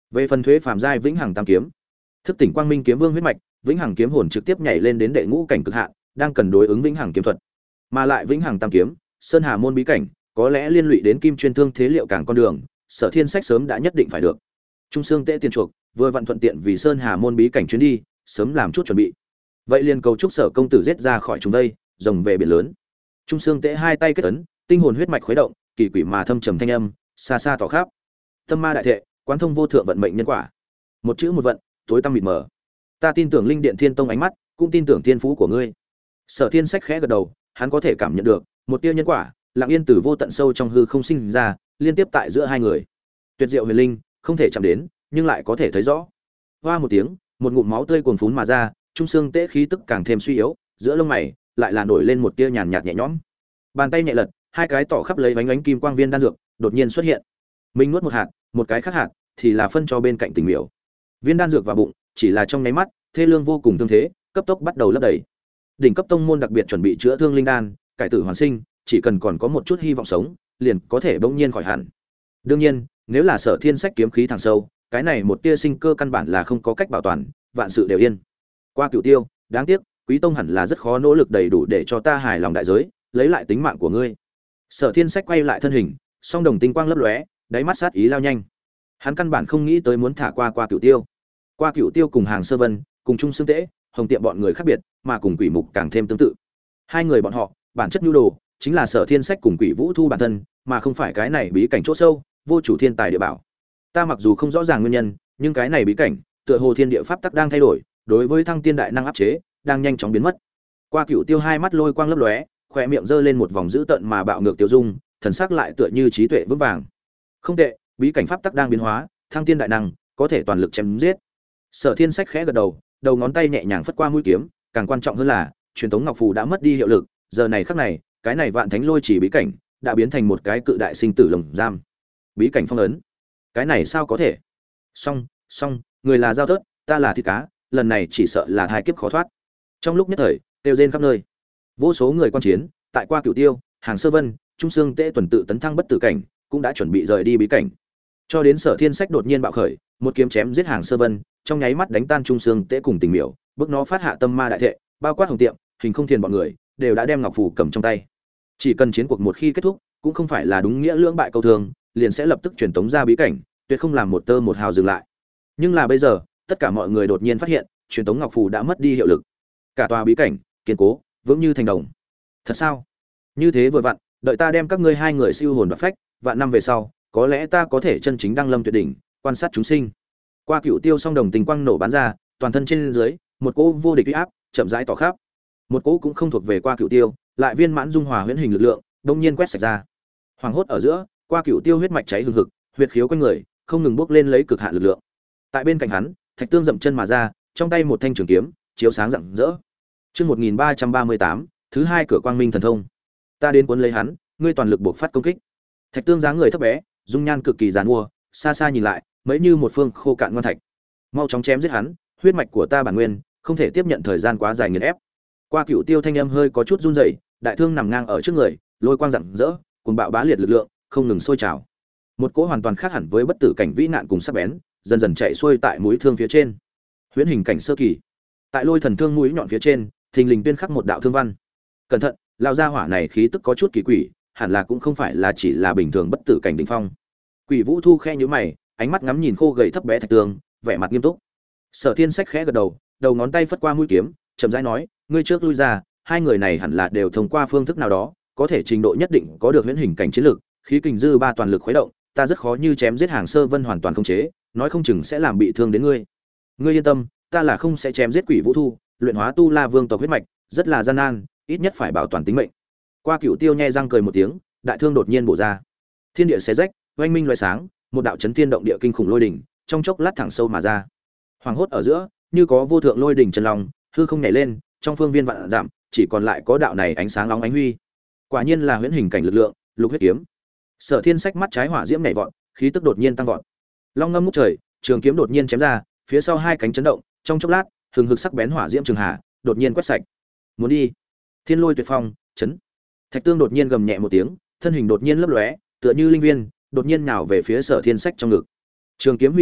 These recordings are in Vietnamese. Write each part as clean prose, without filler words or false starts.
Về phần thuế phàm giai vĩnh hằng tam kiếm, thức tỉnh quang minh kiếm vương huyết mạch, vĩnh hằng kiếm hồn trực tiếp nhảy lên đến đệ ngũ cảnh cực hạn, đang cần đối ứng vĩnh hằng kiếm thuật. Mà lại vĩnh hằng tam kiếm, sơn hà môn bí cảnh, có lẽ liên lụy đến kim chuyên thương thế liệu càng con đường, Sở Thiên Sách sớm đã nhất định phải được. Trung xương tệ tiền chuộc, vừa vận thuận tiện vì sơn hà môn bí cảnh chuyến đi, sớm làm chút chuẩn bị. Vậy liền cầu chúc Sở công tử giết ra khỏi chúng đây, rồng về biển lớn. Trung xương tệ hai tay kết ấn, tinh hồn huyết mạch khuấy động, kỳ quỷ mà thâm trầm thanh âm, xa xa tỏ khắp. Tâm ma đại thệ, quán thông vô thượng vận mệnh nhân quả. Một chữ một vận, tối tăm mịt mờ. Ta tin tưởng linh điện thiên tông ánh mắt, cũng tin tưởng thiên phú của ngươi. Sở Thiên Sách khẽ gật đầu, hắn có thể cảm nhận được một tia nhân quả, lặng yên từ vô tận sâu trong hư không sinh ra, liên tiếp tại giữa hai người. Tuyệt diệu huyền linh, không thể chạm đến, nhưng lại có thể thấy rõ. Hoa một tiếng, một ngụm máu tươi cuồn phún mà ra, trung xương tế khí tức càng thêm suy yếu, giữa lông mày lại là nổi lên một tia nhàn nhạt nhẹ nhõm. Bàn tay nhẹ lật, hai cái tỏ khắp lấy vánh ánh kim quang viên đan dược đột nhiên xuất hiện. Mình nuốt một hạt, một cái khác hạt thì là phân cho bên cạnh Tình Miểu. Viên đan dược vào bụng, chỉ là trong nháy mắt, thê lương vô cùng thương thế, cấp tốc bắt đầu lấp đầy. Đỉnh cấp tông môn đặc biệt chuẩn bị chữa thương linh đan, cải tử hoàn sinh, chỉ cần còn có một chút hy vọng sống, liền có thể bỗng nhiên khỏi hẳn. Đương nhiên, nếu là Sở Thiên Sách kiếm khí thẳng sâu, cái này một tia sinh cơ căn bản là không có cách bảo toàn, vạn sự đều yên. Qua Cửu Tiêu, đáng tiếc, Quý tông hẳn là rất khó nỗ lực đầy đủ để cho ta hài lòng đại giới, lấy lại tính mạng của ngươi. Sở Thiên Sách quay lại thân hình, song đồng tinh quang lấp lóe, đáy mắt sát ý lao nhanh. Hắn căn bản không nghĩ tới muốn thả qua Cửu Tiêu. Qua Cửu Tiêu cùng Hàng Sơ Vân, cùng Trung Xương Tễ, Hồng Tiệm bọn người khác biệt, mà cùng Quỷ Mục càng thêm tương tự. Hai người bọn họ, bản chất nhu đồ, chính là Sở Thiên Sách cùng Quỷ Vũ Thu bản thân, mà không phải cái này bí cảnh chỗ sâu, vô chủ thiên tài địa bảo. Ta mặc dù không rõ ràng nguyên nhân, nhưng cái này bí cảnh, tựa hồ thiên địa pháp tắc đang thay đổi, đối với thăng tiên đại năng áp chế, đang nhanh chóng biến mất. Qua Cửu Tiêu hai mắt lôi quang lấp lóe, khóe miệng giơ lên một vòng dữ tợn mà bạo ngược tiêu dung, thần sắc lại tựa như trí tuệ vững vàng. Không tệ, bí cảnh pháp tắc đang biến hóa, thăng tiên đại năng có thể toàn lực chém giết. Sở Thiên Sách khẽ gật đầu, đầu ngón tay nhẹ nhàng phất qua mũi kiếm, càng quan trọng hơn là, truyền tống ngọc phù đã mất đi hiệu lực, giờ này khắc này, cái này vạn thánh lôi chỉ bí cảnh đã biến thành một cái cự đại sinh tử lồng giam. Bí cảnh phong ấn, cái này sao có thể? Song, người là dao tớt, ta là thịt cá, lần này chỉ sợ là hai kiếp khó thoát. Trong lúc nhất thời, tiêu rên khắp nơi. Vô số người quan chiến, tại Qua Cửu Tiêu, Hàng Sơ Vân, Trung Xương Tễ tuần tự tấn thăng bất tử cảnh, cũng đã chuẩn bị rời đi bí cảnh. Cho đến Sở Thiên Sách đột nhiên bạo khởi, một kiếm chém giết Hàng Sơ Vân, trong nháy mắt đánh tan Trung Xương Tễ cùng Tình Miểu, bức nó phát hạ tâm ma đại thệ, bao quát Hồng Tiệm, Hình Không Thiền bọn người, đều đã đem ngọc phù cầm trong tay. Chỉ cần chiến cuộc một khi kết thúc, cũng không phải là đúng nghĩa lưỡng bại câu thương, liền sẽ lập tức truyền tống ra bí cảnh, tuyệt không làm một tơ một hào dừng lại. Nhưng là bây giờ, tất cả mọi người đột nhiên phát hiện, truyền tống ngọc phù đã mất đi hiệu lực. Cả tòa bí cảnh kiên cố, vững như thành đồng. Thật sao? Như thế vừa vặn, đợi ta đem các ngươi hai người siêu hồn đoạt phách, vạn năm về sau, có lẽ ta có thể chân chính đăng lâm tuyệt đỉnh, quan sát chúng sinh. Qua Cửu Tiêu song đồng tình quang nổ bắn ra, toàn thân trên dưới, một cỗ vô địch uy áp, chậm rãi tỏ khắp. Một cỗ cũng không thuộc về Qua Cửu Tiêu, lại viên mãn dung hòa huyễn hình lực lượng, đông nhiên quét sạch ra. Hoàng hốt ở giữa, Qua Cửu Tiêu huyết mạch cháy hừng hực, huyết khiếu quanh người, không ngừng bốc lên lấy cực hạn lực lượng. Tại bên cạnh hắn, Thạch Tương dậm chân mà ra, trong tay một thanh trường kiếm, chiếu sáng rạng rỡ. Chương 1338, thứ hai cửa quang minh thần thông. Ta đến cuốn lấy hắn, ngươi toàn lực buộc phát công kích. Thạch Tương dáng người thấp bé, dung nhan cực kỳ giàn mua, xa xa nhìn lại, mấy như một phương khô cạn ngoan thạch. Mau chóng chém giết hắn, huyết mạch của ta bản nguyên, không thể tiếp nhận thời gian quá dài nghiền ép. Qua Cửu Tiêu thanh âm hơi có chút run rẩy, đại thương nằm ngang ở trước người, lôi quang rạng rỡ, cuồng bạo bá liệt lực lượng, không ngừng sôi trào. Một cỗ hoàn toàn khác hẳn với bất tử cảnh vĩ nạn cùng sắc bén, dần dần chạy xuôi tại mũi thương phía trên. Huyễn hình cảnh sơ kỳ. Tại lôi thần thương mũi nhọn phía trên, thình lình tuyên khắc một đạo thương văn. Cẩn thận, lão gia hỏa này khí tức có chút kỳ quỷ, hẳn là cũng không phải là chỉ là bình thường bất tử cảnh đỉnh phong. Quỷ Vũ Thu khẽ nhíu mày, ánh mắt ngắm nhìn khô gầy thấp bé Thạch Tương, vẻ mặt nghiêm túc. Sở Thiên Sách khẽ gật đầu, đầu ngón tay phất qua mũi kiếm, chậm rãi nói, ngươi trước lui ra, hai người này hẳn là đều thông qua phương thức nào đó, có thể trình độ nhất định có được huyễn hình cảnh chiến lực, khí kình dư ba toàn lực khuấy động, ta rất khó như chém giết Hàng Sơ Vân hoàn toàn không chế, nói không chừng sẽ làm bị thương đến ngươi. Ngươi yên tâm, ta là không sẽ chém giết Quỷ Vũ Thu, luyện hóa tu La Vương tộc huyết mạch, rất là gian nan, ít nhất phải bảo toàn tính mệnh. Qua Cửu Tiêu nhe răng cười một tiếng, đại thương đột nhiên bổ ra. Thiên địa xé rách, oanh minh loại sáng, một đạo chấn thiên động địa kinh khủng lôi đỉnh, trong chốc lát thẳng sâu mà ra. Hoàng hốt ở giữa, như có vô thượng lôi đỉnh chân long, hư không nhảy lên, trong phương viên vạn dặm, chỉ còn lại có đạo này ánh sáng nóng ánh huy. Quả nhiên là huyễn hình cảnh lực lượng, lục huyết kiếm. Sở Thiên Sách mắt trái hỏa diễm nhảy vọt, khí tức đột nhiên tăng vọt. Long ngâm ngút trời, trường kiếm đột nhiên chém ra, phía sau hai cánh chấn động, trong chốc lát, hừng hực sắc bén hỏa diễm trường hà, đột nhiên quét sạch. Muốn đi. Thiên lôi tuyệt phong, chấn. Thạch Tương đột nhiên gầm nhẹ một tiếng, thân hình đột nhiên lấp lóe, tựa như linh viên, đột nhiên nhào về phía Sở Thiên Sách trong ngực. Trường kiếm huy sái,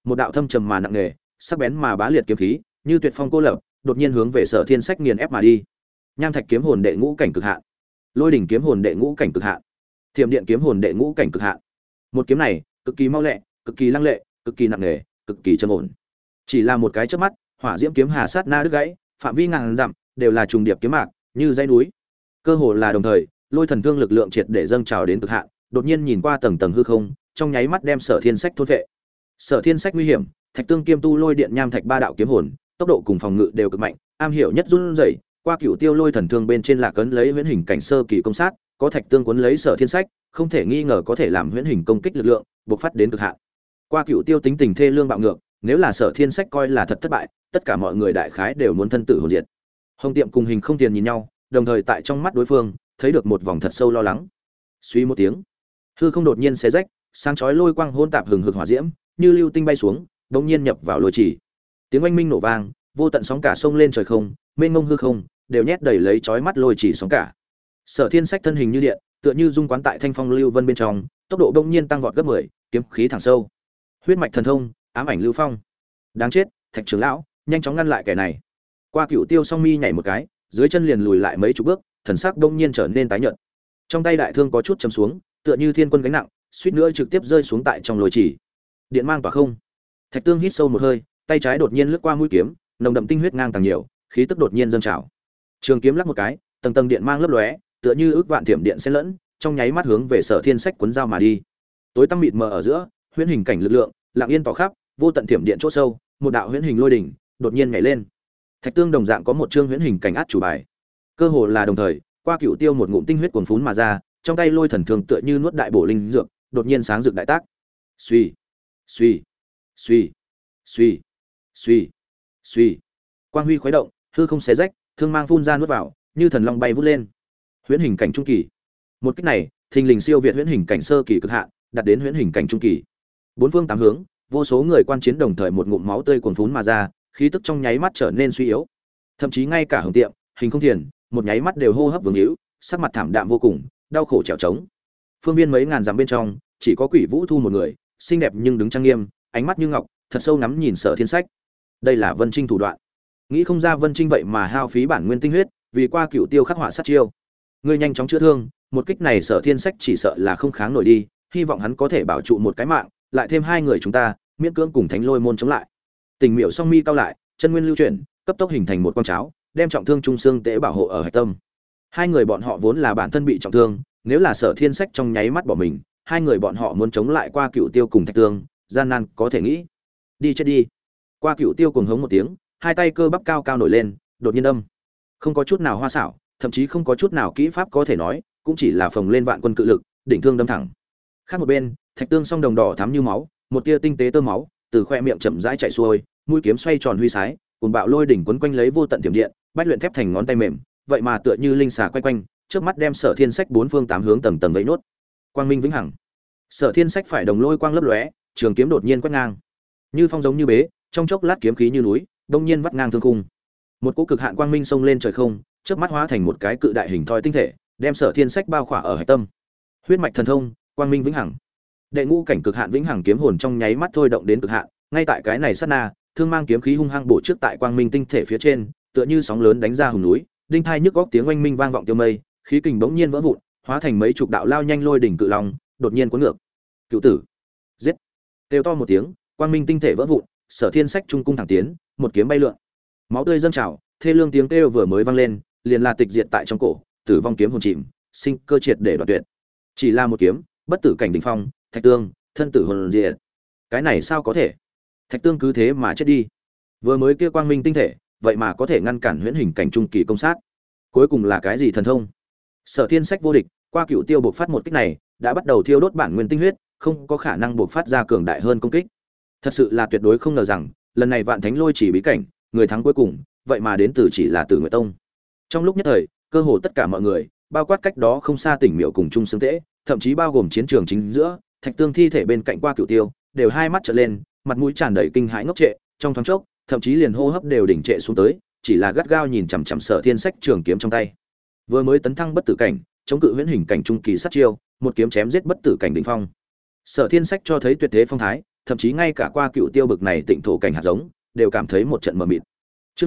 một đạo thâm trầm mà nặng nề, sắc bén mà bá liệt kiếm khí, như tuyệt phong cô lập, đột nhiên hướng về Sở Thiên Sách nghiền ép mà đi. Nham thạch kiếm hồn đệ ngũ cảnh cực hạn, Lôi đỉnh kiếm hồn đệ ngũ cảnh cực hạn, Thiểm điện kiếm hồn đệ ngũ cảnh cực hạn. Một kiếm này, cực kỳ mau lẹ, cực kỳ lăng lệ, cực kỳ nặng nề, cực kỳ trầm ổn. Chỉ là một cái chớp mắt, hỏa diễm kiếm hà sát na đứt gãy, phạm vi ngàn dặm đều là trùng điệp kiếm mạc, như dãy núi. Cơ hồ là đồng thời, lôi thần thương lực lượng triệt để dâng trào đến cực hạn, đột nhiên nhìn qua tầng tầng hư không, trong nháy mắt đem Sở Thiên Sách thôn vệ. Sở Thiên Sách nguy hiểm, Thạch Tương Kiêm Tu Lôi Điện Nham Thạch ba đạo kiếm hồn, tốc độ cùng phòng ngự đều cực mạnh, am hiểu nhất run rẩy, qua Cửu Tiêu Lôi Thần Thương bên trên là cấn lấy huyễn hình cảnh sơ kỳ công sát, có Thạch Tương cuốn lấy Sở Thiên Sách, không thể nghi ngờ có thể làm huyễn hình công kích lực lượng bộc phát đến cực hạn. Qua Cửu Tiêu tính tình thê lương bạo ngược, nếu là Sở Thiên Sách coi là thật thất bại, tất cả mọi người đại khái đều muốn thân tử hồn diệt. Hồng Tiệm cùng Hình Không Tiền nhìn nhau, đồng thời tại trong mắt đối phương thấy được một vòng thật sâu lo lắng. Suy một tiếng, hư không đột nhiên xé rách, sáng chói lôi quang hỗn tạp hừng hực hỏa diễm, như lưu tinh bay xuống, đột nhiên nhập vào lôi chỉ. Tiếng oanh minh nổ vang, vô tận sóng cả sông lên trời không, mênh mông hư không, đều nhét đầy lấy chói mắt lôi chỉ sóng cả. Sở Thiên Sách thân hình như điện, tựa như dung quán tại thanh phong lưu vân bên trong, tốc độ đột nhiên tăng vọt gấp 10, kiếm khí thẳng sâu. Huyết mạch thần thông, ám ảnh lưu phong. Đáng chết, Thạch trưởng lão, nhanh chóng ngăn lại kẻ này. Qua Cửu Tiêu song mi nhảy một cái, dưới chân liền lùi lại mấy chục bước, thần sắc đột nhiên trở nên tái nhợt. Trong tay đại thương có chút chầm xuống, tựa như thiên quân gánh nặng, suýt nữa trực tiếp rơi xuống tại trong lôi chỉ. Điện mang tỏa không. Thạch Tương hít sâu một hơi, tay trái đột nhiên lướt qua mũi kiếm, nồng đậm tinh huyết ngang tàng nhiều, khí tức đột nhiên dâng trào. Trường kiếm lắc một cái, tầng tầng điện mang lấp lóe, tựa như ước vạn thiểm điện xen lẫn, trong nháy mắt hướng về Sở Thiên Sách cuốn dao mà đi. Tối tăm mịt mờ ở giữa, huyễn hình cảnh lực lượng lặng yên tỏ khắp, vô tận thiểm điện chỗ sâu, một đạo huyễn hình lôi đỉnh đột nhiên nhảy lên. Thạch Tương đồng dạng có một chương huyễn hình cảnh át chủ bài. Cơ hồ là đồng thời, qua Cửu Tiêu một ngụm tinh huyết cuồn phún mà ra, trong tay lôi thần thương tựa như nuốt đại bổ linh dược, đột nhiên sáng rực đại tác. Suy, suy, suy, suy, suy, suy. Quang huy khuấy động, hư không xé rách, thương mang phun ra nuốt vào, như thần long bay vút lên. Huyễn hình cảnh trung kỳ. Một kích này, thình lình siêu việt huyễn hình cảnh sơ kỳ cực hạn, đạt đến huyễn hình cảnh trung kỳ. Bốn phương tám hướng, vô số người quan chiến đồng thời một ngụm máu tươi cuồn phún mà ra, khí tức trong nháy mắt trở nên suy yếu. Thậm chí ngay cả Hồng Tiệm, Hình Không Thiền, một nháy mắt đều hô hấp vương hữu, sắc mặt thảm đạm vô cùng, đau khổ trèo trống. Phương viên mấy ngàn dặm bên trong, chỉ có Quỷ Vũ Thu một người, xinh đẹp nhưng đứng trang nghiêm, ánh mắt như ngọc, thật sâu ngắm nhìn Sở Thiên Sách. Đây là Vân Trinh thủ đoạn. Nghĩ không ra Vân Trinh vậy mà hao phí bản nguyên tinh huyết, vì qua Cửu Tiêu khắc họa sát chiêu. Ngươi nhanh chóng chữa thương, một kích này Sở Thiên Sách chỉ sợ là không kháng nổi đi, hy vọng hắn có thể bảo trụ một cái mạng, lại thêm hai người chúng ta, miễn cưỡng cùng Thánh Lôi môn chống lại. Tình Miểu song mi cao lại, chân nguyên lưu chuyển, cấp tốc hình thành một quang cháo, đem trọng thương trung xương tế bảo hộ ở hạch tâm. Hai người bọn họ vốn là bản thân bị trọng thương, nếu là Sở Thiên Sách trong nháy mắt bỏ mình, hai người bọn họ muốn chống lại qua Cửu Tiêu cùng Thạch Tương, gian nan có thể nghĩ. Đi chết đi. Qua Cửu Tiêu cuồng hống một tiếng, hai tay cơ bắp cao cao nổi lên, đột nhiên đâm. Không có chút nào hoa xảo, thậm chí không có chút nào kỹ pháp có thể nói, cũng chỉ là phồng lên vạn quân cự lực, đỉnh thương đâm thẳng. Khác một bên, Thạch Tương song đồng đỏ thắm như máu, một tia tinh tế tơ máu từ khoe miệng chậm rãi chảy xuôi, mũi kiếm xoay tròn huy sái, cuồng bạo lôi đỉnh quấn quanh lấy vô tận tiềm điện, bách luyện thép thành ngón tay mềm, vậy mà tựa như linh xà quay quanh, trước mắt đem Sở Thiên Sách bốn phương tám hướng tầng tầng vây nốt. Quang minh vĩnh hằng. Sở Thiên Sách phải đồng lôi quang lấp lóe, trường kiếm đột nhiên quét ngang. Như phong giống như bế, trong chốc lát kiếm khí như núi, đông nhiên vắt ngang thương khung. Một cỗ cực hạn quang minh xông lên trời không, trước mắt hóa thành một cái cự đại hình thoi tinh thể, đem Sở Thiên Sách bao khỏa ở hạch tâm. Huyết mạch thần thông, quang minh vĩnh hằng. Đệ ngũ cảnh cực hạn vĩnh hằng kiếm hồn trong nháy mắt thôi động đến cực hạn, ngay tại cái này sát na, thương mang kiếm khí hung hăng bổ trước tại quang minh tinh thể phía trên, tựa như sóng lớn đánh ra hùng núi, đinh thai nhức góc tiếng oanh minh vang vọng tiêu mây, khí kình bỗng nhiên vỡ vụn, hóa thành mấy chục đạo lao nhanh lôi đỉnh cự long, đột nhiên cuốn ngược. Cựu tử, giết! Kêu to một tiếng, quang minh tinh thể vỡ vụn, Sở Thiên Sách trung cung thẳng tiến, một kiếm bay lượn. Máu tươi dâng trào, thê lương tiếng kêu vừa mới vang lên, liền là tịch diệt tại trong cổ, tử vong kiếm hồn chìm, sinh cơ triệt để đoạn tuyệt. Chỉ là một kiếm, bất tử cảnh đỉnh phong, Thạch Tương, thân tử hồn diệt. Cái này sao có thể? Thạch Tương cứ thế mà chết đi. Vừa mới kia quang minh tinh thể, vậy mà có thể ngăn cản huyễn hình cảnh trung kỳ công sát. Cuối cùng là cái gì thần thông? Sở Thiên Sách vô địch, qua Cửu Tiêu bộc phát một kích này, đã bắt đầu thiêu đốt bản nguyên tinh huyết, không có khả năng bộc phát ra cường đại hơn công kích. Thật sự là tuyệt đối không ngờ rằng, lần này Vạn Thánh Lôi chỉ bí cảnh, người thắng cuối cùng, vậy mà đến từ chỉ là Tử Nguyệt Tông. Trong lúc nhất thời, cơ hồ tất cả mọi người, bao quát cách đó không xa Tỉnh Miểu cùng Trung Sương Tế, thậm chí bao gồm chiến trường chính giữa, Thạch Tương thi thể bên cạnh qua Cửu Tiêu, đều hai mắt trợn lên, mặt mũi tràn đầy kinh hãi ngốc trệ, trong thoáng chốc, thậm chí liền hô hấp đều đỉnh trệ xuống tới, chỉ là gắt gao nhìn chằm chằm Sở Thiên Sách trường kiếm trong tay. Vừa mới tấn thăng bất tử cảnh, chống cự huyễn hình cảnh trung kỳ sát chiêu, một kiếm chém giết bất tử cảnh đỉnh phong. Sở Thiên Sách cho thấy tuyệt thế phong thái, thậm chí ngay cả qua cựu tiêu bực này tịnh thổ cảnh hạt giống đều cảm thấy một trận mờ mịt. Chương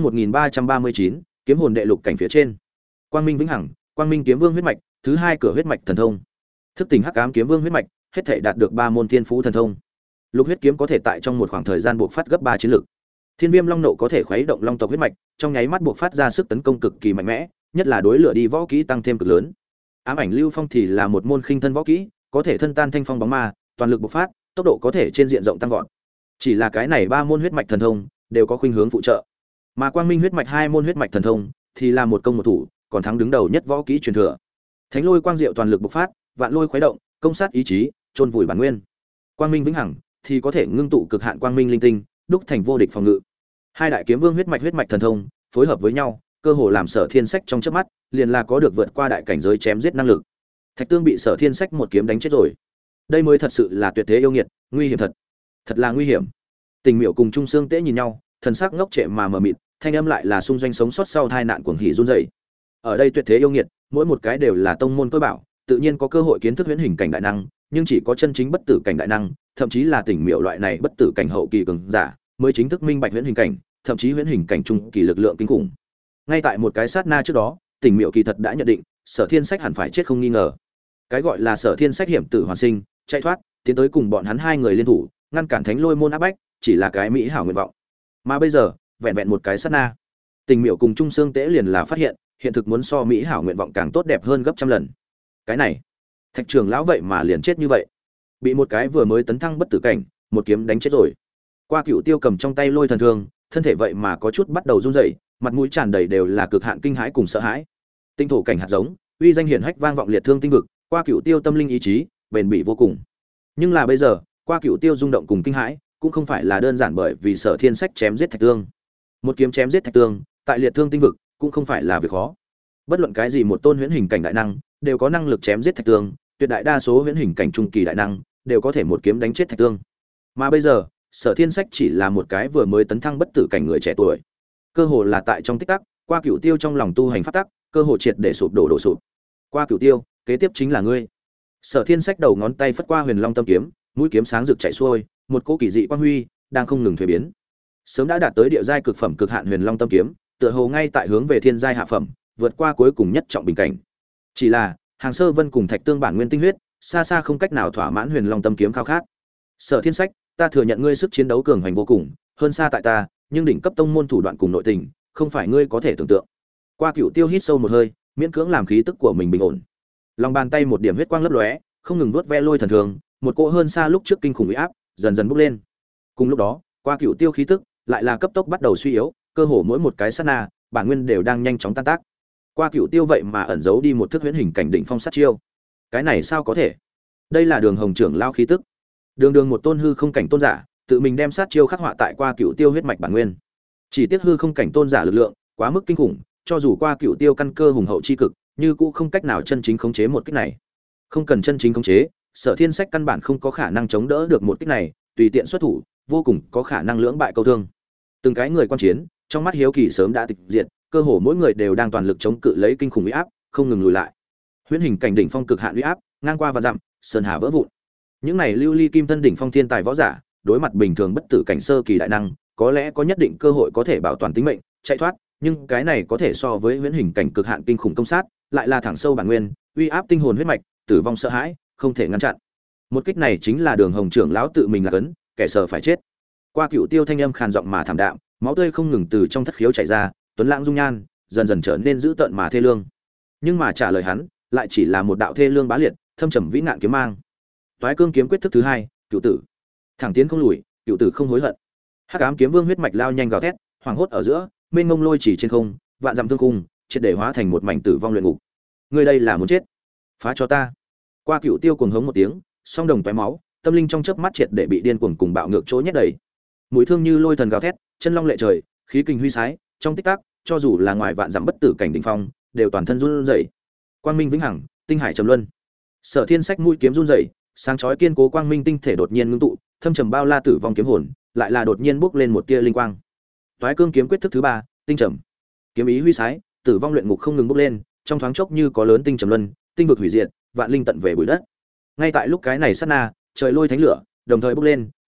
1339, kiếm hồn đệ lục cảnh phía trên. Quang Minh vĩnh hằng, Quang Minh kiếm vương huyết mạch, thứ hai cửa huyết mạch thần thông. Thức tỉnh hắc ám kiếm vương huyết mạch, hết thảy đạt được 3 môn thiên phú thần thông. Lục huyết kiếm có thể tại trong một khoảng thời gian buộc phát gấp 3 chiến lực. Thiên Viêm Long nộ có thể khuấy động long tộc huyết mạch, trong nháy mắt buộc phát ra sức tấn công cực kỳ mạnh mẽ, nhất là đối lửa đi võ kỹ tăng thêm cực lớn. Ám ảnh lưu phong thì là một môn khinh thân võ kỹ, có thể thân tan thanh phong bóng ma, toàn lực bộc phát, tốc độ có thể trên diện rộng tăng vọt. Chỉ là cái này 3 môn huyết mạch thần thông đều có khuynh hướng phụ trợ. Mà Quang Minh huyết mạch 2 môn huyết mạch thần thông thì là một công một thủ, còn thắng đứng đầu nhất võ kỹ truyền thừa. Thánh lôi quang diệu toàn lực bộc phát, vạn lôi khuấy động, công sát ý chí, chôn vùi bản nguyên. Quang Minh vĩnh hằng thì có thể ngưng tụ cực hạn quang minh linh tinh, đúc thành vô địch phòng ngự. Hai đại kiếm vương huyết mạch thần thông phối hợp với nhau, cơ hồ làm Sở Thiên Sách trong chớp mắt liền là có được vượt qua đại cảnh giới chém giết năng lực. Thạch Tương bị Sở Thiên Sách một kiếm đánh chết rồi. Đây mới thật sự là tuyệt thế yêu nghiệt, nguy hiểm thật. Thật là nguy hiểm. Tình Miểu cùng Trung Xương Tế nhìn nhau, thần sắc ngốc trệ mà mờ mịt, thanh âm lại là xung doanh sống sót sau tai nạn cuồng hỉ run rẩy. Ở đây tuyệt thế yêu nghiệt, mỗi một cái đều là tông môn tối bảo, tự nhiên có cơ hội kiến thức huyễn hình cảnh đại năng, nhưng chỉ có chân chính bất tử cảnh đại năng, thậm chí là Tình Miểu loại này bất tử cảnh hậu kỳ cường giả, mới chính thức minh bạch huyễn hình cảnh, thậm chí huyễn hình cảnh trung kỳ lực lượng kinh khủng. Ngay tại một cái sát na trước đó, Tình Miểu kỳ thật đã nhận định, Sở Thiên Sách hẳn phải chết không nghi ngờ. Cái gọi là Sở Thiên Sách hiểm tử hoàn sinh, chạy thoát, tiến tới cùng bọn hắn hai người liên thủ, ngăn cản Thánh Lôi môn áp bách, chỉ là cái mỹ hảo nguyện vọng. Mà bây giờ, vẹn vẹn một cái sát na, Tình Miểu cùng Trung Xương Tế liền là phát hiện, hiện thực muốn so mỹ hảo nguyện vọng càng tốt đẹp hơn gấp trăm lần. Cái này, Thạch Trường lão vậy mà liền chết như vậy, bị một cái vừa mới tấn thăng bất tử cảnh, một kiếm đánh chết rồi. Qua Cựu Tiêu cầm trong tay lôi thần thương, thân thể vậy mà có chút bắt đầu run rẩy, mặt mũi tràn đầy đều là cực hạn kinh hãi cùng sợ hãi. Tinh thổ cảnh hạt giống, uy danh hiển hách vang vọng liệt thương tinh vực, Qua Cựu Tiêu tâm linh ý chí bền bỉ vô cùng. Nhưng là bây giờ, Qua Cựu Tiêu rung động cùng kinh hãi, cũng không phải là đơn giản bởi vì Sở Thiên Sách chém giết Thạch Tương. Một kiếm chém giết Thạch Tương, tại liệt thương tinh vực, cũng không phải là việc khó. Bất luận cái gì một tôn huyễn hình cảnh đại năng, đều có năng lực chém giết Thạch Tương, tuyệt đại đa số huyễn hình cảnh trung kỳ đại năng, đều có thể một kiếm đánh chết Thạch Tương. Mà bây giờ, Sở Thiên Sách chỉ là một cái vừa mới tấn thăng bất tử cảnh người trẻ tuổi. Cơ hồ là tại trong tích tắc, Qua Cựu Tiêu trong lòng tu hành pháp tắc, cơ hồ triệt để sụp đổ sụp. Qua Cựu Tiêu, kế tiếp chính là ngươi. Sở Thiên Sách đầu ngón tay phất qua Huyền Long Tâm kiếm, mũi kiếm sáng rực chạy xuôi, một cỗ kỳ dị quang huy đang không ngừng thuế biến. Sớm đã đạt tới địa giai cực phẩm cực hạn Huyền Long Tâm kiếm, tựa hồ ngay tại hướng về thiên giai hạ phẩm, vượt qua cuối cùng nhất trọng bình cảnh. Chỉ là, Hàng Sơ Vân cùng Thạch Tương bản nguyên tinh huyết, xa xa không cách nào thỏa mãn Huyền Long Tâm kiếm khao khát. Sở Thiên Sách, ta thừa nhận ngươi sức chiến đấu cường hành vô cùng, hơn xa tại ta, nhưng đỉnh cấp tông môn thủ đoạn cùng nội tình, không phải ngươi có thể tưởng tượng. Qua Cựu Tiêu hít sâu một hơi, miễn cưỡng làm khí tức của mình bình ổn. Lòng bàn tay một điểm huyết quang lấp lóe, không ngừng vuốt ve lôi thần thường, một cỗ hơn xa lúc trước kinh khủng uy áp, dần dần bốc lên. Cùng lúc đó, Qua Cựu Tiêu khí tức lại là cấp tốc bắt đầu suy yếu, cơ hồ mỗi một cái sát na, bản nguyên đều đang nhanh chóng tan tác. Qua Cựu Tiêu vậy mà ẩn giấu đi một thức huyễn hình cảnh đỉnh phong sát chiêu. Cái này sao có thể? Đây là Đường Hồng trưởng lao khí tức. Đường một tôn hư không cảnh tôn giả, tự mình đem sát chiêu khắc họa tại Qua Cựu Tiêu huyết mạch bản nguyên. Chỉ tiếc hư không cảnh tôn giả lực lượng quá mức kinh khủng, cho dù Qua Cựu Tiêu căn cơ hùng hậu chi cực, như cũng không cách nào chân chính khống chế một kích này. Không cần chân chính khống chế, Sở Thiên Sách căn bản không có khả năng chống đỡ được một kích này, tùy tiện xuất thủ, vô cùng có khả năng lưỡng bại câu thương. Từng cái người quan chiến, trong mắt hiếu kỳ sớm đã tịch diệt, cơ hồ mỗi người đều đang toàn lực chống cự lấy kinh khủng uy áp, không ngừng lùi lại. Huyễn hình cảnh đỉnh phong cực hạn uy áp, ngang qua và dặm, sơn hà vỡ vụn. Những này lưu ly kim thân đỉnh phong thiên tài võ giả, đối mặt bình thường bất tử cảnh sơ kỳ đại năng, có lẽ có nhất định cơ hội có thể bảo toàn tính mệnh, chạy thoát, nhưng cái này có thể so với huyễn hình cảnh cực hạn kinh khủng công sát, lại là thẳng sâu bản nguyên, uy áp tinh hồn huyết mạch, tử vong sợ hãi, không thể ngăn chặn. Một kích này chính là Đường Hồng trưởng lão tự mình là cấn, kẻ sợ phải chết. Qua Cựu Tiêu thanh âm khàn giọng mà thảm đạm, máu tươi không ngừng từ trong thất khiếu chảy ra, tuấn lãng dung nhan dần dần trở nên dữ tợn mà thê lương. Nhưng mà trả lời hắn, lại chỉ là một đạo thê lương bá liệt, thâm trầm vĩ nạn kiếm mang. Toái Cương kiếm quyết thức thứ hai, Cựu tử. Thẳng tiến không lùi, Cựu tử không hối hận. Hắc ám kiếm vương huyết mạch lao nhanh gào thét, hoàng hốt ở giữa, mênh mông lôi chỉ trên không, vạn dặm thương khung, triệt để hóa thành một mảnh tử vong luyện ngục. Ngươi đây là muốn chết? Phá cho ta! Qua Cựu Tiêu cuồng hống một tiếng, song đồng tóe máu, tâm linh trong chớp mắt triệt để bị điên cuồng cùng bạo ngược chỗ nhét đầy. Mũi thương như lôi thần gào thét, chân long lệ trời, khí kinh huy sái, trong tích tắc, cho dù là ngoài vạn dặm bất tử cảnh đỉnh phong, đều toàn thân run rẩy. Quang minh vĩnh hằng, tinh hải trầm luân. Sở Thiên Sách mũi kiếm run rẩy, sáng chói kiên cố quang minh tinh thể đột nhiên ngưng tụ, thâm trầm bao la tử vong kiếm hồn, lại là đột nhiên bốc lên một tia linh quang. Toái Cương kiếm quyết thức thứ ba, tinh trầm. Kiếm ý huy sái, tử vong luyện ngục không ngừng bốc lên, trong thoáng chốc như có lớn tinh trầm luân, tinh vực hủy diệt, vạn linh tận về bụi đất. Ngay tại lúc cái này sát na, trời lôi thánh lửa, đồng thời bốc lên,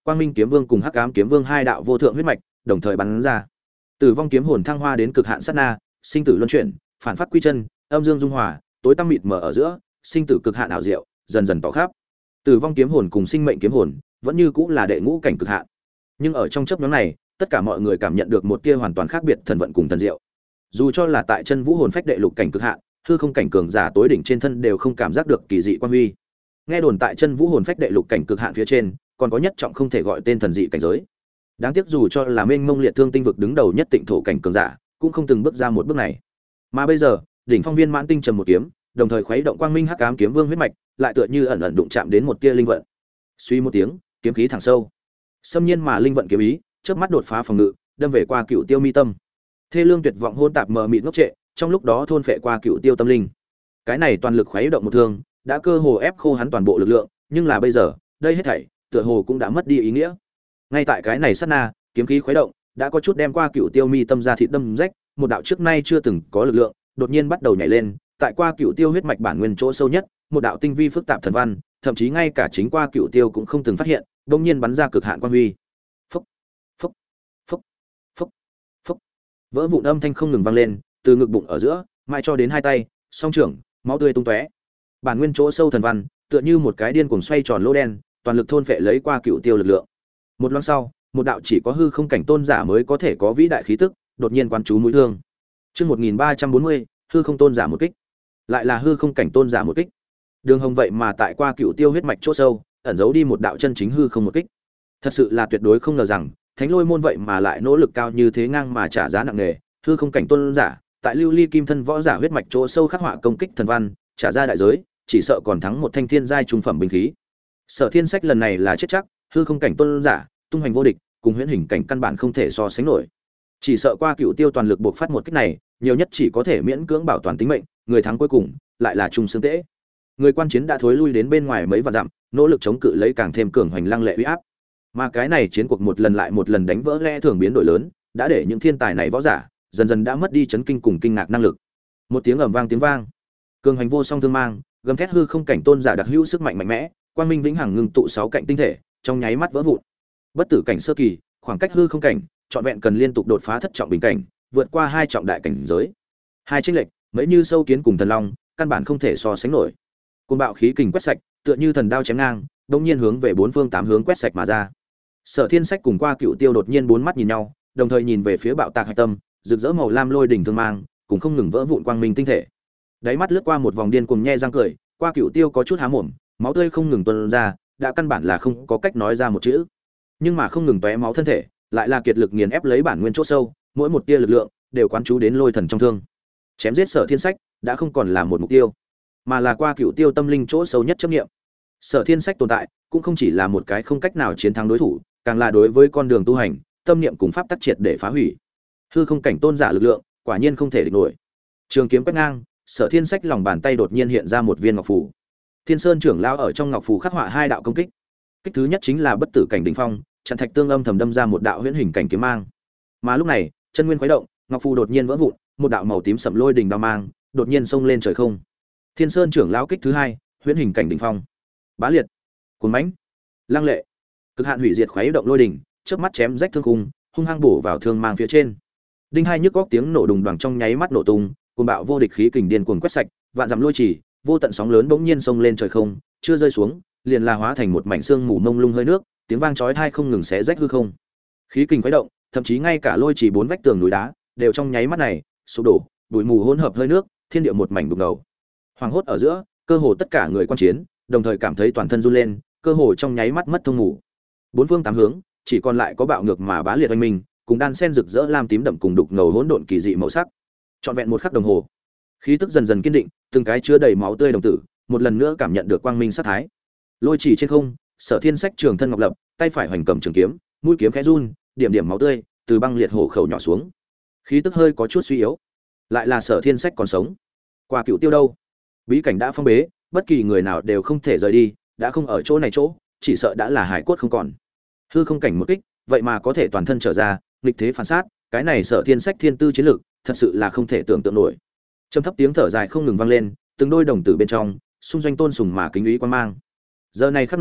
Quang Minh Kiếm Vương cùng Hắc Ám Kiếm Vương hai đạo vô thượng huyết mạch đồng thời bắn ra. Tử vong kiếm hồn thăng hoa đến cực hạn sát na, sinh tử luân chuyển, phản phát quy chân, âm dương dung hòa, tối tăm mịt mờ ở giữa, sinh tử cực hạn ảo diệu, dần dần tỏ khắp. Tử vong kiếm hồn cùng sinh mệnh kiếm hồn vẫn như cũng là đệ ngũ cảnh cực hạn. Nhưng ở trong chớp nhoáng này, tất cả mọi người cảm nhận được một tia hoàn toàn khác biệt thần vận cùng thần diệu. Dù cho là tại chân vũ hồn phách đệ lục cảnh cực hạn, hư không cảnh cường giả tối đỉnh trên thân đều không cảm giác được kỳ dị quan huy. Nghe đồn tại chân vũ hồn phách đệ lục cảnh cực hạn phía trên, còn có nhất trọng không thể gọi tên thần dị cảnh giới. Đáng tiếc dù cho là mênh mông liệt thương tinh vực đứng đầu nhất tịnh thổ cảnh cường giả, cũng không từng bước ra một bước này. Mà bây giờ, đỉnh phong viên mãn tinh trầm một kiếm, đồng thời khuấy động quang minh hắc ám kiếm vương huyết mạch, lại tựa như ẩn ẩn đụng chạm đến một tia linh vận. Suy một tiếng, kiếm khí thẳng sâu. Xâm nhiên mà linh vận kiếm ý, chớp mắt đột phá phòng ngự, đâm về qua Cựu Tiêu mi tâm. Thê lương tuyệt vọng hôn tạp mờ mịt ngốc trệ, trong lúc đó thôn phệ qua Cựu Tiêu tâm linh. Cái này toàn lực khuấy động một thương, đã cơ hồ ép khô hắn toàn bộ lực lượng, nhưng là bây giờ, đây hết thảy, tựa hồ cũng đã mất đi ý nghĩa. Ngay tại cái này sát na, kiếm khí khuấy động, đã có chút đem qua Cựu Tiêu mi tâm ra thịt đâm rách, một đạo trước nay chưa từng có lực lượng, đột nhiên bắt đầu nhảy lên, tại qua Cựu Tiêu huyết mạch bản nguyên chỗ sâu nhất, một đạo tinh vi phức tạp thần văn, thậm chí ngay cả chính qua Cựu Tiêu cũng không từng phát hiện, đột nhiên bắn ra cực hạn quang huy. Phốc, phốc, phốc, phốc, phốc. Vỡ vụn âm thanh không ngừng vang lên, từ ngực bụng ở giữa, mãi cho đến hai tay, song trưởng, máu tươi tung tóe. Bản nguyên chỗ sâu thần văn, tựa như một cái điên cuồng xoay tròn lỗ đen, toàn lực thôn phệ lấy qua Cựu Tiêu lực lượng. Một loáng sau, một đạo chỉ có hư không cảnh tôn giả mới có thể có vĩ đại khí tức, đột nhiên quán chú mũi thương. Chương 1340, hư không tôn giả một kích. Lại là hư không cảnh tôn giả một kích. Đường Hồng vậy mà tại qua Cựu Tiêu huyết mạch chỗ sâu, ẩn giấu đi một đạo chân chính hư không một kích. Thật sự là tuyệt đối không ngờ rằng, Thánh Lôi môn vậy mà lại nỗ lực cao như thế ngang mà trả giá nặng nề, hư không cảnh tôn giả, tại Lưu Ly Kim thân võ giả huyết mạch chỗ sâu khắc họa công kích thần văn, trả ra đại giới, chỉ sợ còn thắng một thanh thiên giai trung phẩm binh khí. Sở Thiên Sách lần này là chết chắc, hư không cảnh tôn giả, tung hoành vô địch, cùng huyễn hình cảnh căn bản không thể so sánh nổi. Chỉ sợ qua Cựu Tiêu toàn lực buộc phát một kích này, nhiều nhất chỉ có thể miễn cưỡng bảo toàn tính mệnh, người thắng cuối cùng lại là Trung Xương Tế. Người quan chiến đã thối lui đến bên ngoài mấy vạn dặm, nỗ lực chống cự lấy càng thêm cường hoành lăng lệ uy áp. Mà cái này chiến cuộc một lần lại một lần đánh vỡ lẽ thường biến đổi lớn, đã để những thiên tài này võ giả dần dần đã mất đi chấn kinh cùng kinh ngạc năng lực. Một tiếng ầm vang tiếng vang, cường hoành vô song thương mang, gầm thét hư không cảnh tôn giả đặc hữu sức mạnh mạnh mẽ, quang minh vĩnh hằng ngưng tụ sáu cạnh tinh thể, trong nháy mắt vỡ vụn. Bất tử cảnh sơ kỳ, khoảng cách hư không cảnh, trọn vẹn cần liên tục đột phá thất trọng bình cảnh, vượt qua hai trọng đại cảnh giới. Hai chênh lệch, mấy như sâu kiến cùng thần long, căn bản không thể so sánh nổi. Cơn bạo khí kình quét sạch, tựa như thần đao chém ngang, đột nhiên hướng về bốn phương tám hướng quét sạch mà ra. Sở Thiên Sách cùng qua Cựu Tiêu đột nhiên bốn mắt nhìn nhau, đồng thời nhìn về phía bạo tạc hạch tâm, rực rỡ màu lam lôi đỉnh thương mang, cùng không ngừng vỡ vụn quang minh tinh thể. Đáy mắt lướt qua một vòng điên cuồng nhe răng cười, qua Cựu Tiêu có chút há mồm, máu tươi không ngừng tuôn ra, đã căn bản là không có cách nói ra một chữ. Nhưng mà không ngừng tóe máu thân thể, lại là kiệt lực nghiền ép lấy bản nguyên chỗ sâu, mỗi một tia lực lượng đều quán chú đến lôi thần trong thương. Chém giết Sở Thiên Sách đã không còn là một mục tiêu, mà là qua Cựu Tiêu tâm linh chỗ sâu nhất chấp niệm. Sở Thiên Sách tồn tại cũng không chỉ là một cái không cách nào chiến thắng đối thủ, càng là đối với con đường tu hành, tâm niệm cùng pháp tắc triệt để phá hủy. Hư không cảnh tôn giả lực lượng, quả nhiên không thể địch nổi. Trường kiếm quét ngang, Sở Thiên Sách lòng bàn tay đột nhiên hiện ra một viên ngọc phù. Thiên Sơn trưởng lão ở trong ngọc phù khắc họa hai đạo công kích. Kích thứ nhất chính là bất tử cảnh đỉnh phong, chặn thạch tương âm thầm đâm ra một đạo huyễn hình cảnh kiếm mang. Mà lúc này, chân nguyên khuấy động, ngọc phù đột nhiên vỡ vụn, một đạo màu tím sẫm lôi đỉnh đao mang, đột nhiên xông lên trời không. Thiên Sơn trưởng lão kích thứ hai, huyễn hình cảnh đỉnh phong. Bá liệt, cuồng mãnh, lăng lệ, cực hạn hủy diệt khuấy động lôi đỉnh, chớp mắt chém rách thương khung, hung hăng bổ vào thương mang phía trên. Đinh hai nhức góc tiếng nổ đùng đoàng trong nháy mắt nổ tung, cuồng bạo vô địch khí kình điên cuồng quét sạch, vạn dặm lôi chỉ, vô tận sóng lớn bỗng nhiên xông lên trời không, chưa rơi xuống, liền là hóa thành một mảnh xương mù mông lung hơi nước, tiếng vang chói tai không ngừng xé rách hư không. Khí kình khuấy động, thậm chí ngay cả lôi chỉ bốn vách tường núi đá đều trong nháy mắt này sụp đổ, bụi mù hỗn hợp hơi nước, thiên địa một mảnh đục ngầu. Hoàng hốt ở giữa, cơ hồ tất cả người quan chiến đồng thời cảm thấy toàn thân run lên, cơ hồ trong nháy mắt mất thông ngủ. Bốn phương tám hướng, chỉ còn lại có bạo ngược mà bá liệt oanh minh, cùng đan sen rực rỡ lam tím đậm cùng đục ngầu hỗn độn kỳ dị màu sắc. Trọn vẹn một khắc đồng hồ, khí tức dần dần kiên định, từng cái chứa đầy máu tươi đồng tử, một lần nữa cảm nhận được quang minh sát thái. Lôi chỉ trên không, Sở Thiên Sách trường thân ngọc lập, tay phải hoành cầm trường kiếm, mũi kiếm khẽ run, điểm điểm máu tươi từ băng liệt hổ khẩu nhỏ xuống. Khí tức hơi có chút suy yếu. Lại là Sở Thiên Sách còn sống. Qua Cựu Tiêu đâu? Bí cảnh đã phong bế, bất kỳ người nào đều không thể rời đi, đã không ở chỗ này chỗ, chỉ sợ đã là hải cốt không còn. Hư không cảnh một kích, vậy mà có thể toàn thân trở ra, nghịch thế phản sát, cái này Sở Thiên Sách thiên tư chiến lực, thật sự là không thể tưởng tượng nổi. Trầm thấp tiếng thở dài không ngừng vang lên, từng đôi đồng tử bên trong, xung doanh tôn sùng mà kính ý quan mang. Giờ này khắc này,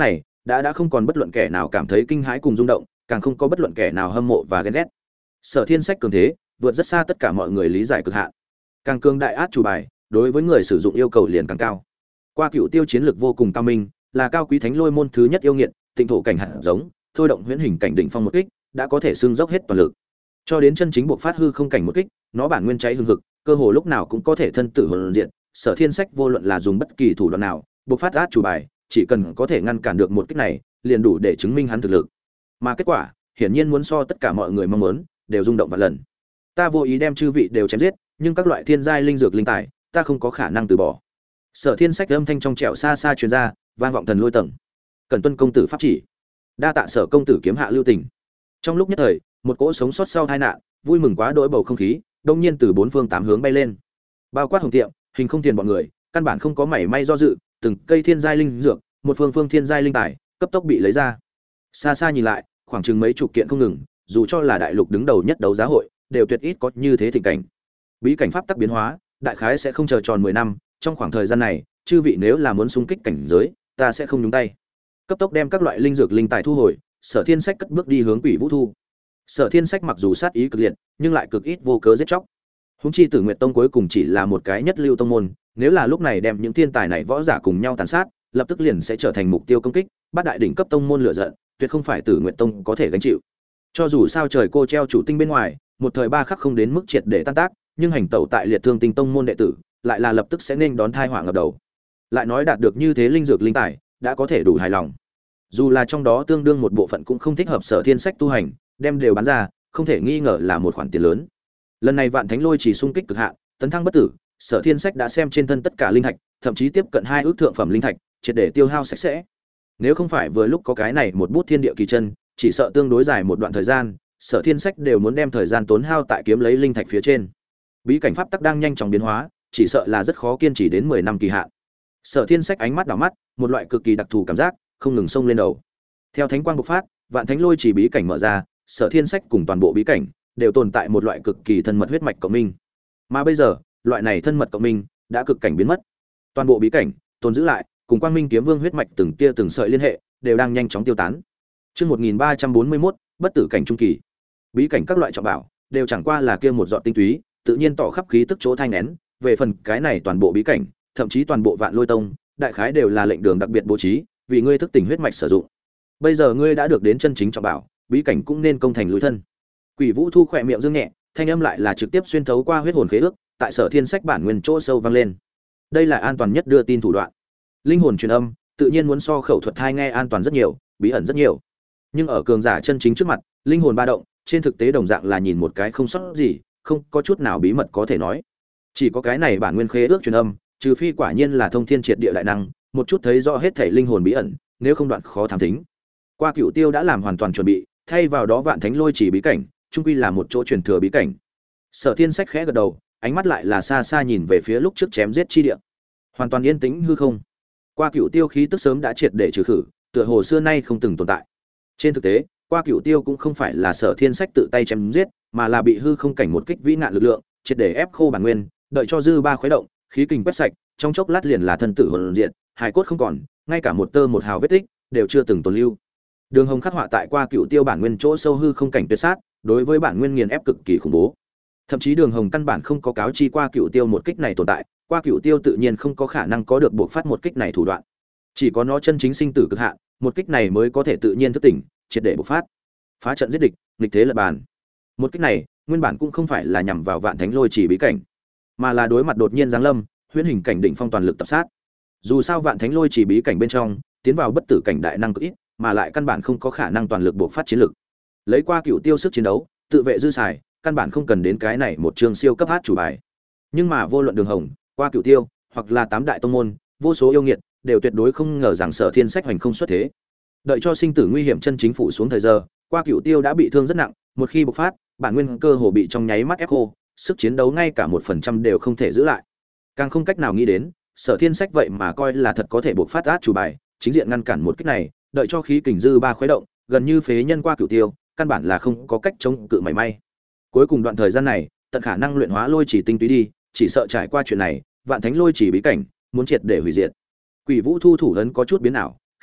đã không còn bất luận kẻ nào cảm thấy kinh hãi cùng rung động, càng không có bất luận kẻ nào hâm mộ và ghen ghét. Sở Thiên Sách cường thế, vượt rất xa tất cả mọi người lý giải cực hạn. Càng cường đại át chủ bài, đối với người sử dụng yêu cầu liền càng cao. Qua Cựu Tiêu chiến lược vô cùng cao minh, là cao quý thánh lôi môn thứ nhất yêu nghiệt, tịnh thổ cảnh hạt giống, thôi động huyễn hình cảnh đỉnh phong một kích, đã có thể xưng dốc hết toàn lực. Cho đến chân chính buộc phát hư không cảnh một kích, nó bản nguyên cháy hừng hực, cơ hồ lúc nào cũng có thể thân tử hồn diện. Sở Thiên Sách vô luận là dùng bất kỳ thủ đoạn nào, buộc phát át chủ bài, chỉ cần có thể ngăn cản được một kích này, liền đủ để chứng minh hắn thực lực. Mà kết quả, hiển nhiên muốn so tất cả mọi người mong muốn, đều rung động vạn lần. Ta vô ý đem chư vị đều chém giết, nhưng các loại thiên giai linh dược linh tài, ta không có khả năng từ bỏ. Sở Thiên Sách âm thanh trong trẻo xa xa truyền ra, vang vọng thần lôi tầng. Cần tuân công tử pháp chỉ. Đa tạ Sở công tử kiếm hạ lưu tình. Trong lúc nhất thời, một cỗ sống sót sau tai nạn, vui mừng quá đỗi bầu không khí, đông nhiên từ bốn phương tám hướng bay lên. Bao quát Hồng Tiệm, Hình Không Tiền bọn người, căn bản không có mảy may do dự, từng cây thiên giai linh dược, một phương thiên giai linh tài, cấp tốc bị lấy ra. Xa xa nhìn lại, khoảng chừng mấy chục kiện không ngừng, dù cho là đại lục đứng đầu nhất đấu giá hội, đều tuyệt ít có như thế thịnh cảnh. Bí cảnh pháp tắc biến hóa, đại khái sẽ không chờ tròn 10 năm, trong khoảng thời gian này, chư vị nếu là muốn xung kích cảnh giới, ta sẽ không nhúng tay. Cấp tốc đem các loại linh dược linh tài thu hồi, Sở Thiên Sách cất bước đi hướng Quỷ Vũ Thu. Sở Thiên Sách mặc dù sát ý cực liệt, nhưng lại cực ít vô cớ giết chóc. Húng chi Tử Nguyệt Tông cuối cùng chỉ là một cái nhất lưu tông môn, nếu là lúc này đem những thiên tài này võ giả cùng nhau tàn sát, lập tức liền sẽ trở thành mục tiêu công kích, bát đại đỉnh cấp tông môn lửa giận, tuyệt không phải Tử Nguyệt Tông có thể gánh chịu. Cho dù sao trời cô treo chủ tinh bên ngoài, một thời ba khắc không đến mức triệt để tan tác, nhưng hành tẩu tại Liệt Thương Tinh tông môn đệ tử, lại là lập tức sẽ nên đón tai họa ngập đầu. Lại nói đạt được như thế linh dược linh tài, đã có thể đủ hài lòng. Dù là trong đó tương đương một bộ phận cũng không thích hợp Sở Thiên Sách tu hành, đem đều bán ra, không thể nghi ngờ là một khoản tiền lớn. Lần này Vạn Thánh Lôi chỉ xung kích cực hạn, tấn thăng bất tử, Sở Thiên Sách đã xem trên thân tất cả linh thạch, thậm chí tiếp cận 2 ước thượng phẩm linh thạch, triệt để tiêu hao sạch sẽ. Nếu không phải vừa lúc có cái này một bút thiên địa kỳ chân, chỉ sợ tương đối dài một đoạn thời gian, Sở Thiên Sách đều muốn đem thời gian tốn hao tại kiếm lấy linh thạch phía trên. Bí cảnh pháp tắc đang nhanh chóng biến hóa, chỉ sợ là rất khó kiên trì đến 10 năm kỳ hạn. Sở Thiên Sách ánh mắt đảo mắt, một loại cực kỳ đặc thù cảm giác không ngừng xông lên đầu. Theo thánh quang bộc phát, Vạn Thánh Lôi chỉ bí cảnh mở ra, Sở Thiên Sách cùng toàn bộ bí cảnh đều tồn tại một loại cực kỳ thân mật huyết mạch cộng minh. Mà bây giờ, loại này thân mật cộng minh đã cực cảnh biến mất. Toàn bộ bí cảnh tồn giữ lại, cùng Quang Minh Kiếm Vương huyết mạch từng tia từng sợi liên hệ, đều đang nhanh chóng tiêu tán. Chương 1341, bất tử cảnh trung kỳ. Bí cảnh các loại trọng bảo đều chẳng qua là kia một giọt tinh túy, tự nhiên tỏ khắp khí tức chỗ thanh nén, về phần cái này toàn bộ bí cảnh, thậm chí toàn bộ Vạn Lôi Tông, đại khái đều là lệnh đường đặc biệt bố trí, vì ngươi thức tỉnh huyết mạch sử dụng. Bây giờ ngươi đã được đến chân chính trọng bảo, bí cảnh cũng nên công thành lối thân. Quỷ Vũ Thu khỏe miệng dương nhẹ, thanh âm lại là trực tiếp xuyên thấu qua huyết hồn khế ước, tại Sở Thiên Sách bản nguyên chỗ sâu vang lên. Đây là an toàn nhất đưa tin thủ đoạn. Linh hồn truyền âm, tự nhiên muốn so khẩu thuật hai nghe an toàn rất nhiều, bí ẩn rất nhiều. Nhưng ở cường giả chân chính trước mặt, linh hồn ba động, trên thực tế đồng dạng là nhìn một cái không sót gì, không có chút nào bí mật có thể nói. Chỉ có cái này bản nguyên khế ước truyền âm, trừ phi quả nhiên là thông thiên triệt địa đại năng, một chút thấy rõ hết thể linh hồn bí ẩn, nếu không đoạn khó thám thính. Qua Cựu Tiêu đã làm hoàn toàn chuẩn bị, thay vào đó Vạn Thánh Lôi chỉ bí cảnh, chung quy là một chỗ truyền thừa bí cảnh. Sở Thiên Sách khẽ gật đầu, ánh mắt lại là xa xa nhìn về phía lúc trước chém giết chi địa. Hoàn toàn yên tĩnh hư không. Qua Cựu Tiêu khí tức sớm đã triệt để trừ khử, tựa hồ xưa nay không từng tồn tại. Trên thực tế, Qua Cựu Tiêu cũng không phải là Sở Thiên Sách tự tay chém giết, mà là bị hư không cảnh một kích vĩ nạn lực lượng, triệt để ép khô bản nguyên, đợi cho dư ba khuấy động, khí kình quét sạch, trong chốc lát liền là thân tử hồn diện, hài cốt không còn, ngay cả một tơ một hào vết tích đều chưa từng tồn lưu. Đường hồng khắc họa tại Qua Cựu Tiêu bản nguyên chỗ sâu hư không cảnh tuyệt sát, đối với bản nguyên nghiền ép cực kỳ khủng bố. Thậm chí Đường hồng căn bản không có cáo chi Qua Cựu Tiêu một kích này tồn tại, Qua Cựu Tiêu tự nhiên không có khả năng có được buộc phát một kích này thủ đoạn. Chỉ có nó chân chính sinh tử cực hạn, một kích này mới có thể tự nhiên thức tỉnh, triệt để bộc phát, phá trận giết địch, nghịch thế lập bàn. Một kích này, nguyên bản cũng không phải là nhằm vào Vạn Thánh Lôi chỉ bí cảnh, mà là đối mặt đột nhiên giáng lâm, huyễn hình cảnh đỉnh phong toàn lực tập sát. Dù sao Vạn Thánh Lôi chỉ bí cảnh bên trong, tiến vào bất tử cảnh đại năng cực ít, mà lại căn bản không có khả năng toàn lực bộc phát chiến lực. Lấy Qua Cựu Tiêu sức chiến đấu, tự vệ dư xài, căn bản không cần đến cái này một trường siêu cấp hát chủ bài. Nhưng mà vô luận Đường hồng, Qua Cựu Tiêu, hoặc là tám đại tông môn, vô số yêu nghiệt, đều tuyệt đối không ngờ rằng Sở Thiên Sách hoành không xuất thế. Đợi cho sinh tử nguy hiểm chân chính phủ xuống thời giờ, Qua Cựu Tiêu đã bị thương rất nặng, một khi bộc phát, bản nguyên cơ hồ bị trong nháy mắt ép khô, sức chiến đấu ngay cả 1% đều không thể giữ lại. Càng không cách nào nghĩ đến, Sở Thiên Sách vậy mà coi là thật có thể bộc phát át chủ bài, chính diện ngăn cản một kích này, đợi cho khí kình dư ba khuấy động, gần như phế nhân Qua Cựu Tiêu, căn bản là không có cách chống cự mảy may. Cuối cùng đoạn thời gian này, tận khả năng luyện hóa lôi chỉ tinh túy đi, chỉ sợ trải qua chuyện này, Vạn Thánh Lôi chỉ bí cảnh muốn triệt để hủy diệt. Quỷ Vũ Thu thủ ấn có chút biến ảo,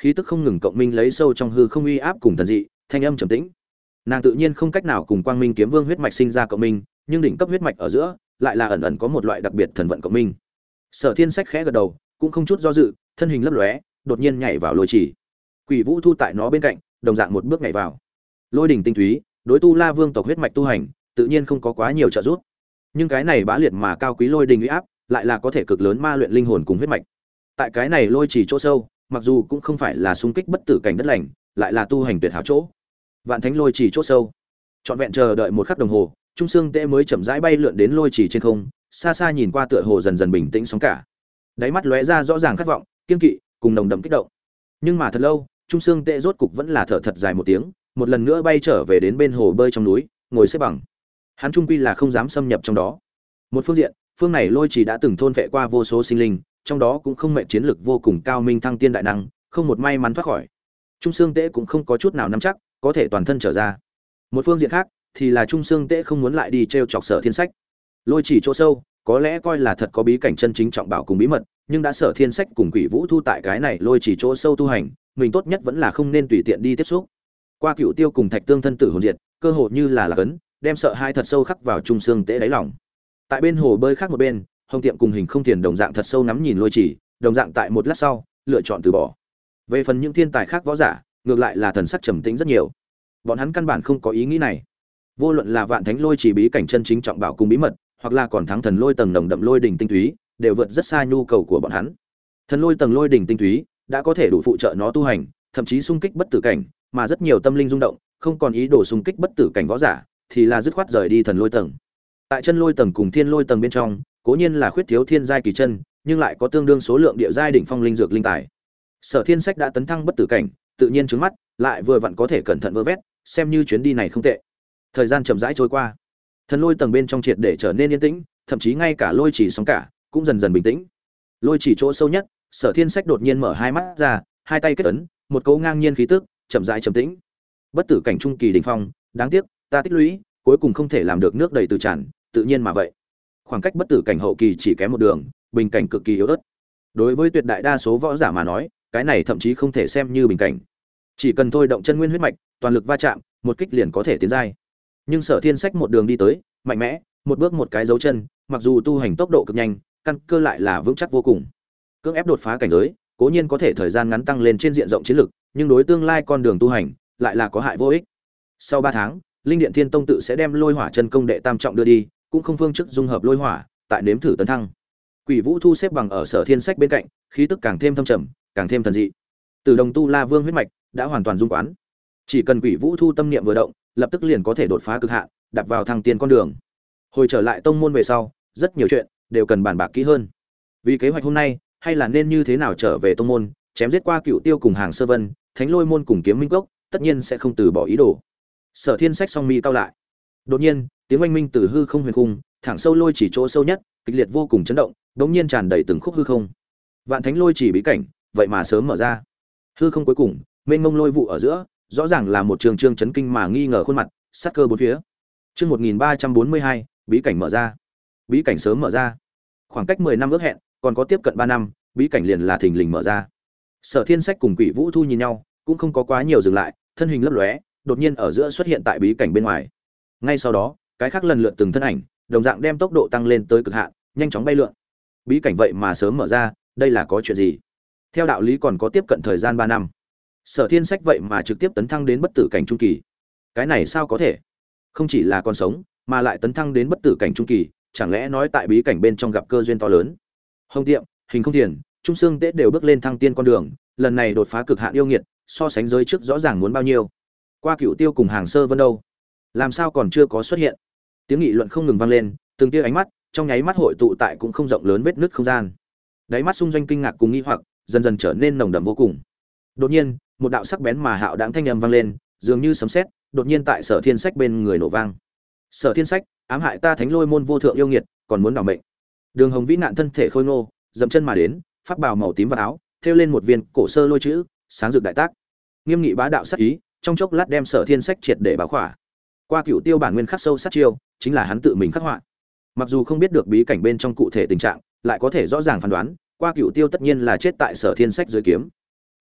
khí tức không ngừng cộng minh lấy sâu trong hư không uy áp cùng thần dị, thanh âm trầm tĩnh. Nàng tự nhiên không cách nào cùng Quang Minh Kiếm Vương huyết mạch sinh ra cộng minh, nhưng đỉnh cấp huyết mạch ở giữa lại là ẩn ẩn có một loại đặc biệt thần vận cộng minh. Sở Thiên Sách khẽ gật đầu, cũng không chút do dự, thân hình lấp lóe, đột nhiên nhảy vào lôi chỉ. Quỷ Vũ Thu tại nó bên cạnh, đồng dạng một bước nhảy vào. Lôi đỉnh tinh túy, đối Tu La Vương tộc huyết mạch tu hành, tự nhiên không có quá nhiều trợ giúp. Nhưng cái này bá liệt mà cao quý lôi đỉnh uy áp, lại là có thể cực lớn ma luyện linh hồn cùng huyết mạch. Tại cái này lôi chỉ chỗ sâu, mặc dù cũng không phải là xung kích bất tử cảnh đất lành, lại là tu hành tuyệt hảo chỗ. Vạn Thánh lôi chỉ chỗ sâu, trọn vẹn chờ đợi một khắc đồng hồ, Trung Sương Tế mới chậm rãi bay lượn đến lôi chỉ trên không, xa xa nhìn qua tựa hồ dần dần bình tĩnh sóng cả. Đáy mắt lóe ra rõ ràng khát vọng, kiên kỵ, cùng nồng đậm kích động. Nhưng mà thật lâu, Trung Sương Tế rốt cục vẫn là thở thật dài một tiếng, một lần nữa bay trở về đến bên hồ bơi trong núi, ngồi xếp bằng. Hắn trung quy là không dám xâm nhập trong đó. Một phương diện, phương này lôi chỉ đã từng thôn phệ qua vô số sinh linh, trong đó cũng không mệnh chiến lực vô cùng cao minh thăng tiên đại năng, không một may mắn thoát khỏi. Trung Sương Tế cũng không có chút nào nắm chắc có thể toàn thân trở ra. Một phương diện khác, thì là Trung Sương Tế không muốn lại đi trêu chọc Sở Thiên Sách. Lôi chỉ chỗ sâu, có lẽ coi là thật có bí cảnh chân chính trọng bảo cùng bí mật, nhưng đã Sở Thiên Sách cùng Quỷ Vũ Thu tại cái này lôi chỉ chỗ sâu tu hành, mình tốt nhất vẫn là không nên tùy tiện đi tiếp xúc. Qua Cựu Tiêu cùng Thạch Tương thân tử hồn diệt, cơ hội như là cấn, đem sợ hai thật sâu khắc vào Trung Sương Tế đáy lòng. Tại bên hồ bơi khác một bên, Hồng Tiệm cùng Hình Không Tiền đồng dạng thật sâu ngắm nhìn lôi chỉ, đồng dạng tại một lát sau, lựa chọn từ bỏ. Về phần những thiên tài khác võ giả, ngược lại là thần sắc trầm tĩnh rất nhiều. Bọn hắn căn bản không có ý nghĩ này. Vô luận là Vạn Thánh lôi chỉ bí cảnh chân chính trọng bảo cùng bí mật, hoặc là còn thắng thần lôi tầng nồng đậm lôi đỉnh tinh túy, đều vượt rất xa nhu cầu của bọn hắn. Thần lôi tầng lôi đỉnh tinh túy đã có thể đủ phụ trợ nó tu hành, thậm chí xung kích bất tử cảnh, mà rất nhiều tâm linh rung động, không còn ý đồ xung kích bất tử cảnh võ giả, thì là dứt khoát rời đi thần lôi tầng. Tại chân lôi tầng cùng thiên lôi tầng bên trong, cố nhiên là khuyết thiếu thiên giai kỳ chân, nhưng lại có tương đương số lượng địa giai đỉnh phong linh dược linh tài. Sở Thiên Sách đã tấn thăng bất tử cảnh, tự nhiên trứng mắt, lại vừa vặn có thể cẩn thận vơ vét, xem như chuyến đi này không tệ. Thời gian chậm rãi trôi qua, thần lôi tầng bên trong triệt để trở nên yên tĩnh, thậm chí ngay cả lôi chỉ sóng cả cũng dần dần bình tĩnh. Lôi chỉ chỗ sâu nhất, Sở Thiên Sách đột nhiên mở hai mắt ra, hai tay kết ấn, một cấu ngang nhiên khí tức, chậm rãi trầm tĩnh. Bất tử cảnh trung kỳ đỉnh phong, đáng tiếc, ta tích lũy, cuối cùng không thể làm được nước đầy từ tràn, tự nhiên mà vậy. Khoảng cách bất tử cảnh hậu kỳ chỉ kém một đường, bình cảnh cực kỳ yếu ớt. Đối với tuyệt đại đa số võ giả mà nói, cái này thậm chí không thể xem như bình cảnh. Chỉ cần thôi động chân nguyên huyết mạch, toàn lực va chạm, một kích liền có thể tiến giai. Nhưng Sở Thiên Sách một đường đi tới, mạnh mẽ, một bước một cái dấu chân, mặc dù tu hành tốc độ cực nhanh, căn cơ lại là vững chắc vô cùng. Cưỡng ép đột phá cảnh giới, cố nhiên có thể thời gian ngắn tăng lên trên diện rộng chiến lực, nhưng đối tương lai con đường tu hành lại là có hại vô ích. Sau 3 tháng, Linh Điện Thiên Tông tự sẽ đem Lôi Hỏa chân công đệ tam trọng đưa đi, cũng không phương chức dung hợp lôi hỏa, tại nếm thử tấn thăng. Quỷ Vũ Thu xếp bằng ở Sở Thiên Sách bên cạnh, khí tức càng thêm thâm trầm, càng thêm thần dị. Từ Đồng Tu La Vương huyết mạch đã hoàn toàn dung quán. Chỉ cần Quỷ Vũ Thu tâm niệm vừa động, lập tức liền có thể đột phá cực hạn, đạp vào thăng tiên con đường. Hồi trở lại tông môn về sau, rất nhiều chuyện đều cần bàn bạc kỹ hơn. Vì kế hoạch hôm nay, hay là nên như thế nào trở về tông môn, chém giết qua Cựu Tiêu cùng Hàng Sơ Vân, Thánh Lôi môn cùng Kiếm Minh Cốc, tất nhiên sẽ không từ bỏ ý đồ. Sở Thiên Sách song mi cao lại. Đột nhiên, tiếng oanh minh từ hư không huyền khung, thẳng sâu lôi chỉ chỗ sâu nhất, kịch liệt vô cùng chấn động, đống nhiên tràn đầy từng khúc hư không. Vạn Thánh lôi chỉ bí cảnh, vậy mà sớm mở ra. Hư không cuối cùng, mênh mông lôi vụ ở giữa, rõ ràng là một trường trương chấn kinh mà nghi ngờ khuôn mặt, sát cơ bốn phía. Chương 1342, bí cảnh mở ra. Bí cảnh sớm mở ra. Khoảng cách 10 năm ước hẹn, còn có tiếp cận 3 năm, bí cảnh liền là thình lình mở ra. Sở Thiên Sách cùng Quỷ Vũ Thu nhìn nhau, cũng không có quá nhiều dừng lại, thân hình lấp lóe, đột nhiên ở giữa xuất hiện tại bí cảnh bên ngoài. Ngay sau đó, cái khác lần lượt từng thân ảnh, đồng dạng đem tốc độ tăng lên tới cực hạn, nhanh chóng bay lượn. Bí cảnh vậy mà sớm mở ra, đây là có chuyện gì? Theo đạo lý còn có tiếp cận thời gian 3 năm. Sở Thiên Sách vậy mà trực tiếp tấn thăng đến bất tử cảnh trung kỳ. Cái này sao có thể? Không chỉ là còn sống, mà lại tấn thăng đến bất tử cảnh trung kỳ, chẳng lẽ nói tại bí cảnh bên trong gặp cơ duyên to lớn? Hồng Tiệm, Hình Không Thiền, Trung Sương Tế đều bước lên thăng tiên con đường, lần này đột phá cực hạn yêu nghiệt, so sánh giới trước rõ ràng muốn bao nhiêu. Qua Cựu Tiêu cùng Hàng Sơ Vân đâu? Làm sao còn chưa có xuất hiện? Tiếng nghị luận không ngừng vang lên, từng tia ánh mắt trong nháy mắt hội tụ tại cũng không rộng lớn vết nứt không gian. Đáy mắt xung doanh kinh ngạc cùng nghi hoặc dần dần trở nên nồng đậm vô cùng. Đột nhiên, một đạo sắc bén mà hạo đãng thanh âm vang lên, dường như sấm sét, đột nhiên tại Sở Thiên Sách bên người nổ vang. Sở Thiên Sách, ám hại ta Thánh Lôi môn vô thượng yêu nghiệt, còn muốn đảo mệnh. Đường Hồng Vĩ nạn thân thể khôi ngô, dậm chân mà đến, pháp bào màu tím và áo, thêu lên một viên cổ sơ lôi chữ, sáng rực đại tác. Nghiêm nghị bá đạo sát ý, trong chốc lát đem Sở Thiên Sách triệt để báo khỏa. Qua Cựu Tiêu bản nguyên khắc sâu sát chiêu, chính là hắn tự mình khắc họa. Mặc dù không biết được bí cảnh bên trong cụ thể tình trạng, lại có thể rõ ràng phán đoán, Qua Cựu Tiêu tất nhiên là chết tại Sở Thiên Sách dưới kiếm.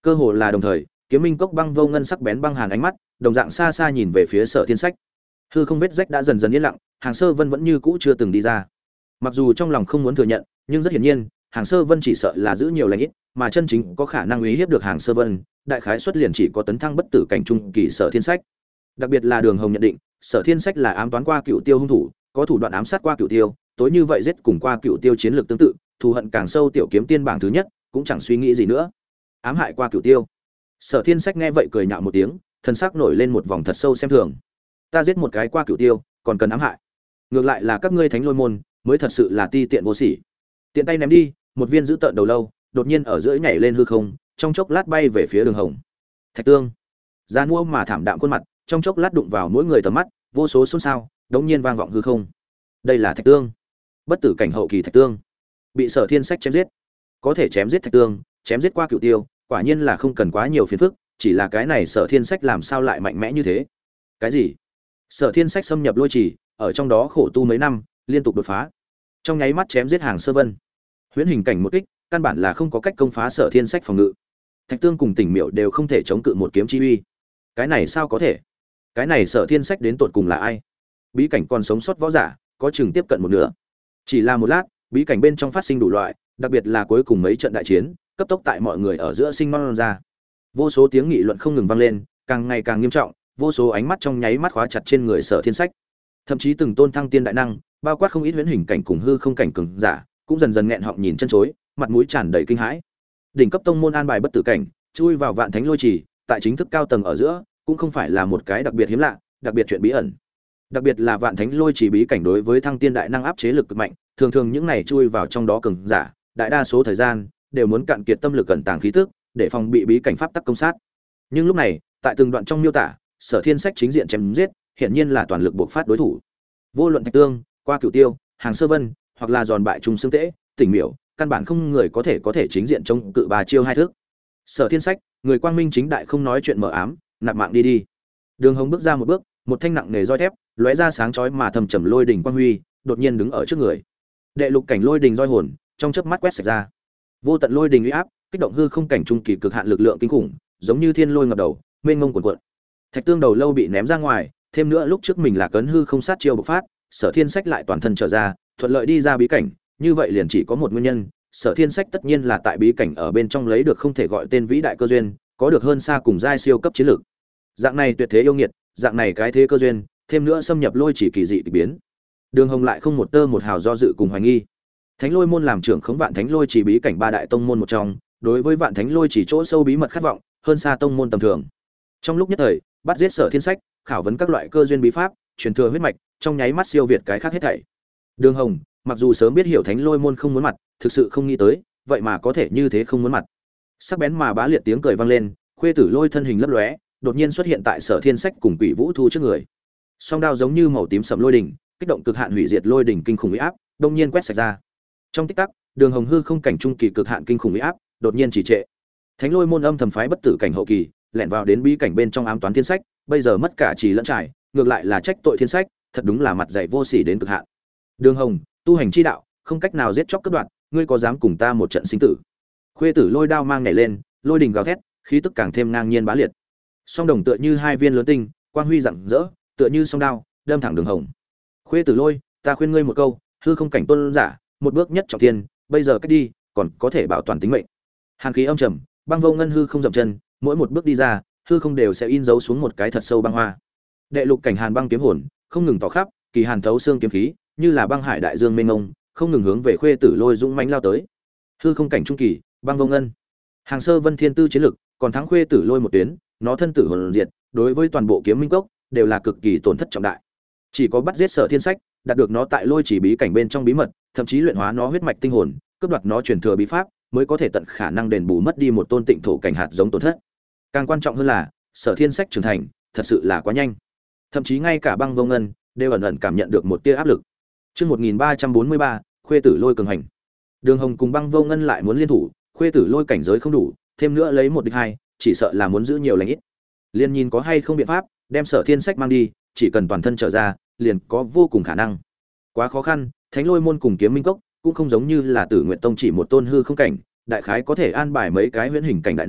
Cơ hồ là đồng thời, Kiếm Minh Cốc Băng Vô Ngân sắc bén băng hàn ánh mắt, đồng dạng xa xa nhìn về phía Sở Thiên Sách. Hư không vết rách đã dần dần yên lặng, Hàng Sơ Vân vẫn như cũ chưa từng đi ra. Mặc dù trong lòng không muốn thừa nhận, nhưng rất hiển nhiên, Hàng Sơ Vân chỉ sợ là giữ nhiều lành ít, mà chân chính có khả năng uy hiếp được Hàng Sơ Vân, đại khái xuất liền chỉ có tấn thăng bất tử cảnh trung kỳ Sở Thiên Sách. Đặc biệt là Đường Hồng nhận định, Sở Thiên Sách là ám toán qua Cựu Tiêu hung thủ, có thủ đoạn ám sát qua Cựu Tiêu, tối như vậy giết cùng qua Cựu Tiêu chiến lược tương tự, thù hận càng sâu, tiểu kiếm tiên bảng thứ nhất, cũng chẳng suy nghĩ gì nữa. Ám hại qua Cựu Tiêu. Sở Thiên Sách nghe vậy cười nhạo một tiếng, thân sắc nổi lên một vòng thật sâu xem thường. Ta giết một cái qua Cựu Tiêu, còn cần ám hại? Ngược lại là các ngươi Thánh Lôi môn mới thật sự là ti tiện vô sỉ. Tiện tay ném đi, một viên giữ tợn đầu lâu, đột nhiên ở giữa nhảy lên hư không, trong chốc lát bay về phía Đường Hồng. Thạch Tương, gian mua mà thảm đạm khuôn mặt, trong chốc lát đụng vào mỗi người tầm mắt, vô số xôn xao, đống nhiên vang vọng hư không. Đây là Thạch Tương, bất tử cảnh hậu kỳ Thạch Tương, bị Sở Thiên Sách chém giết. Có thể chém giết Thạch Tương, chém giết qua Cựu Tiêu, quả nhiên là không cần quá nhiều phiền phức, chỉ là cái này Sở Thiên Sách làm sao lại mạnh mẽ như thế? Cái gì? Sở Thiên Sách xâm nhập Lôi Trì, ở trong đó khổ tu mấy năm, liên tục đột phá, trong nháy mắt chém giết Hàng Sơ Vân. Huyễn hình cảnh một kích, căn bản là không có cách công phá Sở Thiên Sách phòng ngự. Thạch Tương cùng Tỉnh Miểu đều không thể chống cự một kiếm chi uy. Cái này sao có thể? Cái này Sở Thiên Sách đến tột cùng là ai? Bí cảnh còn sống sót võ giả, có chừng tiếp cận một nửa. Chỉ là một lát, bí cảnh bên trong phát sinh đủ loại, đặc biệt là cuối cùng mấy trận đại chiến, cấp tốc tại mọi người ở giữa sinh non ra. Vô số tiếng nghị luận không ngừng vang lên, càng ngày càng nghiêm trọng, vô số ánh mắt trong nháy mắt khóa chặt trên người Sở Thiên Sách. Thậm chí từng tôn thăng tiên đại năng, bao quát không ít huyễn hình cảnh cùng hư không cảnh cường giả, cũng dần dần nghẹn họng nhìn chân chối, mặt mũi tràn đầy kinh hãi. Đỉnh cấp tông môn an bài bất tử cảnh, chui vào Vạn Thánh Lôi Trì, tại chính thức cao tầng ở giữa, cũng không phải là một cái đặc biệt hiếm lạ, đặc biệt chuyện bí ẩn. Đặc biệt là Vạn Thánh Lôi Trì bí cảnh đối với thăng tiên đại năng áp chế lực cực mạnh, thường thường những này chui vào trong đó cường giả, đại đa số thời gian đều muốn cạn kiệt tâm lực cẩn tàng khí tức, để phòng bị bí cảnh pháp tắc công sát. Nhưng lúc này, tại từng đoạn trong miêu tả, Sở Thiên Sách chính diện chém giết, hiển nhiên là toàn lực buộc phát đối thủ. Vô luận Thạch Tương, qua Cựu Tiêu, Hàng Sơ Vân, hoặc là giòn bại Trung Xương Tễ, Tỉnh Miểu, căn bản không người có thể chính diện chống cự ba chiêu hai thức. Sở Thiên Sách, người quang minh chính đại không nói chuyện mờ ám, nạp mạng đi đi. Đường Hồng bước ra một bước, một thanh nặng nề roi thép, lóe ra sáng chói mà thầm trầm lôi đỉnh quang huy, đột nhiên đứng ở trước người. Đệ lục cảnh lôi đỉnh roi hồn, trong chớp mắt quét sạch ra. Vô tận lôi đỉnh uy áp, kích động hư không cảnh trung kỳ cực hạn lực lượng kinh khủng, giống như thiên lôi ngập đầu, mênh mông cuồn cuộn. Thạch Tương đầu lâu bị ném ra ngoài, thêm nữa lúc trước mình là cấn hư không sát chiêu bộc phát, Sở Thiên Sách lại toàn thân trở ra, thuận lợi đi ra bí cảnh, như vậy liền chỉ có một nguyên nhân, Sở Thiên Sách tất nhiên là tại bí cảnh ở bên trong lấy được không thể gọi tên vĩ đại cơ duyên, có được hơn xa cùng giai siêu cấp chiến lược. Dạng này tuyệt thế yêu nghiệt, dạng này cái thế cơ duyên, thêm nữa xâm nhập lôi chỉ kỳ dị kỳ biến. Đường Hồng lại không một tơ một hào do dự cùng hoài nghi. Thánh Lôi môn làm trưởng khống Vạn Thánh Lôi chỉ bí cảnh ba đại tông môn một trong, đối với Vạn Thánh Lôi chỉ chỗ sâu bí mật khát vọng, hơn xa tông môn tầm thường. Trong lúc nhất thời, bắt giết Sở Thiên Sách, khảo vấn các loại cơ duyên bí pháp, truyền thừa huyết mạch, trong nháy mắt siêu việt cái khác hết thảy. Đường Hồng, mặc dù sớm biết hiểu Thánh Lôi môn không muốn mặt, thực sự không nghĩ tới, vậy mà có thể như thế không muốn mặt. Sắc bén mà bá liệt tiếng cười vang lên, Khuê Tử Lôi thân hình lấp lóe, đột nhiên xuất hiện tại Sở Thiên Sách cùng Quỷ Vũ Thu trước người. Song đao giống như màu tím sẫm lôi đỉnh, kích động cực hạn hủy diệt lôi đỉnh kinh khủng uy áp, đột nhiên quét sạch ra. Trong tích tắc, Đường Hồng hư không cảnh trung kỳ cực hạn kinh khủng uy áp, đột nhiên trì trệ. Thánh Lôi môn âm thầm phái bất tử cảnh hậu kỳ, lẻn vào đến bí cảnh bên trong ám toán Thiên Sách, bây giờ mất cả trì lẫn trải, ngược lại là trách tội Thiên Sách, thật đúng là mặt dày vô sỉ đến cực hạn. Đường Hồng, tu hành chi đạo, không cách nào giết chóc cướp đoạt, ngươi có dám cùng ta một trận sinh tử? Khuê Tử Lôi đao mang nhảy lên, lôi đỉnh gào thét, khí tức càng thêm ngang nhiên bá liệt. Song đồng tựa như hai viên lớn tinh, quang huy rạng rỡ, tựa như song đao, đâm thẳng Đường Hồng. Khuê Tử Lôi, ta khuyên ngươi một câu, hư không cảnh tôn giả, một bước nhất trọng thiên, bây giờ cách đi, còn có thể bảo toàn tính mệnh. Hàn khí âm trầm, băng vô ngân hư không dậm chân, mỗi một bước đi ra, hư không đều sẽ in dấu xuống một cái thật sâu băng hoa. Đệ lục cảnh Hàn băng kiếm hồn, không ngừng tỏ khắp, kỳ hàn thấu xương kiếm khí, như là băng hải đại dương mênh mông, không ngừng hướng về Khuê Tử Lôi dũng mãnh lao tới. Hư không cảnh trung kỳ, băng vô ngân. Hàng Sơ Vân thiên tư chiến lực, còn thắng Khuê Tử Lôi một tuyến, nó thân tử hồn diệt, đối với toàn bộ Kiếm Minh Cốc đều là cực kỳ tổn thất trọng đại. Chỉ có bắt giết Sở Thiên Sách, đạt được nó tại Lôi chỉ bí cảnh bên trong bí mật, thậm chí luyện hóa nó huyết mạch tinh hồn, cướp đoạt nó truyền thừa bí pháp, mới có thể tận khả năng đền bù mất đi một tôn tịnh thổ cảnh hạt giống tổn thất. Càng quan trọng hơn là, Sở Thiên Sách trưởng thành, thật sự là quá nhanh. Thậm chí ngay cả băng vô ngân đều ẩn ẩn cảm nhận được một tia áp lực. Chương 1343, Khuê Tử Lôi cường hành. Đường Hồng cùng băng vô ngân lại muốn liên thủ, Khuê Tử Lôi cảnh giới không đủ, thêm nữa lấy một địch hai, chỉ sợ là muốn giữ nhiều lành ít. Liên nhìn có hay không biện pháp đem Sở Thiên Sách mang đi, chỉ cần toàn thân trở ra, liền có vô cùng khả năng. Quá khó khăn, Thánh Lôi môn cùng Kiếm Minh Cốc cũng không giống như là Tử Nguyệt Tông chỉ một tôn hư không cảnh, đại khái có thể an bài mấy cái huyễn hình cảnh đại năng,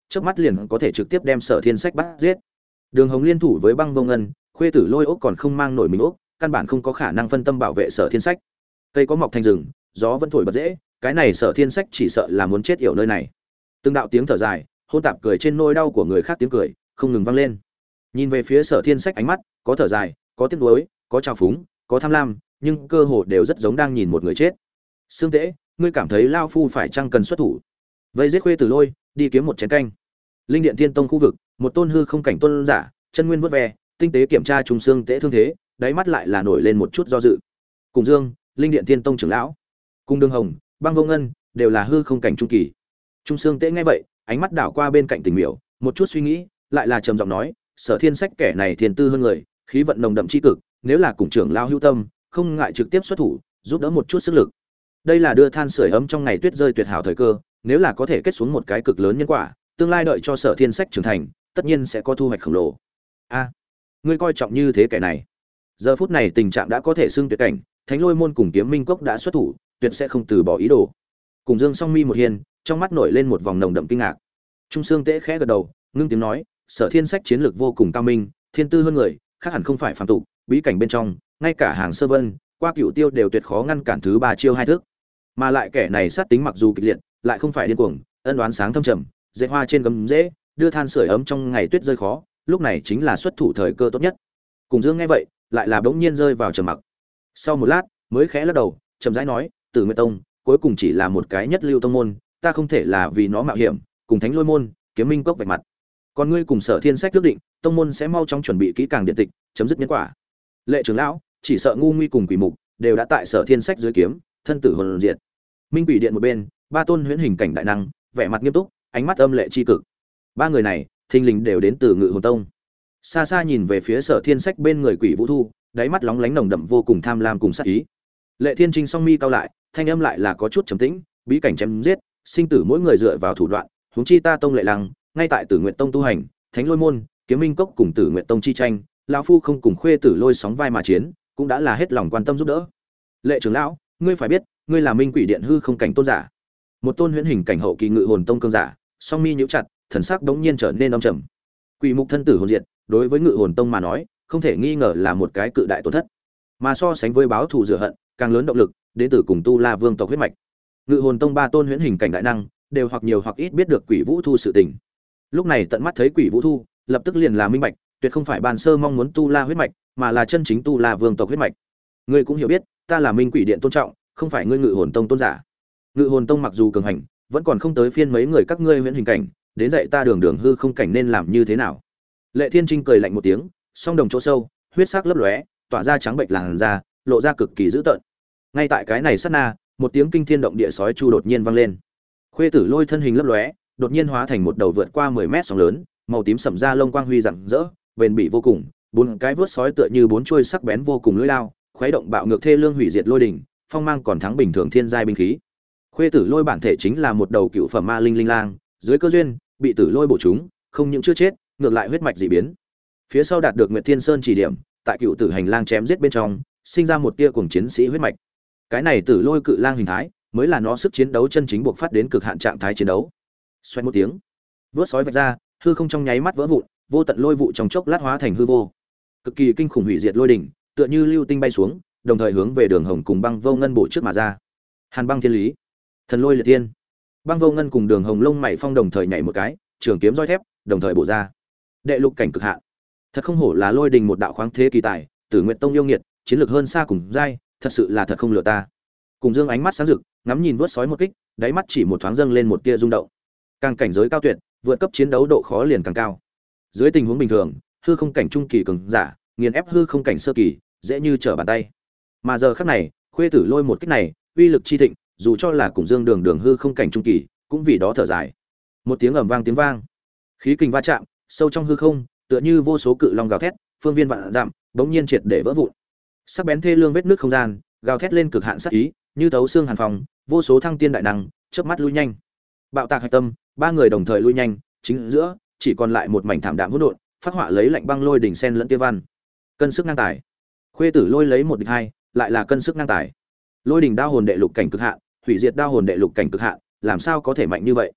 chớp mắt liền có thể trực tiếp đem Sở Thiên Sách bắt giết. Đường Hồng liên thủ với Băng Vô Ngân, Khuê Tử Lôi ốc còn không mang nổi mình ốc, căn bản không có khả năng phân tâm bảo vệ Sở Thiên Sách. Cây có mọc thành rừng, gió vẫn thổi bật dễ, cái này Sở Thiên Sách chỉ sợ là muốn chết yểu nơi này. Từng đạo tiếng thở dài, hôn tạp cười trên nỗi đau của người khác tiếng cười, không ngừng vang lên. Nhìn về phía Sở Thiên Sách ánh mắt, có thở dài, có tiếc nuối, có trào phúng, có tham lam, nhưng cơ hồ đều rất giống đang nhìn một người chết. Sương Tế, ngươi cảm thấy lao phu phải chăng cần xuất thủ? Vây giết Khuê Tử Lôi, đi kiếm một chén canh. Linh Điện Thiên Tông khu vực, một tôn hư không cảnh tôn giả, chân nguyên vuốt ve, tinh tế kiểm tra trùng Sương Tế thương thế, đáy mắt lại là nổi lên một chút do dự. Cùng Dương, Linh Điện Thiên Tông trưởng lão, cùng Đường Hồng, Băng Vô Ngân, đều là hư không cảnh trung kỳ. Trung Sương Tế nghe vậy, ánh mắt đảo qua bên cạnh Tình Miểu, một chút suy nghĩ, lại là trầm giọng nói, Sở Thiên Sách kẻ này thiên tư hơn người, khí vận nồng đậm chi cực, nếu là cùng trưởng lão hữu tâm, không ngại trực tiếp xuất thủ, giúp đỡ một chút sức lực. Đây là đưa than sưởi ấm trong ngày tuyết rơi tuyệt hảo thời cơ, nếu là có thể kết xuống một cái cực lớn nhân quả, tương lai đợi cho Sở Thiên Sách trưởng thành, tất nhiên sẽ có thu hoạch khổng lồ. A, ngươi coi trọng như thế kẻ này. Giờ phút này tình trạng đã có thể xưng tuyệt cảnh, Thánh Lôi môn cùng Kiếm Minh cốc đã xuất thủ, tuyệt sẽ không từ bỏ ý đồ. Cùng Dương Song Mi một hiền, trong mắt nổi lên một vòng nồng đậm kinh ngạc. Trung Sương Tế khẽ gật đầu, ngưng tiếng nói, Sở Thiên Sách chiến lược vô cùng cao minh, thiên tư hơn người, khác hẳn không phải phàm tục, bí cảnh bên trong, ngay cả hàng sơ vân, qua cựu tiêu đều tuyệt khó ngăn cản thứ ba chiêu hai thức. Mà lại kẻ này sát tính mặc dù kịch liệt, lại không phải điên cuồng, ân oán sáng thâm trầm, dệt hoa trên gấm dễ, đưa than sưởi ấm trong ngày tuyết rơi khó, lúc này chính là xuất thủ thời cơ tốt nhất. Cùng Dương nghe vậy, lại là bỗng nhiên rơi vào trầm mặc. Sau một lát, mới khẽ lắc đầu, trầm rãi nói, Tử Nguyệt Tông, cuối cùng chỉ là một cái nhất lưu tông môn, ta không thể là vì nó mạo hiểm, cùng Thánh Lôi môn, Kiếm Minh cốc vạch mặt. Còn ngươi cùng Sở Thiên Sách quyết định, tông môn sẽ mau chóng chuẩn bị kỹ càng điện tịch, chấm dứt nhân quả. Lệ trưởng lão, chỉ sợ ngu nguy cùng quỷ mục đều đã tại Sở Thiên Sách dưới kiếm, thân tử hồn diệt. Minh Quỷ Điện một bên, ba tôn huyễn hình cảnh đại năng, vẻ mặt nghiêm túc, ánh mắt âm lệ chi cực. Ba người này, thình lình đều đến từ Ngự Hồn Tông. Xa xa nhìn về phía Sở Thiên Sách bên người Quỷ Vũ Thu, đáy mắt lóng lánh nồng đậm vô cùng tham lam cùng sát ý. Lệ Thiên Trinh song mi cau lại, thanh âm lại là có chút trầm tĩnh, bí cảnh chém giết, sinh tử mỗi người dựa vào thủ đoạn, huống chi ta tông Lệ Lăng, ngay tại Tử Nguyệt Tông tu hành, Thánh Lôi môn, Kiếm Minh cốc cùng Tử Nguyệt Tông chi tranh, lão phu không cùng Khuê Tử Lôi sóng vai mà chiến, cũng đã là hết lòng quan tâm giúp đỡ. Lệ trưởng lão, ngươi phải biết, ngươi là Minh Quỷ Điện hư không cảnh tôn giả. Một tôn huyễn hình cảnh hậu kỳ Ngự Hồn Tông cương giả, song mi nhíu chặt, thần sắc đống nhiên trở nên âm trầm. Quỷ mục thân tử hồn diệt, đối với Ngự Hồn Tông mà nói, không thể nghi ngờ là một cái cự đại tổn thất. Mà so sánh với báo thù rửa hận, càng lớn động lực đến từ cùng Tu La Vương tộc huyết mạch. Ngự Hồn Tông ba tôn huyễn hình cảnh đại năng, đều hoặc nhiều hoặc ít biết được Quỷ Vũ Thu sự tình. Lúc này tận mắt thấy Quỷ Vũ Thu, lập tức liền là minh bạch, tuyệt không phải bàn sơ mong muốn Tu La huyết mạch, mà là chân chính Tu La Vương tộc huyết mạch. Ngươi cũng hiểu biết, ta là Minh Quỷ Điện tôn trọng, không phải ngươi Ngự Hồn Tông tôn giả. Ngự Hồn Tông mặc dù cường hành, vẫn còn không tới phiên mấy người các ngươi huyễn hình cảnh, đến dạy ta đường đường hư không cảnh nên làm như thế nào. Lệ Thiên Trinh cười lạnh một tiếng, song đồng chỗ sâu, huyết sắc lấp lóe, tỏa ra trắng bệnh làn da, lộ ra cực kỳ dữ tợn. Ngay tại cái này sát na, một tiếng kinh thiên động địa sói chu đột nhiên vang lên. Khuê Tử Lôi thân hình lấp lóe, đột nhiên hóa thành một đầu vượt qua 10 mét sóng lớn, màu tím sẫm da lông quang huy rạng rỡ, bền bỉ vô cùng, bốn cái vớt sói tựa như bốn chuôi sắc bén vô cùng lưỡi lao, khuấy động bạo ngược thê lương hủy diệt lôi đỉnh, phong mang còn thắng bình thường thiên giai binh khí. Khuê Tử Lôi bản thể chính là một đầu cựu phẩm ma linh linh lang, dưới cơ duyên, bị Tử Lôi bổ trúng, không những chưa chết, ngược lại huyết mạch dị biến. Phía sau đạt được Nguyệt Thiên Sơn chỉ điểm, tại cựu tử hành lang chém giết bên trong, sinh ra một tia cuồng chiến sĩ huyết mạch. Cái này Tử Lôi cự lang hình thái, mới là nó sức chiến đấu chân chính buộc phát đến cực hạn trạng thái chiến đấu. Xoẹt một tiếng, vớt sói vạch ra, hư không trong nháy mắt vỡ vụn, vô tận lôi vụ trong chốc lát hóa thành hư vô. Cực kỳ kinh khủng hủy diệt lôi đỉnh, tựa như lưu tinh bay xuống, đồng thời hướng về Đường Hồng cùng Băng Vô Ngân bổ trước mà ra. Hàn Băng Thiên Lý, Thần Lôi Liệt Tiên. Băng Vô Ngân cùng Đường Hồng lông mày phong đồng thời nhảy một cái, trường kiếm roi thép, đồng thời bổ ra. Đệ lục cảnh cực hạn. Thật không hổ là lôi đình một đạo khoáng thế kỳ tài, Tử Nguyệt Tông yêu nghiệt, chiến lược hơn xa cùng giai, thật sự là thật không lừa ta. Cùng Dương ánh mắt sáng rực, ngắm nhìn vớt sói một kích, đáy mắt chỉ một thoáng dâng lên một tia rung động. Càng cảnh giới cao tuyệt, vượt cấp chiến đấu độ khó liền càng cao. Dưới tình huống bình thường, hư không cảnh trung kỳ cường giả, nghiền ép hư không cảnh sơ kỳ, dễ như trở bàn tay. Mà giờ khắc này, Khuê Tử Lôi một kích này, uy lực chi thịnh, dù cho là cùng Dương đường hư không cảnh trung kỳ, cũng vì đó thở dài. Một tiếng ầm vang tiếng vang, khí kình va chạm, sâu trong hư không, tựa như vô số cự long gào thét, phương viên vạn dặm, bỗng nhiên triệt để vỡ vụn. Sắc bén thê lương vết nứt không gian, gào thét lên cực hạn sát ý, như thấu xương hàn phòng, vô số thăng tiên đại năng, chớp mắt lui nhanh. Bạo tạc hạch tâm, ba người đồng thời lui nhanh, chính giữa chỉ còn lại một mảnh thảm đạm hỗn độn, phát họa lấy lạnh băng lôi đỉnh sen lẫn tia văn. Cân sức ngang tài. Khuê Tử Lôi lấy một địch hai, lại là cân sức ngang tài. Lôi đỉnh đao hồn đệ lục cảnh cực hạn, hủy diệt đao hồn đệ lục cảnh cực hạn, làm sao có thể mạnh như vậy?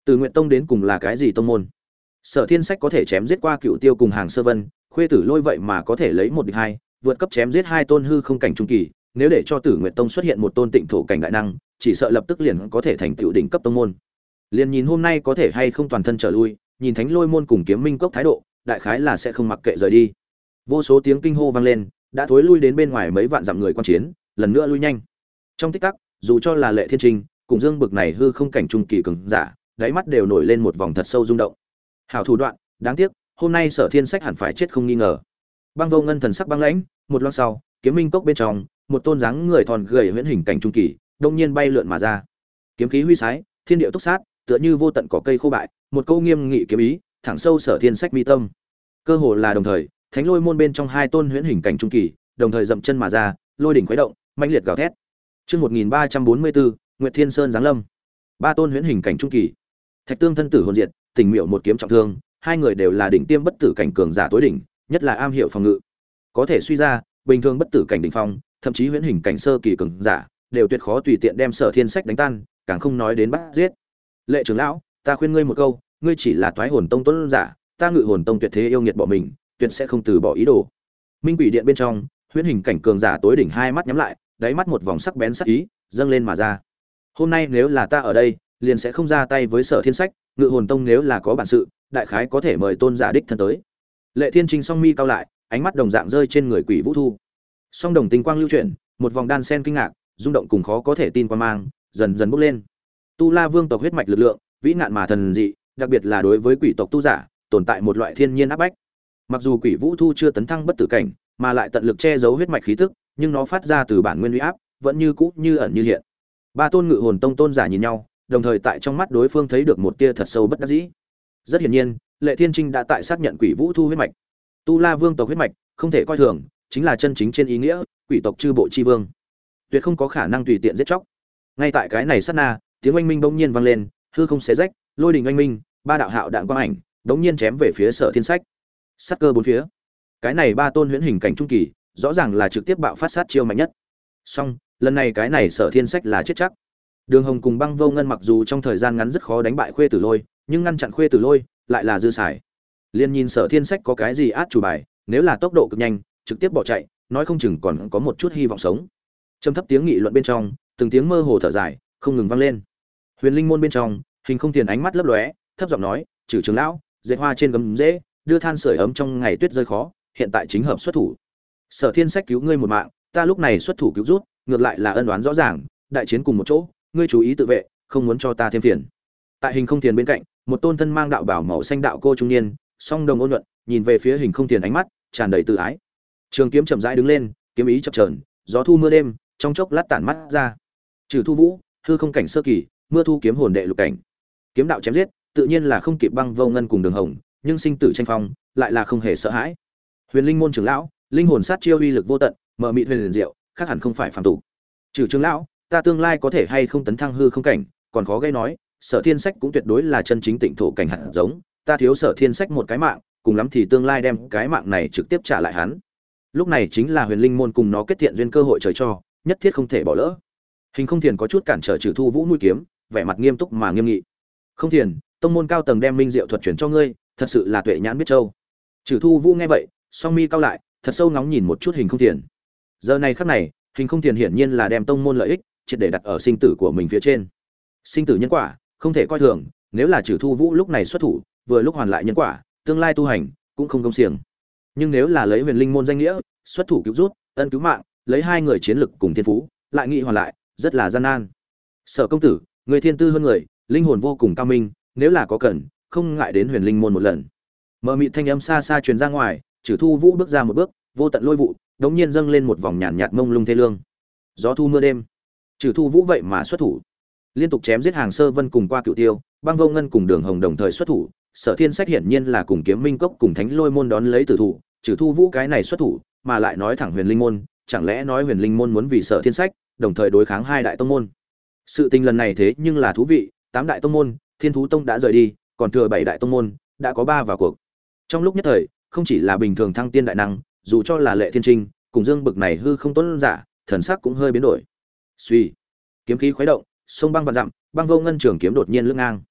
Từ Nguyệt Tông đến cùng là cái gì tông môn? Sở Thiên Sách có thể chém giết qua Cựu Tiêu cùng Hàng Sơ Vân, Khuê Tử Lôi vậy mà có thể lấy một địch hai, vượt cấp chém giết hai tôn hư không cảnh trung kỳ, nếu để cho Tử Nguyệt Tông xuất hiện một tôn tịnh thổ cảnh đại năng, chỉ sợ lập tức liền có thể thành tựu đỉnh cấp tông môn. Liền nhìn hôm nay có thể hay không toàn thân trở lui, nhìn Thánh Lôi môn cùng Kiếm Minh cốc thái độ, đại khái là sẽ không mặc kệ rời đi. Vô số tiếng kinh hô vang lên, đã thối lui đến bên ngoài mấy vạn dặm người quan chiến, lần nữa lui nhanh. Trong tích tắc, dù cho là Lệ Thiên Trinh, cùng Dương bực này hư không cảnh trung kỳ cường giả, đáy mắt đều nổi lên một vòng thật sâu rung động. Hảo thủ đoạn, đáng tiếc, hôm nay Sở Thiên Sách hẳn phải chết không nghi ngờ. Băng Vô Ngân thần sắc băng lãnh, một lát sau, Kiếm Minh cốc bên trong, một tôn dáng người thon gầy huyễn hình cảnh trung kỳ, đông nhiên bay lượn mà ra. Kiếm khí huy sái, thiên địa túc sát, tựa như vô tận cỏ cây khô bại, một câu nghiêm nghị kiếm ý, thẳng sâu Sở Thiên Sách mi tâm. Cơ hồ là đồng thời, Thánh Lôi môn bên trong hai tôn huyễn hình cảnh trung kỳ, đồng thời dậm chân mà ra, lôi đỉnh khuấy động, mãnh liệt gào thét. Chương 1344, Nguyệt Thiên Sơn giáng lâm. Ba tôn huyễn hình cảnh trung kỳ. Thạch Tương thân tử hồn diệt, Tình Miểu một kiếm trọng thương, hai người đều là đỉnh tiêm bất tử cảnh cường giả tối đỉnh, nhất là am hiểu phòng ngự. Có thể suy ra, bình thường bất tử cảnh đỉnh phong, thậm chí huyễn hình cảnh sơ kỳ cường giả, đều tuyệt khó tùy tiện đem Sở Thiên Sách đánh tan, càng không nói đến bắt giết. Lệ trưởng lão, ta khuyên ngươi một câu, ngươi chỉ là Toái Hồn Tông tuấn giả, ta Ngự Hồn Tông tuyệt thế yêu nghiệt bỏ mình, tuyệt sẽ không từ bỏ ý đồ. Minh Quỷ Điện bên trong, huyễn hình cảnh cường giả tối đỉnh hai mắt nhắm lại, đáy mắt một vòng sắc bén sắc ý dâng lên mà ra. Hôm nay nếu là ta ở đây, liền sẽ không ra tay với Sở Thiên Sách, Ngự Hồn Tông nếu là có bản sự, đại khái có thể mời tôn giả đích thân tới. Lệ Thiên Trinh song mi cao lại, ánh mắt đồng dạng rơi trên người Quỷ Vũ Thu. Song đồng tinh quang lưu chuyển, một vòng đan sen kinh ngạc, rung động cùng khó có thể tin quan mang, dần dần bốc lên. Tu La Vương tộc huyết mạch lực lượng, vĩ ngạn mà thần dị, đặc biệt là đối với quỷ tộc tu giả, tồn tại một loại thiên nhiên áp bách. Mặc dù Quỷ Vũ Thu chưa tấn thăng bất tử cảnh, mà lại tận lực che giấu huyết mạch khí tức, nhưng nó phát ra từ bản nguyên uy áp, vẫn như cũ như ẩn như hiện. Ba tôn Ngự Hồn Tông tôn giả nhìn nhau, đồng thời tại trong mắt đối phương thấy được một tia thật sâu bất đắc dĩ. Rất hiển nhiên, Lệ Thiên Trinh đã tại xác nhận Quỷ Vũ Thu huyết mạch. Tu La Vương tộc huyết mạch, không thể coi thường, chính là chân chính trên ý nghĩa, quỷ tộc chư bộ chi vương. Tuyệt không có khả năng tùy tiện giết chóc. Ngay tại cái này sát na, tiếng oanh minh bỗng nhiên vang lên, hư không xé rách, lôi đình oanh minh, ba đạo hạo đạn quang ảnh, bỗng nhiên chém về phía Sở Thiên Sách. Sát cơ bốn phía. Cái này ba tôn huyễn hình cảnh trung kỳ, rõ ràng là trực tiếp bạo phát sát chiêu mạnh nhất. Song, lần này cái này Sở Thiên Sách là chết chắc. Đường Hồng cùng Băng Vô Ngân mặc dù trong thời gian ngắn rất khó đánh bại Khuê Tử Lôi, nhưng ngăn chặn Khuê Tử Lôi lại là dư xài. Liên nhìn Sở Thiên Sách có cái gì át chủ bài, nếu là tốc độ cực nhanh, trực tiếp bỏ chạy, nói không chừng còn có một chút hy vọng sống. Trầm thấp tiếng nghị luận bên trong, từng tiếng mơ hồ thở dài không ngừng vang lên. Huyền Linh môn bên trong, Hình Không Tiền ánh mắt lấp lóe, thấp giọng nói, "Trừ trưởng lão, dệt hoa trên gấm rễ, đưa than sưởi ấm trong ngày tuyết rơi khó, hiện tại chính hợp xuất thủ. Sở Thiên Sách cứu ngươi một mạng, ta lúc này xuất thủ cứu rút, ngược lại là ân oán rõ ràng, đại chiến cùng một chỗ, ngươi chú ý tự vệ, không muốn cho ta thêm phiền." Tại Hình Không Tiền bên cạnh, một tôn thân mang đạo bào màu xanh đạo cô trung niên, song đồng ôn nhuận, nhìn về phía Hình Không Tiền ánh mắt tràn đầy tự ái. Trường kiếm chậm rãi đứng lên, kiếm ý chập chờn, gió thu mưa đêm, trong chốc lát tản mắt ra. Trừ Thu Vũ, hư không cảnh sơ kỳ, mưa thu kiếm hồn đệ lục cảnh. Kiếm đạo chém giết, tự nhiên là không kịp Băng Vô Ngân cùng Đường Hồng, nhưng sinh tử tranh phong, lại là không hề sợ hãi. Huyền Linh môn trưởng lão, linh hồn sát chiêu uy lực vô tận, mở mịt huyền diệu, khác hẳn không phải phàm tục. Trừ trưởng lão, ta tương lai có thể hay không tấn thăng hư không cảnh, còn khó gây nói, Sở Thiên Sách cũng tuyệt đối là chân chính tịnh thổ cảnh hạt giống, ta thiếu Sở Thiên Sách một cái mạng, cùng lắm thì tương lai đem cái mạng này trực tiếp trả lại hắn. Lúc này chính là Huyền Linh môn cùng nó kết thiện duyên cơ hội trời cho, nhất thiết không thể bỏ lỡ. Hình Không Thiền có chút cản trở Trừ Thu Vũ nuôi kiếm, vẻ mặt nghiêm túc mà nghiêm nghị. "Không Thiền, tông môn cao tầng đem minh diệu thuật chuyển cho ngươi, thật sự là tuệ nhãn biết châu." Trừ Thu Vũ nghe vậy, song mi cao lại, thật sâu ngóng nhìn một chút Hình Không Thiền. Giờ này khắc này, Hình Không Thiền hiển nhiên là đem tông môn lợi ích triệt để đặt ở sinh tử của mình phía trên. Sinh tử nhân quả, không thể coi thường, nếu là Trừ Thu Vũ lúc này xuất thủ, vừa lúc hoàn lại nhân quả, tương lai tu hành cũng không công xiềng. Nhưng nếu là lấy Huyền Linh môn danh nghĩa, xuất thủ cứu rút, ân cứu mạng, lấy hai người chiến lực cùng thiên phú, lại nghị hoàn lại, rất là gian nan. Sở công tử, người thiên tư hơn người, linh hồn vô cùng cao minh, nếu là có cần, không ngại đến Huyền Linh môn một lần. Mờ mịt thanh âm xa xa truyền ra ngoài, Trừ Thu Vũ bước ra một bước, vô tận lôi vụ, đống nhiên dâng lên một vòng nhàn nhạt mông lung thê lương. Gió thu mưa đêm, Trừ Thu Vũ vậy mà xuất thủ, liên tục chém giết Hàng Sơ Vân cùng qua Cựu Tiêu, Băng Vô Ngân cùng Đường Hồng đồng thời xuất thủ. Sở Thiên Sách hiển nhiên là cùng Kiếm Minh cốc cùng Thánh Lôi môn đón lấy tử thủ, Trừ Thu Vũ cái này xuất thủ, mà lại nói thẳng Huyền Linh môn, chẳng lẽ nói Huyền Linh môn muốn vì Sở Thiên Sách, đồng thời đối kháng hai đại tông môn. Sự tình lần này thế nhưng là thú vị, tám đại tông môn, Thiên Thú Tông đã rời đi, còn thừa bảy đại tông môn, đã có ba vào cuộc. Trong lúc nhất thời, không chỉ là bình thường thăng tiên đại năng, dù cho là Lệ Thiên Trinh, cùng Dương bực này hư không tuấn giả, thần sắc cũng hơi biến đổi. Suy, kiếm khí khuấy động, sông băng vạn dặm, Băng Vô Ngân trường kiếm đột nhiên lướt ngang.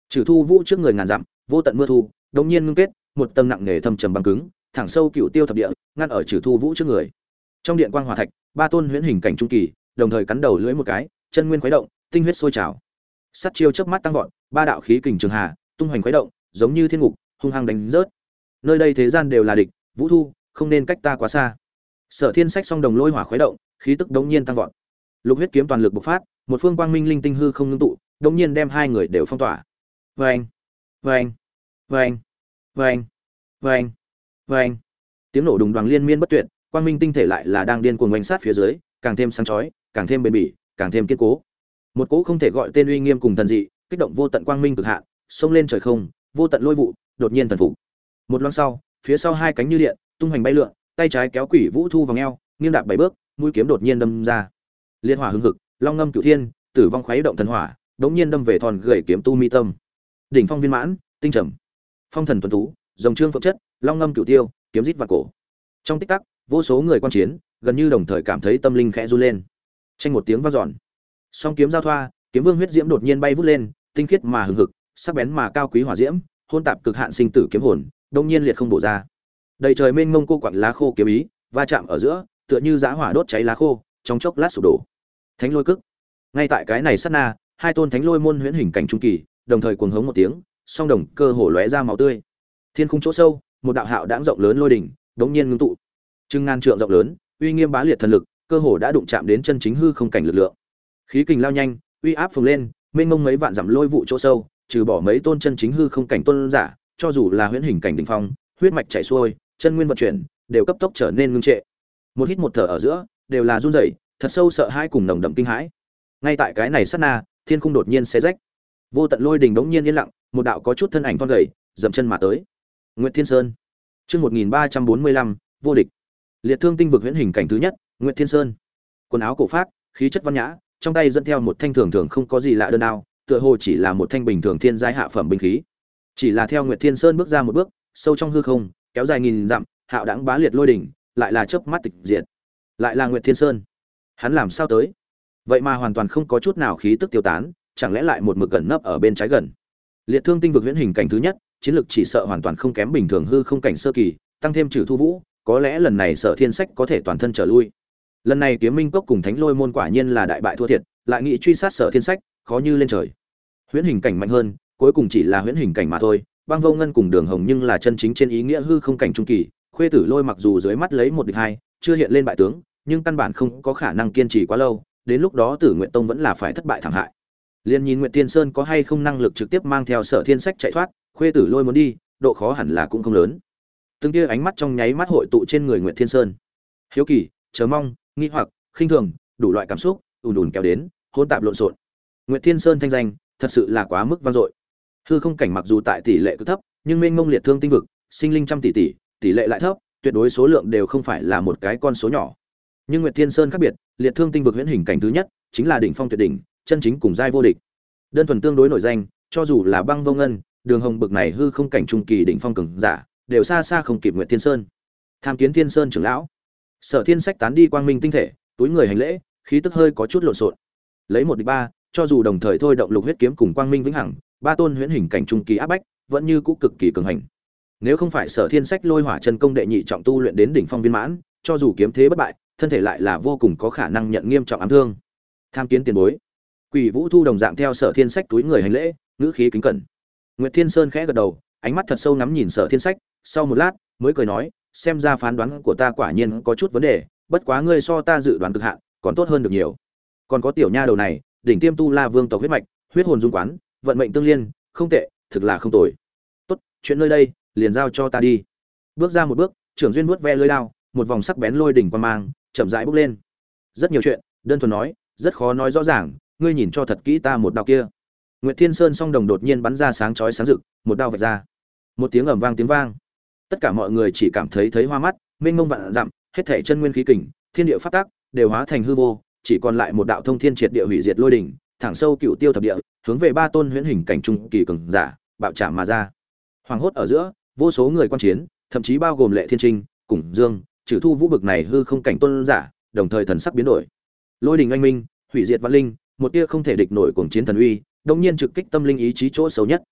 Trừ Thu Vũ trước người ngàn dặm, vô tận mưa thu, đống nhiên ngưng kết, một tầng nặng nề thâm trầm băng cứng, thẳng sâu cựu tiêu thập địa, ngăn ở Trừ Thu Vũ trước người. Trong điện quang hỏa thạch, ba tôn huyễn hình cảnh trung kỳ, đồng thời cắn đầu lưỡi một cái, chân nguyên khuấy động, tinh huyết sôi trào. Sát chiêu chớp mắt tăng vọt, ba đạo khí kình trường hà, tung hoành khuấy động, giống như thiên ngục, hung hăng đánh rớt. Nơi đây thế gian đều là địch, Vũ Thu, không nên cách ta quá xa. Sở Thiên Sách song đồng lôi hỏa khuấy động, khí tức đống nhiên tăng vọt. Lục huyết kiếm toàn lực bộc phát, một phương quang minh linh tinh hư không ngưng tụ, đống nhiên đem hai người đều phong tỏa. Oeng, oeng, oeng, oeng, oeng, oeng. Tiếng nổ đùng đoàng liên miên bất tuyệt, quang minh tinh thể lại là đang điên cuồng oanh sát phía dưới, càng thêm sáng chói, càng thêm bền bỉ, càng thêm kiên cố. Một cỗ không thể gọi tên uy nghiêm cùng thần dị, kích động vô tận quang minh cực hạn, xông lên trời không, vô tận lôi vụ, đột nhiên thần phục. Một loáng sau, phía sau hai cánh như điện, tung hoành bay lượn, tay trái kéo Quỷ Vũ Thu vào eo, nghiêng đạp 7 bước, mũi kiếm đột nhiên đâm ra. Liên hỏa hưng hực, long ngâm cửu thiên, tử vong khuấy động thần hỏa, đột nhiên đâm về thòn gậy kiếm tu mi tâm. Đỉnh phong viên mãn, tinh trầm. Phong thần tuấn tú, rồng trương phượng chất, long ngâm cửu tiêu, kiếm rít vào cổ. Trong tích tắc, vô số người quan chiến, gần như đồng thời cảm thấy tâm linh khẽ run lên. Tranh một tiếng vang dọn. Song kiếm giao thoa, kiếm vương huyết diễm đột nhiên bay vút lên, tinh khiết mà hừng hực, sắc bén mà cao quý hỏa diễm, hôn tạp cực hạn sinh tử kiếm hồn, đột nhiên liệt không bổ ra. Đầy trời mênh mông cô quặng lá khô kiếm ý, va chạm ở giữa, tựa như dã hỏa đốt cháy lá khô, trong chốc lát sụp đổ. Thánh lôi cức. Ngay tại cái này sát na, hai tôn thánh lôi môn huyễn hình cảnh trung kỳ, đồng thời cuồng hống một tiếng, song đồng cơ hồ lóe ra máu tươi. Thiên khung chỗ sâu, một đạo hạo đãng rộng lớn lôi đỉnh, đống nhiên ngưng tụ. Trưng ngàn trượng rộng lớn, uy nghiêm bá liệt thần lực, cơ hồ đã đụng chạm đến chân chính hư không cảnh lực lượng. Khí kình lao nhanh, uy áp phồng lên, mênh mông mấy vạn dặm lôi vụ chỗ sâu, trừ bỏ mấy tôn chân chính hư không cảnh tôn giả, cho dù là huyễn hình cảnh đỉnh phong, huyết mạch chảy xuôi, chân nguyên vận chuyển, đều cấp tốc trở nên ngưng trệ. Một hít một thở ở giữa, đều là run rẩy, thật sâu sợ hãi cùng nồng đậm kinh hãi. Ngay tại cái này sát na, thiên khung đột nhiên xé rách. Vô tận lôi đỉnh đống nhiên yên lặng, một đạo có chút thân ảnh thon gầy, dậm chân mà tới. Nguyệt Thiên Sơn. Chương 1345, vô địch. Liệt Thương Tinh vực huyễn hình cảnh thứ nhất, Nguyệt Thiên Sơn. Quần áo cổ phác, khí chất văn nhã, trong tay dẫn theo một thanh thường thường không có gì lạ đơn đao, tựa hồ chỉ là một thanh bình thường thiên giai hạ phẩm binh khí. Chỉ là theo Nguyệt Thiên Sơn bước ra một bước, sâu trong hư không, kéo dài nghìn dặm, hạo đãng bá liệt lôi đỉnh, lại là chớp mắt tịch diệt. Lại là Nguyệt Thiên Sơn. Hắn làm sao tới? Vậy mà hoàn toàn không có chút nào khí tức tiêu tán, chẳng lẽ lại một mực gần nấp ở bên trái gần. Liệt Thương Tinh vực huyễn hình cảnh thứ nhất, chiến lực chỉ sợ hoàn toàn không kém bình thường hư không cảnh sơ kỳ, tăng thêm Trừ Thu Vũ, có lẽ lần này Sở Thiên Sách có thể toàn thân trở lui. Lần này Kiếm Minh Cốc cùng Thánh Lôi môn quả nhiên là đại bại thua thiệt, lại nghĩ truy sát Sở Thiên Sách, khó như lên trời. Huyễn hình cảnh mạnh hơn, cuối cùng chỉ là huyễn hình cảnh mà thôi. Băng Vô Ngân cùng Đường Hồng nhưng là chân chính trên ý nghĩa hư không cảnh trung kỳ, Khuê Tử Lôi mặc dù dưới mắt lấy một địch hai, chưa hiện lên bại tướng, nhưng căn bản không có khả năng kiên trì quá lâu, đến lúc đó Tử Nguyện Tông vẫn là phải thất bại thảm hại. Liên nhìn Nguyệt Thiên Sơn có hay không năng lực trực tiếp mang theo Sở Thiên Sách chạy thoát, Khuê Tử Lôi muốn đi, độ khó hẳn là cũng không lớn. Từng tia ánh mắt trong nháy mắt hội tụ trên người Nguyệt Thiên Sơn. Hiếu kỳ, chờ mong, nghi hoặc, khinh thường, đủ loại cảm xúc ùn ùn kéo đến, hỗn tạp lộn xộn. Nguyệt Thiên Sơn thanh danh thật sự là quá mức vang dội. Hư không cảnh mặc dù tại tỷ lệ cực thấp, nhưng mênh mông liệt thương tinh vực, sinh linh trăm tỷ tỷ, tỷ lệ lại thấp, tuyệt đối số lượng đều không phải là một cái con số nhỏ. Nhưng Nguyệt Thiên Sơn khác biệt, liệt thương tinh vực huyễn hình cảnh thứ nhất, chính là đỉnh phong tuyệt đỉnh, chân chính cùng giai vô địch. Đơn thuần tương đối nổi danh, cho dù là Băng Vô Ngân, Đường Hồng bực này hư không cảnh trung kỳ đỉnh phong cường giả, đều xa xa không kịp Nguyệt Thiên Sơn. Tham kiến Thiên Sơn trưởng lão. Sở Thiên Sách tán đi quang minh tinh thể, túi người hành lễ, khí tức hơi có chút lộn xộn. Lấy một địch ba, cho dù đồng thời thôi động lục huyết kiếm cùng quang minh vĩnh hằng, ba tôn huyễn hình cảnh trung kỳ áp bách, vẫn như cũ cực kỳ cường hành. Nếu không phải Sở Thiên Sách lôi hỏa chân công đệ nhị trọng tu luyện đến đỉnh phong viên mãn, cho dù kiếm thế bất bại, thân thể lại là vô cùng có khả năng nhận nghiêm trọng ám thương. Tham kiến tiền bối. Quỷ Vũ Thu đồng dạng theo Sở Thiên Sách túi người hành lễ, ngữ khí kính cẩn. Nguyệt Thiên Sơn khẽ gật đầu, ánh mắt thật sâu ngắm nhìn Sở Thiên Sách, sau một lát mới cười nói, xem ra phán đoán của ta quả nhiên có chút vấn đề, bất quá ngươi so ta dự đoán cực hạn, còn tốt hơn được nhiều. Còn có tiểu nha đầu này, đỉnh tiêm tu La Vương tộc huyết mạch, huyết hồn dung quán, vận mệnh tương liên, không tệ, thực là không tồi. Tốt, chuyện nơi đây, liền giao cho ta đi. Bước ra một bước, Trưởng Duyên vuốt ve lưỡi đao, một vòng sắc bén lôi đỉnh quang mang, chậm rãi bốc lên. Rất nhiều chuyện, đơn thuần nói, rất khó nói rõ ràng, ngươi nhìn cho thật kỹ ta một đao kia. Nguyệt Thiên Sơn song đồng đột nhiên bắn ra sáng chói sáng rực, một đao vạch ra. Một tiếng ầm vang tiếng vang. Tất cả mọi người chỉ cảm thấy hoa mắt, mênh mông vạn dặm, hết thảy chân nguyên khí kình, thiên địa pháp tắc đều hóa thành hư vô, chỉ còn lại một đạo thông thiên triệt địa hủy diệt lôi đỉnh, thẳng sâu cựu tiêu thập địa, hướng về ba tôn huyễn hình cảnh trung kỳ cường giả, bạo chạm mà ra. Hoàng hốt ở giữa, vô số người quan chiến, thậm chí bao gồm Lệ Thiên Trinh, Cùng Dương, Trừ Thu Vũ bực này hư không cảnh tôn giả, đồng thời thần sắc biến đổi. Lôi đỉnh anh minh, hủy diệt vạn linh, một tia không thể địch nổi cuồng chiến thần uy, đột nhiên trực kích tâm linh ý chí chỗ xấu nhất.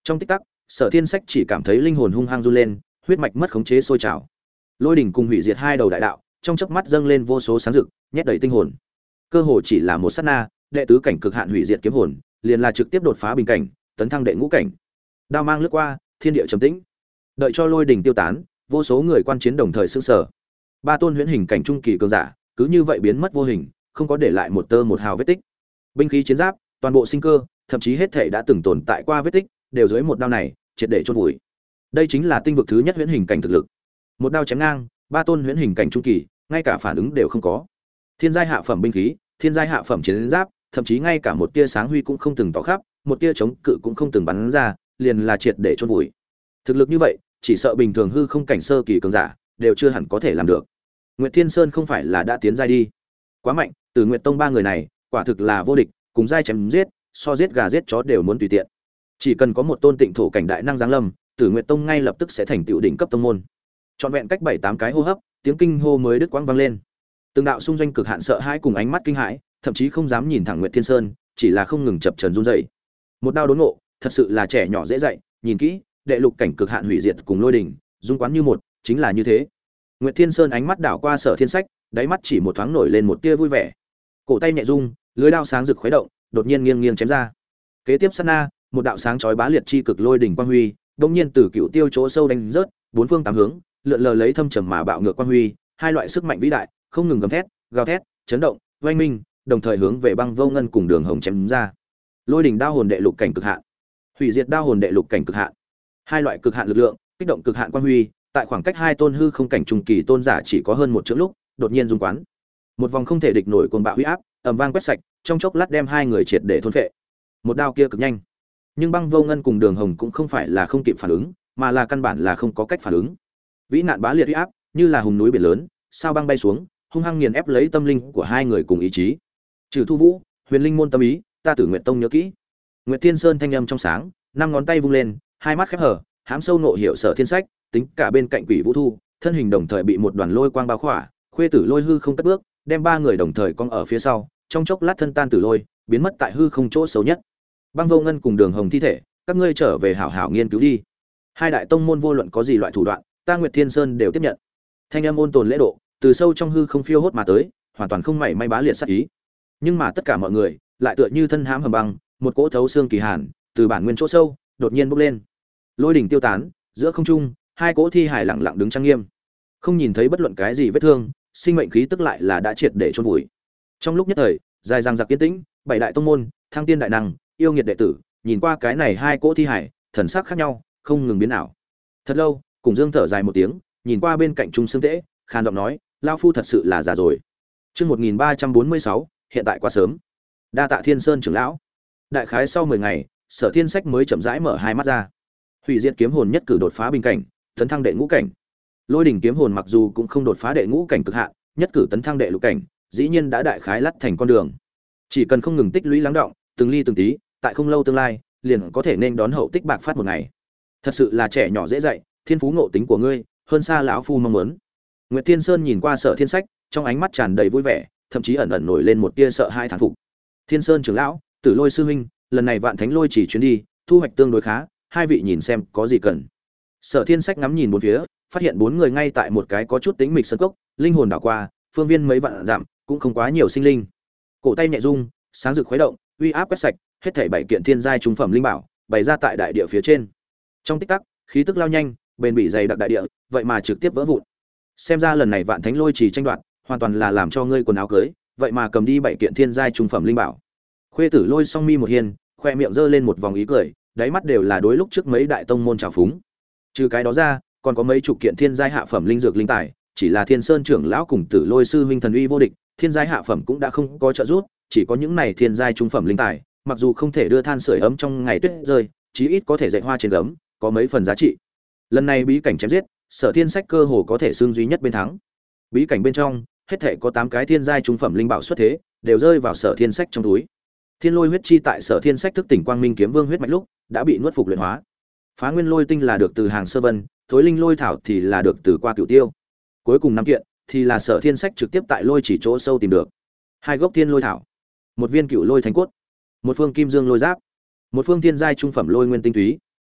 Trong tích tắc, Sở Thiên Sách chỉ cảm thấy linh hồn hung hăng run lên, huyết mạch mất khống chế sôi trào. Lôi đỉnh cùng hủy diệt hai đầu đại đạo, trong chớp mắt dâng lên vô số sáng rực, nhét đầy tinh hồn. Cơ hồ chỉ là một sát na, đệ tứ cảnh cực hạn hủy diệt kiếm hồn, liền là trực tiếp đột phá bình cảnh, tấn thăng đệ ngũ cảnh. Đao mang lướt qua, thiên địa trầm tĩnh. Đợi cho lôi đỉnh tiêu tán, vô số người quan chiến đồng thời sững sờ. Ba tôn huyễn hình cảnh trung kỳ cường giả, cứ như vậy biến mất vô hình, không có để lại một tơ một hào vết tích. Binh khí chiến giáp, toàn bộ sinh cơ, thậm chí hết thảy đã từng tồn tại qua vết tích, đều dưới một đao này, triệt để chôn vùi. Đây chính là tinh vực thứ nhất huyễn hình cảnh thực lực. Một đao chém ngang, ba tôn huyễn hình cảnh trung kỳ, ngay cả phản ứng đều không có. Thiên giai hạ phẩm binh khí, thiên giai hạ phẩm chiến giáp, thậm chí ngay cả một tia sáng huy cũng không từng tỏ khắp, một tia chống cự cũng không từng bắn ra, liền là triệt để chôn vùi. Thực lực như vậy, chỉ sợ bình thường hư không cảnh sơ kỳ cường giả đều chưa hẳn có thể làm được. Nguyệt Thiên Sơn không phải là đã tiến giai đi? Quá mạnh, Từ Nguyệt Tông ba người này, quả thực là vô địch, cùng giai chém giết, so giết gà giết chó đều muốn tùy tiện. Chỉ cần có một tôn tịnh thổ cảnh đại năng giáng lâm, Tử Nguyệt Tông ngay lập tức sẽ thành tựu đỉnh cấp tông môn. Trọn vẹn cách 7-8 cái hô hấp, tiếng kinh hô mới đứt quãng vang lên. Từng đạo xung doanh cực hạn sợ hãi cùng ánh mắt kinh hãi, thậm chí không dám nhìn thẳng Nguyệt Thiên Sơn, chỉ là không ngừng chập chờn run rẩy. Một đao đốn ngộ, thật sự là trẻ nhỏ dễ dạy, nhìn kỹ, đệ lục cảnh cực hạn hủy diệt cùng lôi đỉnh, dung quán như một, chính là như thế. Nguyệt Thiên Sơn ánh mắt đảo qua Sở Thiên Sách, đáy mắt chỉ một thoáng nổi lên một tia vui vẻ. Cổ tay nhẹ rung, lưới đao sáng rực khuấy động, đột nhiên nghiêng nghiêng chém ra. Kế tiếp sát na, một đạo sáng chói bá liệt chi cực lôi đỉnh quang huy, đột nhiên từ cựu tiêu chỗ sâu đánh rớt, bốn phương tám hướng, lượn lờ lấy thâm trầm mà bạo ngược quang huy, hai loại sức mạnh vĩ đại, không ngừng gầm thét, gào thét, chấn động, oanh minh, đồng thời hướng về Băng Vô Ngân cùng Đường Hồng chém ra. Lôi đỉnh đao hồn đệ lục cảnh cực hạn, hủy diệt đao hồn đệ lục cảnh cực hạn. Hai loại cực hạn lực lượng, kích động cực hạn quang huy, tại khoảng cách hai tôn hư không cảnh trung kỳ tôn giả chỉ có hơn một chữ lúc, đột nhiên dung quán. Một vòng không thể địch nổi cuồng bạo huy áp, ầm vang quét sạch, trong chốc lát đem hai người triệt để thôn phệ. Một đao kia cực nhanh, nhưng Băng Vô Ngân cùng Đường Hồng cũng không phải là không kịp phản ứng, mà là căn bản là không có cách phản ứng. Vĩ nạn bá liệt huy áp, như là hùng núi biển lớn, sao băng bay xuống, hung hăng nghiền ép lấy tâm linh của hai người cùng ý chí. Trừ Thu Vũ, Huyền Linh môn tâm ý, ta Tử Nguyệt Tông nhớ kỹ. Nguyệt Thiên Sơn thanh âm trong sáng, năm ngón tay vung lên, hai mắt khép hở, hám sâu nộ hiểu Sở Thiên Sách, tính cả bên cạnh Quỷ Vũ Thu, thân hình đồng thời bị một đoàn lôi quang bao khỏa, khuê tử lôi hư không cất bước, đem ba người đồng thời cong ở phía sau, trong chốc lát thân tan tử lôi, biến mất tại hư không chỗ xấu nhất. Băng Vô Ngân cùng Đường Hồng thi thể, các ngươi trở về hảo hảo nghiên cứu đi. Hai đại tông môn vô luận có gì loại thủ đoạn, ta Nguyệt Thiên Sơn đều tiếp nhận. Thanh âm ôn tồn lễ độ, từ sâu trong hư không phiêu hốt mà tới, hoàn toàn không mảy may bá liệt sát ý. Nhưng mà tất cả mọi người, lại tựa như thân hãm hầm băng, một cỗ thấu xương kỳ hàn, từ bản nguyên chỗ sâu, đột nhiên bốc lên. Lôi đỉnh tiêu tán, giữa không trung, hai cỗ thi hài lặng lặng đứng trang nghiêm. Không nhìn thấy bất luận cái gì vết thương, sinh mệnh khí tức lại là đã triệt để chôn vùi. Trong lúc nhất thời, dài dằng dặc yên tĩnh, bảy đại tông môn, thăng tiên đại năng, yêu nghiệt đệ tử, nhìn qua cái này hai cỗ thi hài, thần sắc khác nhau, không ngừng biến ảo. Thật lâu, Cùng Dương thở dài một tiếng, nhìn qua bên cạnh Trung Sương Tễ, khàn giọng nói, lão phu thật sự là già rồi. Chương 1346, hiện tại quá sớm. Đa tạ Thiên Sơn trưởng lão. Đại khái sau 10 ngày, Sở Thiên Sách mới chậm rãi mở hai mắt ra. Hủy diệt kiếm hồn nhất cử đột phá bình cảnh, tấn thăng đệ ngũ cảnh. Lôi đỉnh kiếm hồn mặc dù cũng không đột phá đệ ngũ cảnh cực hạn, nhất cử tấn thăng đệ lục cảnh, dĩ nhiên đã đại khái lắt thành con đường. Chỉ cần không ngừng tích lũy lắng đọng, từng ly từng tí, tại không lâu tương lai, liền có thể nên đón hậu tích bạc phát một ngày. Thật sự là trẻ nhỏ dễ dạy, thiên phú ngộ tính của ngươi, hơn xa lão phu mong muốn. Nguyệt Thiên Sơn nhìn qua Sở Thiên Sách, trong ánh mắt tràn đầy vui vẻ, thậm chí ẩn ẩn nổi lên một tia sợ hãi thán phục. Thiên Sơn trưởng lão, Tử Lôi sư huynh, lần này Vạn Thánh Lôi chỉ chuyến đi, thu hoạch tương đối khá, hai vị nhìn xem có gì cần. Sở Thiên Sách ngắm nhìn bốn phía, phát hiện bốn người ngay tại một cái có chút tĩnh mịch sân cốc, linh hồn đảo qua, phương viên mấy vạn dặm, cũng không quá nhiều sinh linh. Cổ tay nhẹ rung, sáng rực khuấy động, uy áp quét sạch, hết thảy bảy kiện thiên giai trung phẩm linh bảo, bày ra tại đại địa phía trên. Trong tích tắc, khí tức lao nhanh, bền bỉ dày đặc đại địa, vậy mà trực tiếp vỡ vụn. Xem ra lần này Vạn Thánh Lôi chỉ tranh đoạt, hoàn toàn là làm cho ngươi quần áo cưới, vậy mà cầm đi bảy kiện thiên giai trung phẩm linh bảo. Khuê Tử Lôi song mi một hiền, khoe miệng giơ lên một vòng ý cười, đáy mắt đều là đối lúc trước mấy đại tông môn trào phúng. Trừ cái đó ra, còn có mấy chục kiện thiên giai hạ phẩm linh dược linh tài, chỉ là Thiên Sơn trưởng lão cùng Tử Lôi sư huynh thần uy vô địch, thiên giai hạ phẩm cũng đã không có trợ giúp, chỉ có những này thiên giai trung phẩm linh tài, mặc dù không thể đưa than sưởi ấm trong ngày tuyết rơi, chí ít có thể dạy hoa trên gấm, có mấy phần giá trị. Lần này bí cảnh chém giết, Sở Thiên Sách cơ hồ có thể xưng duy nhất bên thắng. Bí cảnh bên trong, hết thể có 8 cái thiên giai trung phẩm linh bảo xuất thế, đều rơi vào Sở Thiên Sách trong túi. Thiên Lôi huyết chi tại Sở Thiên Sách thức tỉnh Quang Minh kiếm vương huyết mạch lúc, đã bị nuốt phục luyện hóa. Phá Nguyên Lôi tinh là được từ hàng Sơ Vân, Thối Linh Lôi thảo thì là được từ qua Cửu Tiêu. Cuối cùng 5 kiện thì là Sở Thiên Sách trực tiếp tại lôi chỉ chỗ sâu tìm được. 2 gốc thiên lôi thảo, một viên Cửu Lôi thánh cốt, một phương kim dương lôi giáp, một phương thiên giai trung phẩm lôi nguyên tinh túy.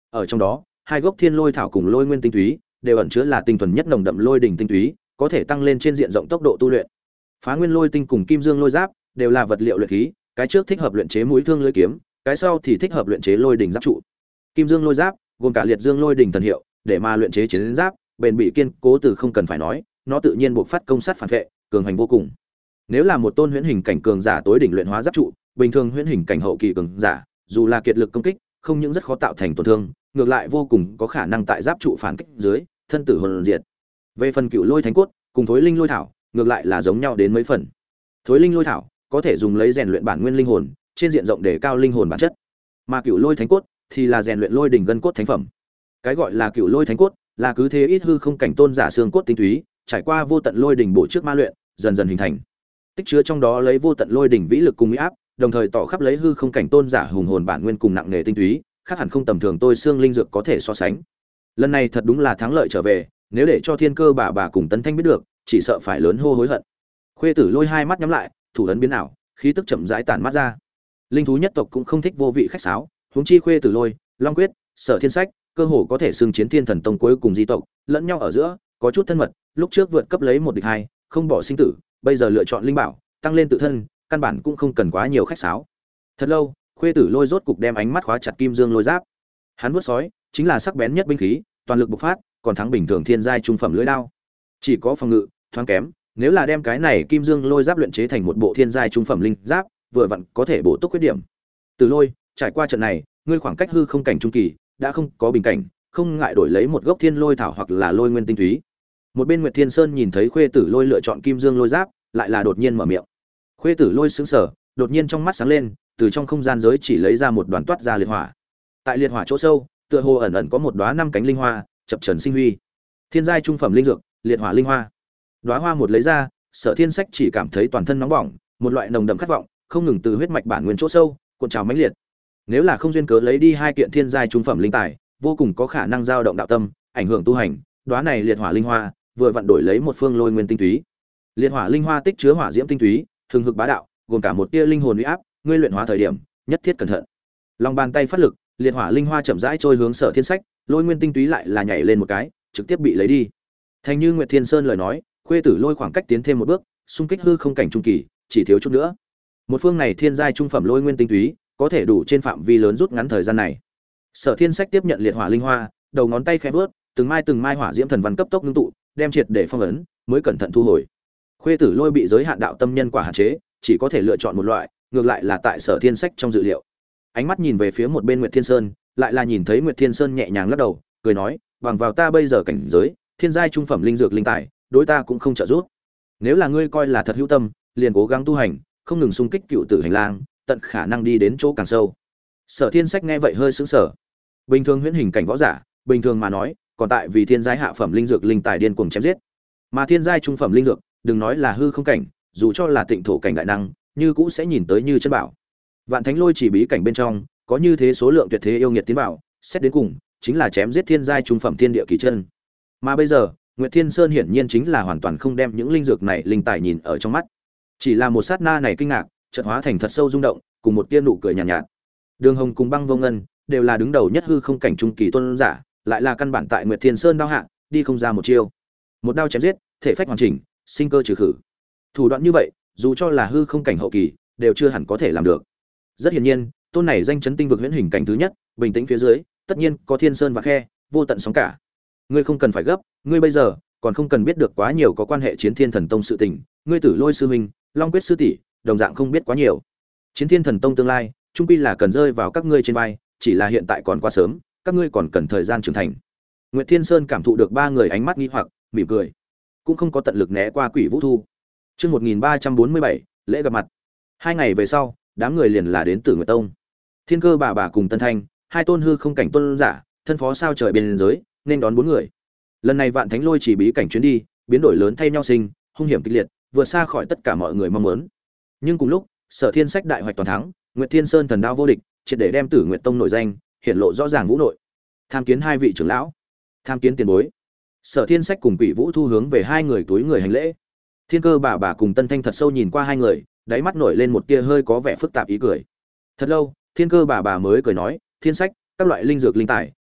Ở trong đó, hai gốc thiên lôi thảo cùng lôi nguyên tinh túy đều ẩn chứa là tinh thuần nhất nồng đậm lôi đỉnh tinh túy, có thể tăng lên trên diện rộng tốc độ tu luyện. Phá nguyên lôi tinh cùng kim dương lôi giáp đều là vật liệu luyện khí, cái trước thích hợp luyện chế mũi thương lưỡi kiếm, cái sau thì thích hợp luyện chế lôi đỉnh giáp trụ. Kim dương lôi giáp gồm cả liệt dương lôi đỉnh thần hiệu, để mà luyện chế chiến giáp, bền bỉ kiên cố từ không cần phải nói, nó tự nhiên buộc phát công sát phản vệ, cường hành vô cùng. Nếu là một tôn huyễn hình cảnh cường giả tối đỉnh luyện hóa giáp trụ, bình thường huyễn hình cảnh hậu kỳ cường giả, dù là kiệt lực công kích, không những rất khó tạo thành tổn thương, ngược lại vô cùng có khả năng tại giáp trụ phản kích dưới, thân tử hồn diệt. Về phần cựu lôi thánh cốt, cùng thối linh lôi thảo, ngược lại là giống nhau đến mấy phần. Thối linh lôi thảo có thể dùng lấy rèn luyện bản nguyên linh hồn, trên diện rộng để cao linh hồn bản chất. Mà cựu lôi thánh cốt thì là rèn luyện lôi đỉnh gân cốt thánh phẩm. Cái gọi là cựu lôi thánh cốt, là cứ thế ít hư không cảnh tôn giả xương cốt tinh túy, trải qua vô tận lôi đỉnh bổ trước ma luyện, dần dần hình thành. Tích chứa trong đó lấy vô tận lôi đỉnh vĩ lực cùng uy áp, đồng thời tỏ khắp lấy hư không cảnh tôn giả hùng hồn bản nguyên cùng nặng nghề tinh túy, khác hẳn không tầm thường tôi xương linh dược có thể so sánh. Lần này thật đúng là thắng lợi trở về, nếu để cho Thiên Cơ bà cùng Tân Thanh biết được, chỉ sợ phải lớn hô hối hận. Khuê Tử Lôi hai mắt nhắm lại, thủ ấn biến ảo, khí tức chậm rãi tản mắt ra. Linh thú nhất tộc cũng không thích vô vị khách sáo, huống chi Khuê Tử Lôi, Long Quyết, Sở Thiên Sách, cơ hồ có thể xưng chiến thiên thần tông cuối cùng di tộc, lẫn nhau ở giữa có chút thân mật, lúc trước vượt cấp lấy một địch hai, không bỏ sinh tử, bây giờ lựa chọn linh bảo, tăng lên tự thân, căn bản cũng không cần quá nhiều khách sáo. Thật lâu, Khuê Tử Lôi rốt cục đem ánh mắt khóa chặt kim dương lôi giáp. Hắn vuốt sói, chính là sắc bén nhất binh khí, toàn lực bộc phát, còn thắng bình thường thiên giai trung phẩm lưỡi đao. Chỉ có phòng ngự thoáng kém, nếu là đem cái này kim dương lôi giáp luyện chế thành một bộ thiên giai trung phẩm linh giáp, vừa vặn có thể bổ túc khuyết điểm. Tử Lôi, trải qua trận này, ngươi khoảng cách hư không cảnh trung kỳ đã không có bình cảnh, không ngại đổi lấy một gốc thiên lôi thảo hoặc là lôi nguyên tinh túy. Một bên Nguyệt Thiên Sơn nhìn thấy Khuê Tử Lôi lựa chọn kim dương lôi giáp, lại là đột nhiên mở miệng. Khuê Tử Lôi sững sờ, đột nhiên trong mắt sáng lên, từ trong không gian giới chỉ lấy ra một đoàn toát ra liệt hỏa. Tại liệt hỏa chỗ sâu, tựa hồ ẩn ẩn có một đóa năm cánh linh hoa, chập chờn sinh huy. Thiên giai trung phẩm linh dược, liệt hỏa linh hoa. Đóa hoa một lấy ra, Sở Thiên Sách chỉ cảm thấy toàn thân nóng bỏng, một loại nồng đậm khát vọng, không ngừng từ huyết mạch bản nguyên chỗ sâu, cuộn trào mãnh liệt. Nếu là không duyên cớ lấy đi hai kiện thiên giai trung phẩm linh tài, vô cùng có khả năng dao động đạo tâm, ảnh hưởng tu hành. Đóa này liệt hỏa linh hoa, vừa vặn đổi lấy một phương lôi nguyên tinh túy. Liệt hỏa linh hoa tích chứa hỏa diễm tinh túy, hừng hực bá đạo, gồm cả một tia linh hồn uy áp, ngươi luyện hóa thời điểm, nhất thiết cẩn thận. Lòng bàn tay phát lực, liệt hỏa linh hoa chậm rãi trôi hướng Sở Thiên Sách, lôi nguyên tinh túy lại là nhảy lên một cái, trực tiếp bị lấy đi. Thành như Nguyệt Thiên Sơn lời nói, Khuê Tử Lôi khoảng cách tiến thêm một bước, xung kích hư không cảnh trung kỳ, chỉ thiếu chút nữa. Một phương này thiên giai trung phẩm lôi nguyên tinh túy, có thể đủ trên phạm vi lớn rút ngắn thời gian này. Sở Thiên Sách tiếp nhận liệt hỏa linh hoa, đầu ngón tay khẽ vướt, từng mai hỏa diễm thần văn cấp tốc ngưng tụ, đem triệt để phong ấn, mới cẩn thận thu hồi. Khuê Tử Lôi bị giới hạn đạo tâm nhân quả hạn chế, chỉ có thể lựa chọn một loại, ngược lại là tại Sở Thiên Sách trong dự liệu. Ánh mắt nhìn về phía một bên Nguyệt Thiên Sơn, lại là nhìn thấy Nguyệt Thiên Sơn nhẹ nhàng lắc đầu, cười nói, bằng vào ta bây giờ cảnh giới, thiên giai trung phẩm linh dược linh tài, đối ta cũng không trợ giúp. Nếu là ngươi coi là thật hữu tâm, liền cố gắng tu hành, không ngừng xung kích cựu tử hành lang, tận khả năng đi đến chỗ càng sâu. Sở Thiên Sách nghe vậy hơi sững sờ. Bình thường huyễn hình cảnh võ giả, bình thường mà nói, còn tại vì thiên giai hạ phẩm linh dược linh tài điên cuồng chém giết. Mà thiên giai trung phẩm linh dược, đừng nói là hư không cảnh, dù cho là tịnh thổ cảnh đại năng, như cũng sẽ nhìn tới như chân bảo. Vạn Thánh Lôi chỉ bí cảnh bên trong, có như thế số lượng tuyệt thế yêu nghiệt tiến vào, xét đến cùng, chính là chém giết thiên giai trung phẩm thiên địa kỳ chân. Mà bây giờ, Nguyệt Thiên Sơn hiển nhiên chính là hoàn toàn không đem những linh dược này linh tài nhìn ở trong mắt. Chỉ là một sát na này kinh ngạc, chợt hóa thành thật sâu rung động, cùng một tia nụ cười nhàn nhạt. Đường Hồng cùng Băng Vô Ngân đều là đứng đầu nhất hư không cảnh trung kỳ tôn giả, lại là căn bản tại Nguyệt Thiên Sơn đao hạ, đi không ra một chiêu. Một đao chém giết, thể phách hoàn chỉnh, sinh cơ trừ khử. Thủ đoạn như vậy, dù cho là hư không cảnh hậu kỳ, đều chưa hẳn có thể làm được. Rất hiển nhiên, tôn này danh chấn tinh vực huyễn hình cảnh thứ nhất, bình tĩnh phía dưới, tất nhiên có thiên sơn và khe, vô tận sóng cả. Ngươi không cần phải gấp, ngươi bây giờ còn không cần biết được quá nhiều có quan hệ Chiến Thiên Thần Tông sự tình, ngươi Tử Lôi sư huynh, Long Quyết sư tỷ, đồng dạng không biết quá nhiều. Chiến Thiên Thần Tông tương lai, chung quy là cần rơi vào các ngươi trên vai, chỉ là hiện tại còn quá sớm, các ngươi còn cần thời gian trưởng thành. Nguyệt Thiên Sơn cảm thụ được ba người ánh mắt nghi hoặc, mỉm cười, cũng không có tận lực né qua Quỷ Vũ Thu. Chương 1347, lễ gặp mặt. 2 ngày về sau, đám người liền là đến Tử Nguyệt Tông. Thiên Cơ bà cùng Tân Thanh, hai tôn hư không cảnh tôn giả, thân phó sao trời bên giới, nên đón 4 người. Lần này Vạn Thánh Lôi chỉ bí cảnh chuyến đi, biến đổi lớn thay nhau sinh, hung hiểm kịch liệt, vượt xa khỏi tất cả mọi người mong muốn. Nhưng cùng lúc, Sở Thiên Sách đại hoạch toàn thắng, Nguyệt Thiên Sơn thần đao vô địch, triệt để đem Tử Nguyệt Tông nổi danh, hiện lộ rõ ràng vũ nội. Tham kiến hai vị trưởng lão, tham kiến tiền bối. Sở Thiên Sách cùng Quỷ Vũ Thu hướng về hai người túi người hành lễ. Thiên Cơ bà cùng Tân Thanh thật sâu nhìn qua hai người, đáy mắt nổi lên một tia hơi có vẻ phức tạp ý cười. Thật lâu, Thiên Cơ bà mới cười nói, "Thiên Sách, các loại linh dược linh tài,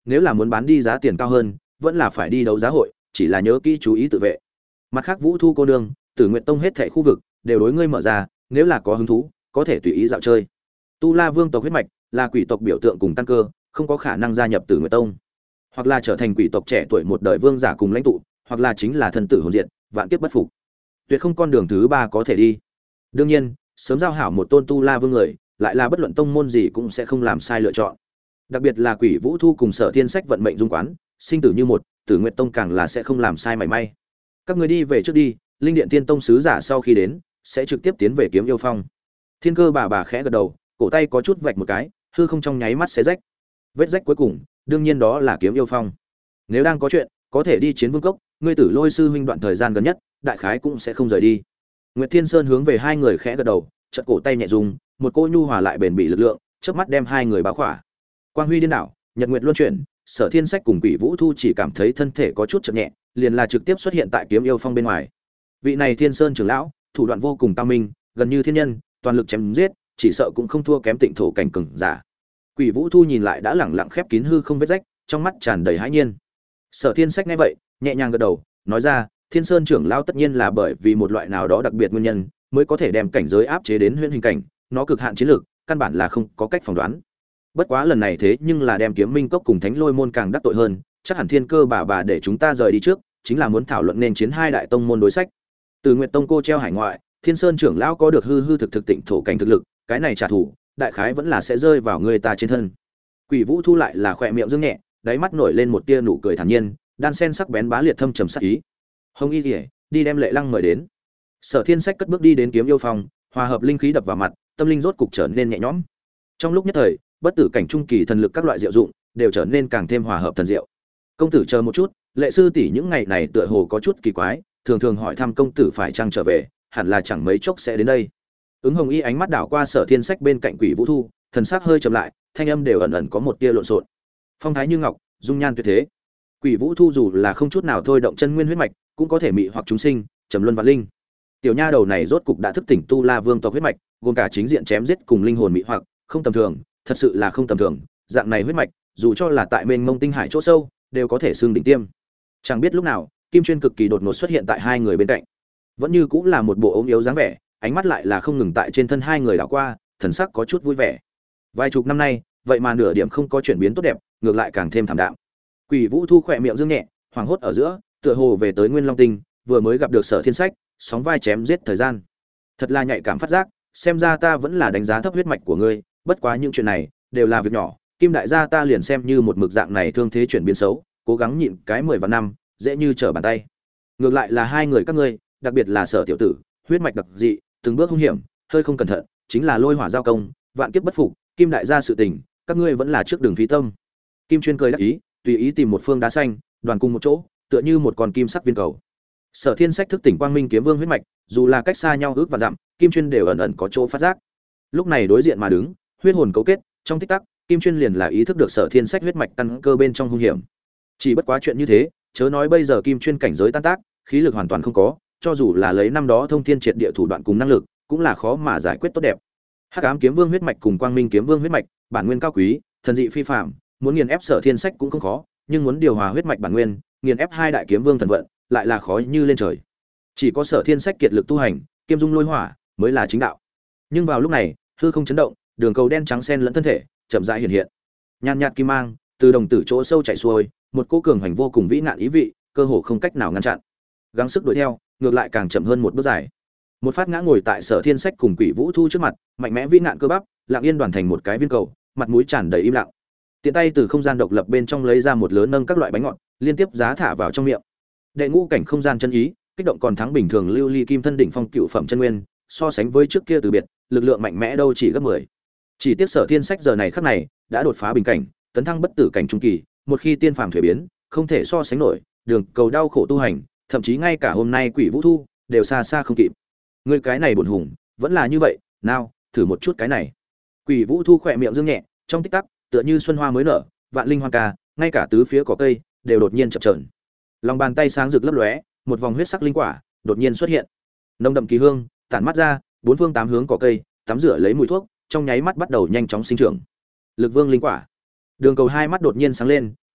nếu là muốn bán đi giá tiền cao hơn vẫn là phải đi đấu giá hội, chỉ là nhớ kỹ chú ý tự vệ. Mặt khác Vũ Thu cô nương, Tử Nguyệt Tông hết thảy khu vực đều đối ngươi mở ra, nếu là có hứng thú có thể tùy ý dạo chơi. Tu La Vương tộc huyết mạch là quỷ tộc biểu tượng cùng căn cơ, không có khả năng gia nhập Tử Nguyệt Tông, hoặc là trở thành quỷ tộc trẻ tuổi một đời vương giả cùng lãnh tụ, hoặc là chính là thân tử hồn diệt, vạn kiếp bất phục. Tuyệt không con đường thứ ba có thể đi. Đương nhiên, sớm giao hảo một tôn Tu La Vương người, lại là bất luận tông môn gì cũng sẽ không làm sai lựa chọn. Đặc biệt là Quỷ Vũ Thu cùng Sở Thiên Sách vận mệnh dung quán, sinh tử như một, Tử Nguyệt Tông càng là sẽ không làm sai mảy may. Các người đi về trước đi, Linh Điện Tiên Tông sứ giả sau khi đến, sẽ trực tiếp tiến về Kiếm Yêu Phong. Thiên Cơ bà khẽ gật đầu, cổ tay có chút vạch một cái, hư không trong nháy mắt xé rách. Vết rách cuối cùng, đương nhiên đó là Kiếm Yêu Phong. Nếu đang có chuyện, có thể đi Chiến Vương Cốc, ngươi Tử Lôi sư huynh đoạn thời gian gần nhất, đại khái cũng sẽ không rời đi. Nguyệt Thiên Sơn hướng về hai người khẽ gật đầu, chợt cổ tay nhẹ dùng, một cô nhu hòa lại bền bỉ lực lượng, chớp mắt đem hai người bao khỏa. Quang huy điên đảo, nhật nguyệt luân chuyển, Sở Thiên Sách cùng Quỷ Vũ Thu chỉ cảm thấy thân thể có chút chậm nhẹ, liền là trực tiếp xuất hiện tại Kiếm Yêu Phong bên ngoài. Vị này Thiên Sơn trưởng lão, thủ đoạn vô cùng cao minh, gần như thiên nhân, toàn lực chém giết, chỉ sợ cũng không thua kém Tịnh Thổ cảnh cường giả. Quỷ Vũ Thu nhìn lại đã lẳng lặng khép kín hư không vết rách, trong mắt tràn đầy hãi nhiên. Sở Thiên Sách nghe vậy, nhẹ nhàng gật đầu, nói ra, Thiên Sơn trưởng lão tất nhiên là bởi vì một loại nào đó đặc biệt nguyên nhân, mới có thể đem cảnh giới áp chế đến huyễn hình cảnh, nó cực hạn chiến lược, căn bản là không có cách phỏng đoán. Bất quá lần này thế nhưng là đem Kiếm Minh Cốc cùng Thánh Lôi môn càng đắc tội hơn, chắc hẳn Thiên Cơ bà để chúng ta rời đi trước, chính là muốn thảo luận nên chiến hai đại tông môn đối sách. Từ Nguyệt Tông cô treo hải ngoại, Thiên Sơn trưởng lão có được hư thực Tịnh Thổ cảnh thực lực, cái này trả thù, đại khái vẫn là sẽ rơi vào người ta trên thân. Quỷ Vũ Thu lại là khỏe miệng dương nhẹ, đáy mắt nổi lên một tia nụ cười thản nhiên, đan sen sắc bén bá liệt thâm trầm sắc ý. Hồng Y Liễu, đi đem Lệ Lăng mời đến. Sở Thiên Sách cất bước đi đến Kiếm Yêu Phong, hòa hợp linh khí đập vào mặt, tâm linh rốt cục trở nên nhẹ nhõm. Trong lúc nhất thời, bất tử cảnh trung kỳ thần lực các loại diệu dụng đều trở nên càng thêm hòa hợp thần diệu. Công tử chờ một chút, Lệ sư tỷ những ngày này tựa hồ có chút kỳ quái, thường thường hỏi thăm công tử phải chăng trở về, hẳn là chẳng mấy chốc sẽ đến đây. Ứng Hồng Y ánh mắt đảo qua Sở Thiên Sách bên cạnh Quỷ Vũ Thu, thần sắc hơi trầm lại, thanh âm đều ẩn ẩn có một tia lộn xộn. Phong thái như ngọc, dung nhan tuyệt thế. Quỷ Vũ Thu dù là không chút nào thôi động chân nguyên huyết mạch, cũng có thể mị hoặc chúng sinh, trầm luân vạn linh. Tiểu nha đầu này rốt cục đã thức tỉnh Tu La Vương tộc huyết mạch, gồm cả chính diện chém giết cùng linh hồn mị hoặc, không tầm thường, thật sự là không tầm thường. Dạng này huyết mạch, dù cho là tại mênh mông tinh hải chỗ sâu, đều có thể xưng đỉnh tiêm. Chẳng biết lúc nào, Kim Chuyên cực kỳ đột ngột xuất hiện tại hai người bên cạnh. Vẫn như cũng là một bộ ốm yếu dáng vẻ, ánh mắt lại là không ngừng tại trên thân hai người đảo qua, thần sắc có chút vui vẻ. Vài chục năm nay, vậy mà nửa điểm không có chuyển biến tốt đẹp, ngược lại càng thêm thảm đạm. Quỷ Vũ Thu khỏe miệng dương nhẹ, hoảng hốt ở giữa, tựa hồ về tới Nguyên Long Tinh, vừa mới gặp được Sở Thiên Sách, sóng vai chém giết thời gian. Thật là nhạy cảm phát giác, xem ra ta vẫn là đánh giá thấp huyết mạch của ngươi, bất quá những chuyện này đều là việc nhỏ, Kim đại gia ta liền xem như một mực dạng này thương thế chuyển biến xấu, cố gắng nhịn cái 10 vạn năm, dễ như trở bàn tay. Ngược lại là hai người các ngươi, đặc biệt là Sở tiểu tử, huyết mạch đặc dị, từng bước hung hiểm, hơi không cẩn thận, chính là lôi hỏa giao công, vạn kiếp bất phục, Kim đại gia sự tình, các ngươi vẫn là trước đường phí tâm. Kim Chuyên cười đắc ý, tùy ý tìm một phương đá xanh, đoàn cùng một chỗ, tựa như một con kim sắc viên cầu. Sở Thiên Sách thức tỉnh Quang Minh Kiếm Vương huyết mạch, dù là cách xa nhau ước và dặm, Kim Chuyên đều ẩn ẩn có chỗ phát giác. Lúc này đối diện mà đứng, huyết hồn cấu kết, trong tích tắc, Kim Chuyên liền là ý thức được Sở Thiên Sách huyết mạch căn cơ bên trong hung hiểm. Chỉ bất quá chuyện như thế, chớ nói bây giờ Kim Chuyên cảnh giới tan tác, khí lực hoàn toàn không có, cho dù là lấy năm đó thông thiên triệt địa thủ đoạn cùng năng lực, cũng là khó mà giải quyết tốt đẹp. Hắc Ám Kiếm Vương huyết mạch cùng Quang Minh Kiếm Vương huyết mạch, bản nguyên cao quý, thần dị phi phàm, muốn nghiền ép Sở Thiên Sách cũng không khó, nhưng muốn điều hòa huyết mạch bản nguyên, nghiền ép hai đại kiếm vương thần vận, lại là khó như lên trời. Chỉ có Sở Thiên Sách kiệt lực tu hành, kiêm dung lôi hỏa, mới là chính đạo. Nhưng vào lúc này, hư không chấn động, đường cầu đen trắng xen lẫn thân thể, chậm rãi hiện hiện. Nhàn nhạt kim mang, từ đồng tử chỗ sâu chảy xuôi, một cô cường hành vô cùng vĩ nạn ý vị, cơ hồ không cách nào ngăn chặn. Gắng sức đuổi theo, ngược lại càng chậm hơn một bước dài. Một phát ngã ngồi tại Sở Thiên Sách cùng Quỷ Vũ Thu trước mặt, mạnh mẽ vĩ nạn cơ bắp, lặng yên đoàn thành một cái viên cầu, mặt mũi tràn đầy im lặng. Tiện tay từ không gian độc lập bên trong lấy ra một lớn nâng các loại bánh ngọt, liên tiếp giá thả vào trong miệng. Đệ ngũ cảnh không gian chân ý, kích động còn thắng bình thường lưu ly kim thân đỉnh phong cựu phẩm chân nguyên, so sánh với trước kia từ biệt, lực lượng mạnh mẽ đâu chỉ gấp 10. Chỉ tiếc Sở Thiên Sách giờ này khắc này đã đột phá bình cảnh, tấn thăng bất tử cảnh trung kỳ, một khi tiên phàm thuế biến, không thể so sánh nổi, đường cầu đau khổ tu hành, thậm chí ngay cả hôm nay Quỷ Vũ Thu đều xa xa không kịp. Ngươi cái này buồn hùng, vẫn là như vậy, nào, thử một chút cái này. Quỷ Vũ Thu khỏe miệng dương nhẹ, trong tích tắc, tựa như xuân hoa mới nở, vạn linh hoa ca, ngay cả tứ phía cỏ cây đều đột nhiên chập chờn. Lòng bàn tay sáng rực lấp lóe, một vòng huyết sắc linh quả đột nhiên xuất hiện. Nồng đậm kỳ hương tản mắt ra, bốn phương tám hướng cỏ cây tắm rửa lấy mùi thuốc, trong nháy mắt bắt đầu nhanh chóng sinh trưởng. Lực Vương linh quả. Đường cầu hai mắt đột nhiên sáng lên,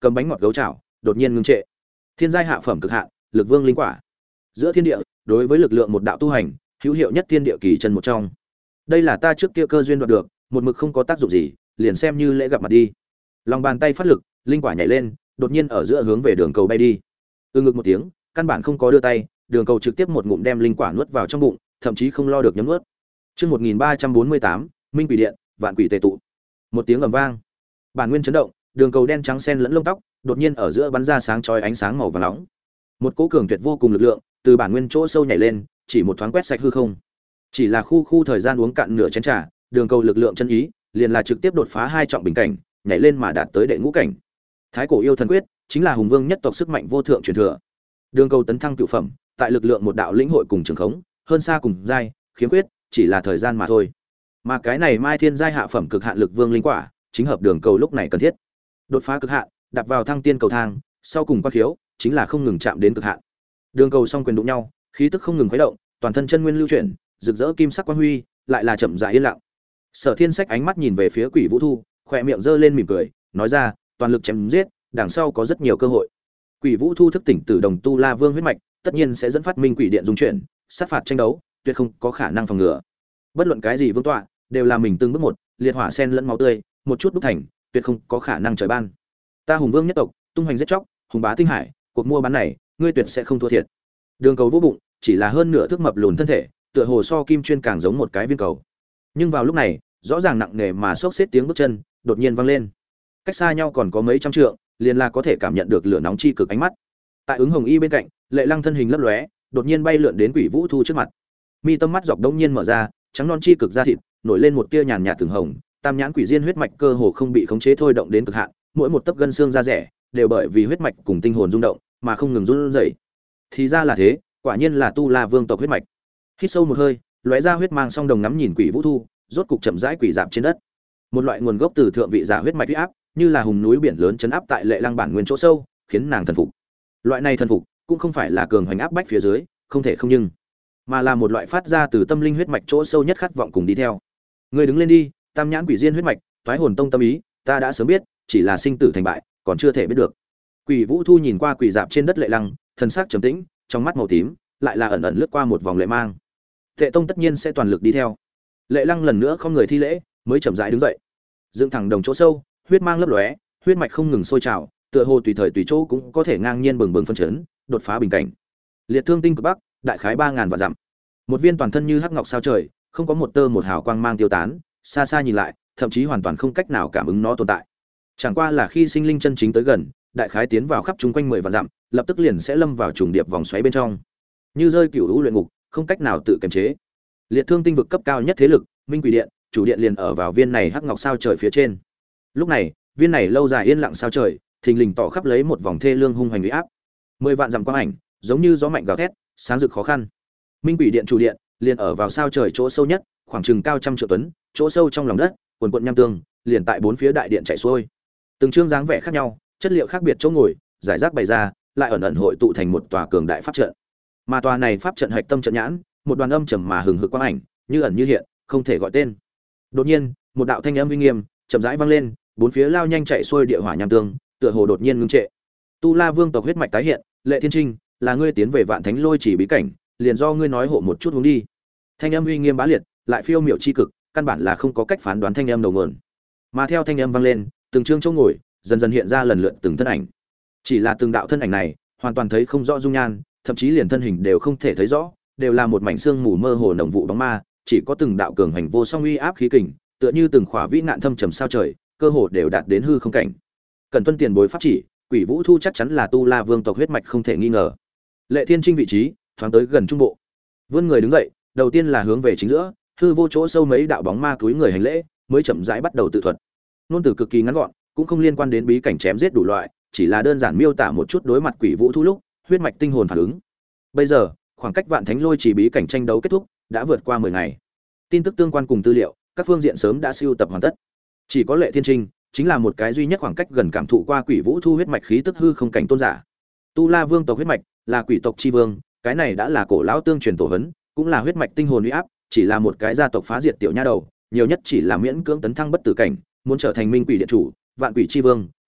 cầm bánh ngọt gấu chảo, đột nhiên ngưng trệ. Thiên giai hạ phẩm cực hạn, Lực Vương linh quả. Giữa thiên địa, đối với lực lượng một đạo tu hành, hữu hiệu nhất thiên địa kỳ chân một trong. Đây là ta trước kia cơ duyên đoạt được, một mực không có tác dụng gì, liền xem như lễ gặp mặt đi. Lòng bàn tay phát lực, linh quả nhảy lên, đột nhiên ở giữa hướng về đường cầu bay đi. Ngực một tiếng, căn bản không có đưa tay, đường cầu trực tiếp một ngụm đem linh quả nuốt vào trong bụng, thậm chí không lo được nhấm nuốt. Chương 1348, Minh Quỷ Điện, Vạn Quỷ Tề tụ. Một tiếng ầm vang, bản nguyên chấn động, đường cầu đen trắng xen lẫn lông tóc, đột nhiên ở giữa bắn ra sáng chói ánh sáng màu vàng nóng. Một cỗ cường tuyệt vô cùng lực lượng từ bản nguyên chỗ sâu nhảy lên, chỉ một thoáng quét sạch hư không. Chỉ là khu thời gian uống cạn nửa chén trà, đường cầu lực lượng chân ý liền là trực tiếp đột phá hai trọng bình cảnh, nhảy lên mà đạt tới đệ ngũ cảnh. Thái cổ yêu thần quyết chính là hùng vương nhất tộc sức mạnh vô thượng truyền thừa. Đường cầu tấn thăng cửu phẩm, tại lực lượng một đạo lĩnh hội cùng trường khống, hơn xa cùng giai, khiếm khuyết chỉ là thời gian mà thôi. Mà cái này Mai Thiên giai hạ phẩm cực hạn lực vương linh quả, chính hợp đường cầu lúc này cần thiết. Đột phá cực hạn, đạp vào thăng tiên cầu thang, sau cùng qua khiếu, chính là không ngừng chạm đến cực hạn. Đường cầu song quyền đụng nhau, khí tức không ngừng khuấy động, toàn thân chân nguyên lưu chuyển, rực rỡ kim sắc quang huy, lại là chậm rãi yên lặng. Sở Thiên Sách ánh mắt nhìn về phía Quỷ Vũ Thu, khóe miệng giơ lên mỉm cười, nói ra, toàn lực chém giết, đằng sau có rất nhiều cơ hội. Quỷ Vũ Thu thức tỉnh từ đồng tu La Vương huyết mạch, tất nhiên sẽ dẫn phát Minh Quỷ Điện dung chuyển, sát phạt tranh đấu, tuyệt không có khả năng phòng ngừa. Bất luận cái gì vương tọa, đều là mình từng bước một, liệt hỏa sen lẫn máu tươi, một chút đúc thành, tuyệt không có khả năng trời ban. Ta hùng vương nhất tộc, tung hoành giết chóc, hùng bá tinh hải, cuộc mua bán này, ngươi tuyệt sẽ không thua thiệt. Đường cầu vô bụng, chỉ là hơn nửa thước mập lùn thân thể, tựa hồ so kim chuyên càng giống một cái viên cầu. Nhưng vào lúc này, rõ ràng nặng nề mà xốc xếp tiếng bước chân đột nhiên vang lên. Cách xa nhau còn có mấy trăm trượng, liền là có thể cảm nhận được lửa nóng chi cực ánh mắt. Tại ứng hồng y bên cạnh, Lệ Lăng thân hình lấp lóe, đột nhiên bay lượn đến Quỷ Vũ Thu trước mặt. Mi tâm mắt dọc đông nhiên mở ra, trắng non chi cực da thịt, nổi lên một tia nhàn nhạt từng hồng, tam nhãn quỷ diên huyết mạch cơ hồ không bị khống chế thôi động đến cực hạn, mỗi một tấc gân xương da rẻ đều bởi vì huyết mạch cùng tinh hồn rung động mà không ngừng run rẩy. Thì ra là thế, quả nhiên là tu La Vương tộc huyết mạch. Hít sâu một hơi, lóe ra huyết mang song đồng ngắm nhìn Quỷ Vũ Thu, rốt cục chậm rãi quỷ dạp trên đất. Một loại nguồn gốc từ thượng vị giả huyết mạch uy áp, như là hùng núi biển lớn chấn áp tại Lệ Lăng bản nguyên chỗ sâu, khiến nàng thần phục. Loại này thần phục cũng không phải là cường hoành áp bách phía dưới, không thể không nhưng, mà là một loại phát ra từ tâm linh huyết mạch chỗ sâu nhất khát vọng cùng đi theo. Ngươi đứng lên đi, tam nhãn quỷ diên huyết mạch, thoái hồn tông tâm ý, ta đã sớm biết, chỉ là sinh tử thành bại, còn chưa thể biết được. Quỷ Vũ Thu nhìn qua quỷ dạp trên đất Lệ Lăng, thần sắc trầm tĩnh, trong mắt màu tím lại là ẩn ẩn lướt qua một vòng lệ mang. Tệ tông tất nhiên sẽ toàn lực đi theo. Lệ Lăng lần nữa không người thi lễ, mới chậm rãi đứng dậy. Dựng thẳng đồng chỗ sâu, huyết mang lấp lóe, huyết mạch không ngừng sôi trào, tựa hồ tùy thời tùy chỗ cũng có thể ngang nhiên bừng bừng phân chấn, đột phá bình cảnh. Liệt thương tinh cực bắc, đại khái 3000 vạn dặm. Một viên toàn thân như hắc ngọc sao trời, không có một tơ một hào quang mang tiêu tán, xa xa nhìn lại, thậm chí hoàn toàn không cách nào cảm ứng nó tồn tại. Chẳng qua là khi sinh linh chân chính tới gần, đại khái tiến vào khắp chúng quanh 10 vạn dặm, lập tức liền sẽ lâm vào trùng điệp vòng xoáy bên trong. Như rơi cửu lũ luyện ngục, không cách nào tự kiềm chế. Liệt thương tinh vực cấp cao nhất thế lực, Minh Quỷ Điện, chủ điện liền ở vào viên này hắc ngọc sao trời phía trên. Lúc này, viên này lâu dài yên lặng sao trời, thình lình tỏ khắp lấy một vòng thê lương hung hoành uy áp. 10 vạn dặm quang ảnh, giống như gió mạnh gào thét, sáng rực khó khăn. Minh Quỷ Điện chủ điện, liền ở vào sao trời chỗ sâu nhất, khoảng chừng cao trăm triệu tuấn, chỗ sâu trong lòng đất, quần quần nham tương, liền tại bốn phía đại điện chạy xuôi. Từng chương dáng vẻ khác nhau, chất liệu khác biệt chỗ ngồi, giải rác bày ra, lại ẩn ẩn hội tụ thành một tòa cường đại pháp trận. Mà tòa này pháp trận hạch tâm trận nhãn, một đoàn âm trầm mà hừng hực quang ảnh, như ẩn như hiện, không thể gọi tên. Đột nhiên, một đạo thanh âm uy nghiêm chậm rãi vang lên, bốn phía lao nhanh chạy xuôi địa hỏa nham tương, tựa hồ đột nhiên ngưng trệ. Tu La Vương tộc huyết mạch tái hiện, Lệ Thiên Trinh, là ngươi tiến về Vạn Thánh Lôi chỉ bí cảnh, liền do ngươi nói hộ một chút hướng đi. Thanh âm uy nghiêm bá liệt, lại phiêu miểu chi cực, căn bản là không có cách phán đoán thanh âm đầu nguồn. Mà theo thanh âm vang lên, từng chương chỗ ngồi dần dần hiện ra lần lượt từng thân ảnh. Chỉ là từng đạo thân ảnh này, hoàn toàn thấy không rõ dung nhan, thậm chí liền thân hình đều không thể thấy rõ, đều là một mảnh xương mù mơ hồ nồng vụ bóng ma, chỉ có từng đạo cường hành vô song uy áp khí kình, tựa như từng khỏa vĩ nạn thâm trầm sao trời, cơ hồ đều đạt đến hư không cảnh. Cần tuân tiền bối pháp chỉ, Quỷ Vũ Thu chắc chắn là Tu La Vương tộc huyết mạch không thể nghi ngờ. Lệ Thiên Trinh vị trí thoáng tới gần trung bộ, vươn người đứng dậy, đầu tiên là hướng về chính giữa, hư vô chỗ sâu mấy đạo bóng ma túi người hành lễ, mới chậm rãi bắt đầu tự thuật. Nôn từ cực kỳ ngắn gọn, cũng không liên quan đến bí cảnh chém giết đủ loại, chỉ là đơn giản miêu tả một chút đối mặt Quỷ Vũ Thu lúc huyết mạch tinh hồn phản ứng. Bây giờ, khoảng cách Vạn Thánh Lôi chỉ bí cảnh tranh đấu kết thúc đã vượt qua 10 ngày. Tin tức tương quan cùng tư liệu, các phương diện sớm đã sưu tập hoàn tất. Chỉ có Lệ Thiên Trinh chính là một cái duy nhất khoảng cách gần cảm thụ qua Quỷ Vũ Thu huyết mạch khí tức hư không cảnh tôn giả. Tu La Vương tộc huyết mạch là quỷ tộc chi vương, cái này đã là cổ lão tương truyền tổ hấn, cũng là huyết mạch tinh hồn uy áp, chỉ là một cái gia tộc phá diệt tiểu nha đầu, nhiều nhất chỉ là miễn cưỡng tấn thăng bất tử cảnh, muốn trở thành Minh Quỷ điện chủ, Vạn Quỷ chi vương,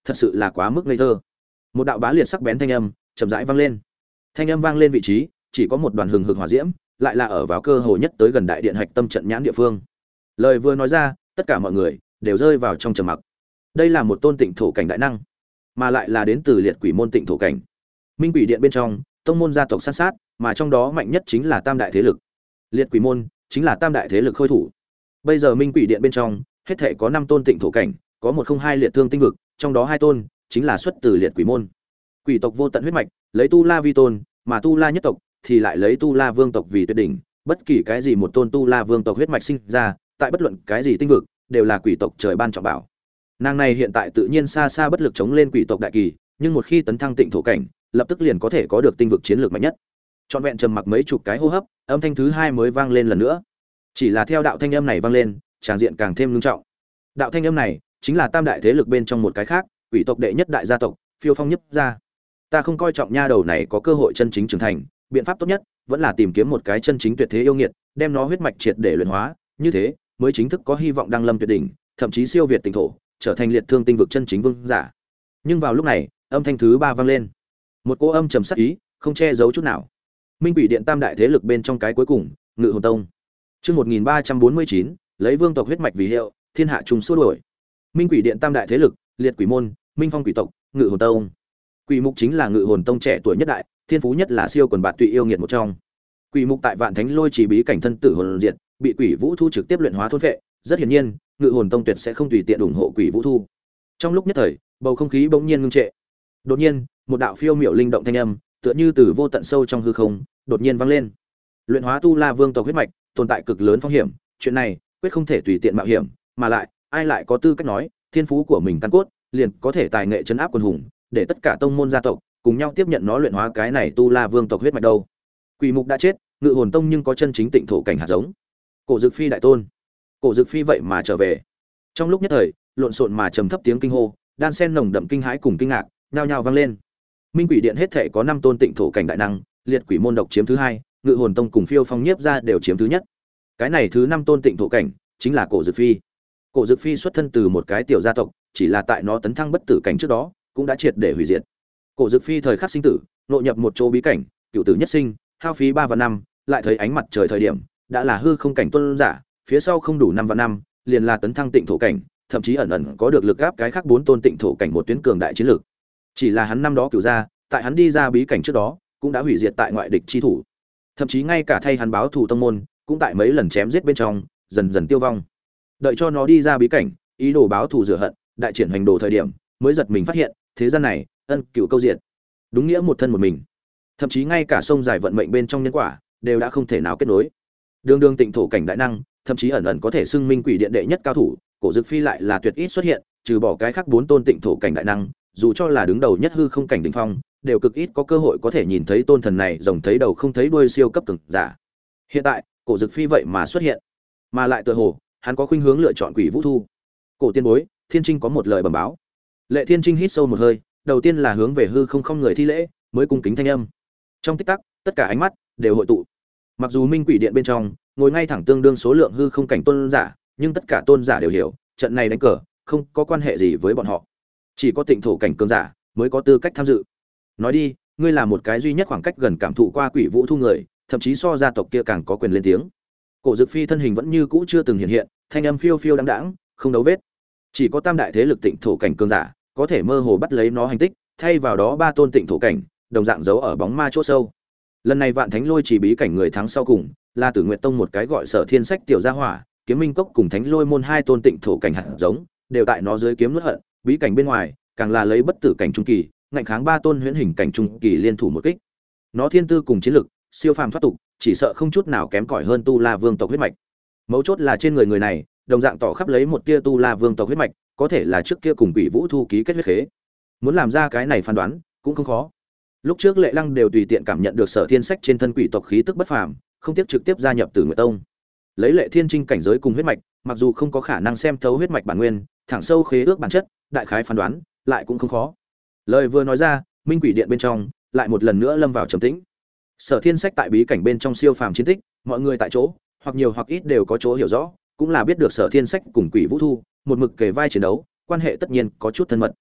thật sự là quá mức ngây thơ. Một đạo bá liệt sắc bén thanh âm chậm rãi vang lên. Thanh âm vang lên vị trí chỉ có một đoàn hừng hực hỏa diễm, lại là ở vào cơ hồ nhất tới gần đại điện hạch tâm trận nhãn địa phương. Lời vừa nói ra, tất cả mọi người đều rơi vào trong trầm mặc. Đây là một tôn tịnh thổ cảnh đại năng, mà lại là đến từ liệt quỷ môn tịnh thổ cảnh. Minh quỷ điện bên trong, tông môn gia tộc san sát, mà trong đó mạnh nhất chính là tam đại thế lực. Liệt quỷ môn chính là tam đại thế lực khôi thủ. Bây giờ Minh quỷ điện bên trong, hết thảy có 5 tôn tịnh thổ cảnh, có 102 liệt thương tinh vực, trong đó 2 tôn chính là xuất từ liệt quỷ môn. Quỷ tộc vô tận huyết mạch, lấy tu la vi tôn, mà tu la nhất tộc thì lại lấy tu la vương tộc vì tuyệt đỉnh, bất kỳ cái gì một tôn tu la vương tộc huyết mạch sinh ra, tại bất luận cái gì tinh vực, đều là quỷ tộc trời ban trọng bảo. Nàng này hiện tại tự nhiên xa xa bất lực chống lên quỷ tộc đại kỳ, nhưng một khi tấn thăng tịnh thổ cảnh, lập tức liền có thể có được tinh vực chiến lược mạnh nhất. Trọn vẹn trầm mặc mấy chục cái hô hấp, âm thanh thứ 2 mới vang lên lần nữa. Chỉ là theo đạo thanh âm này vang lên, tràng diện càng thêm nghiêm trọng. Đạo thanh âm này chính là tam đại thế lực bên trong một cái khác, quỷ tộc đệ nhất đại gia tộc, Phiêu Phong Nhiếp gia. Ta không coi trọng nha đầu này có cơ hội chân chính trưởng thành, biện pháp tốt nhất vẫn là tìm kiếm một cái chân chính tuyệt thế yêu nghiệt, đem nó huyết mạch triệt để luyện hóa, như thế mới chính thức có hy vọng đăng lâm tuyệt đỉnh, thậm chí siêu việt tinh thổ, trở thành liệt thương tinh vực chân chính vương giả. Nhưng vào lúc này, âm thanh thứ 3 vang lên. Một cỗ âm trầm sắc ý, không che giấu chút nào. Minh quỷ điện tam đại thế lực bên trong cái cuối cùng, Ngự Hồn Tông. Chương 1349, lấy vương tộc huyết mạch vì hiệu, thiên hạ trùng xua đuổi. Minh quỷ điện tam đại thế lực, liệt quỷ môn, Minh Phong quỷ tộc, Ngự Hồn Tông. Quỷ mục chính là Ngự Hồn Tông trẻ tuổi nhất đại, thiên phú nhất là siêu quần bạt tụy yêu nghiệt một trong. Quỷ mục tại Vạn Thánh Lôi chỉ bí cảnh thân tử hồn diệt, bị Quỷ Vũ Thu trực tiếp luyện hóa thôn phệ, rất hiển nhiên, Ngự Hồn Tông tuyệt sẽ không tùy tiện ủng hộ Quỷ Vũ Thu. Trong lúc nhất thời, bầu không khí bỗng nhiên ngưng trệ. Đột nhiên, một đạo phiêu miểu linh động thanh âm, tựa như từ vô tận sâu trong hư không, đột nhiên vang lên. Luyện hóa tu la vương tộc huyết mạch, tồn tại cực lớn phong hiểm, chuyện này quyết không thể tùy tiện mạo hiểm, mà lại, ai lại có tư cách nói, thiên phú của mình căn cốt, liền có thể tài nghệ trấn áp quân hùng, để tất cả tông môn gia tộc cùng nhau tiếp nhận nó luyện hóa cái này tu la vương tộc huyết mạch đâu. Quỷ mục đã chết, Ngự Hồn Tông nhưng có chân chính tịnh thổ cảnh hạt giống. Cổ Dực Phi đại tôn, Cổ Dực Phi vậy mà trở về. Trong lúc nhất thời, lộn xộn mà trầm thấp tiếng kinh hô, đan sen nồng đậm kinh hãi cùng kinh ngạc, nhao nhao vang lên. Minh quỷ điện hết thể có 5 tôn tịnh thổ cảnh đại năng, liệt quỷ môn độc chiếm thứ 2, Ngự Hồn Tông cùng Phiêu Phong Nhiếp gia đều chiếm thứ nhất. Cái này thứ 5 tôn tịnh thổ cảnh chính là Cổ Dực Phi. Cổ Dực Phi xuất thân từ một cái tiểu gia tộc, chỉ là tại nó tấn thăng bất tử cảnh trước đó, cũng đã triệt để hủy diệt. Cổ Dực Phi thời khắc sinh tử, nội nhập một chỗ bí cảnh, cựu tử nhất sinh, hao phí 3 vạn năm, lại thấy ánh mặt trời thời điểm, đã là hư không cảnh tôn giả, phía sau không đủ 5 vạn năm, liền là tấn thăng tịnh thổ cảnh, thậm chí ẩn ẩn có được lực áp cái khác 4 tôn tịnh thổ cảnh một tuyến cường đại chiến lược. Chỉ là hắn năm đó cửu ra, tại hắn đi ra bí cảnh trước đó, cũng đã hủy diệt tại ngoại địch chi thủ. Thậm chí ngay cả thay hắn báo thù tông môn, cũng tại mấy lần chém giết bên trong, dần dần tiêu vong. Đợi cho nó đi ra bí cảnh, ý đồ báo thù rửa hận, đại triển hành đồ thời điểm, mới giật mình phát hiện, thế gian này, ân cửu câu diệt. Đúng nghĩa một thân một mình. Thậm chí ngay cả sông dài vận mệnh bên trong nhân quả, đều đã không thể nào kết nối. Đường đường tịnh thổ cảnh đại năng, thậm chí ẩn ẩn có thể xưng minh quỷ điện đệ nhất cao thủ, Cổ Dực Phi lại là tuyệt ít xuất hiện, trừ bỏ cái khác 4 tôn tịnh thổ cảnh đại năng, dù cho là đứng đầu nhất hư không cảnh đỉnh phong, đều cực ít có cơ hội có thể nhìn thấy tôn thần này rồng thấy đầu không thấy đuôi siêu cấp cường giả. Hiện tại, Cổ Dực Phi vậy mà xuất hiện, mà lại tựa hồ, hắn có khuynh hướng lựa chọn Quỷ Vũ Thu. Cổ tiên bối, Thiên Trinh có một lời bẩm báo. Lệ Thiên Trinh hít sâu một hơi, đầu tiên là hướng về hư không người thi lễ, mới cung kính thanh âm. Trong tích tắc, tất cả ánh mắt đều hội tụ. Mặc dù Minh Quỷ điện bên trong ngồi ngay thẳng tương đương số lượng hư không cảnh tôn giả, nhưng tất cả tôn giả đều hiểu, trận này đánh cờ không có quan hệ gì với bọn họ. Chỉ có tịnh thổ cảnh cường giả mới có tư cách tham dự. Nói đi, ngươi là một cái duy nhất khoảng cách gần cảm thụ qua Quỷ Vũ Thu người, thậm chí so gia tộc kia càng có quyền lên tiếng. Cổ Dực Phi thân hình vẫn như cũ chưa từng hiện hiện, thanh âm phiêu phiêu đáng đáng, không đấu vết. Chỉ có tam đại thế lực tịnh thổ cảnh cường giả có thể mơ hồ bắt lấy nó hành tích, thay vào đó 3 tôn tịnh thổ cảnh đồng dạng giấu ở bóng ma chỗ sâu. Lần này Vạn Thánh Lôi chỉ bí cảnh người thắng sau cùng là Tử Nguyệt Tông một cái gọi Sở Thiên Sách tiểu gia hỏa, Kiếm Minh Cốc cùng Thánh Lôi môn 2 tôn tịnh thổ cảnh hạt giống, đều tại nó dưới kiếm nuốt hận, bí cảnh bên ngoài càng là lấy bất tử cảnh trung kỳ, ngạnh kháng 3 tôn huyễn hình cảnh trung kỳ liên thủ một kích. Nó thiên tư cùng chiến lực siêu phàm thoát tục, chỉ sợ không chút nào kém cỏi hơn Tu La Vương tộc huyết mạch. Mấu chốt là trên người này, đồng dạng tỏ khắp lấy một tia Tu La Vương tộc huyết mạch, có thể là trước kia cùng Quỷ Vũ Thu ký kết huyết khế. Muốn làm ra cái này phán đoán cũng không khó. Lúc trước Lệ Lăng đều tùy tiện cảm nhận được Sở Thiên Sách trên thân quỷ tộc khí tức bất phàm, không tiếc trực tiếp gia nhập Tử Nguyệt Tông. Lấy Lệ Thiên Trinh cảnh giới cùng huyết mạch, mặc dù không có khả năng xem thấu huyết mạch bản nguyên, thẳng sâu khế ước bản chất, đại khái phán đoán lại cũng không khó. Lời vừa nói ra, Minh Quỷ điện bên trong lại một lần nữa lâm vào trầm tĩnh. Sở Thiên Sách tại bí cảnh bên trong siêu phàm chiến tích, mọi người tại chỗ, hoặc nhiều hoặc ít đều có chỗ hiểu rõ, cũng là biết được Sở Thiên Sách cùng Quỷ Vũ Thu một mực kề vai chiến đấu, quan hệ tất nhiên có chút thân mật.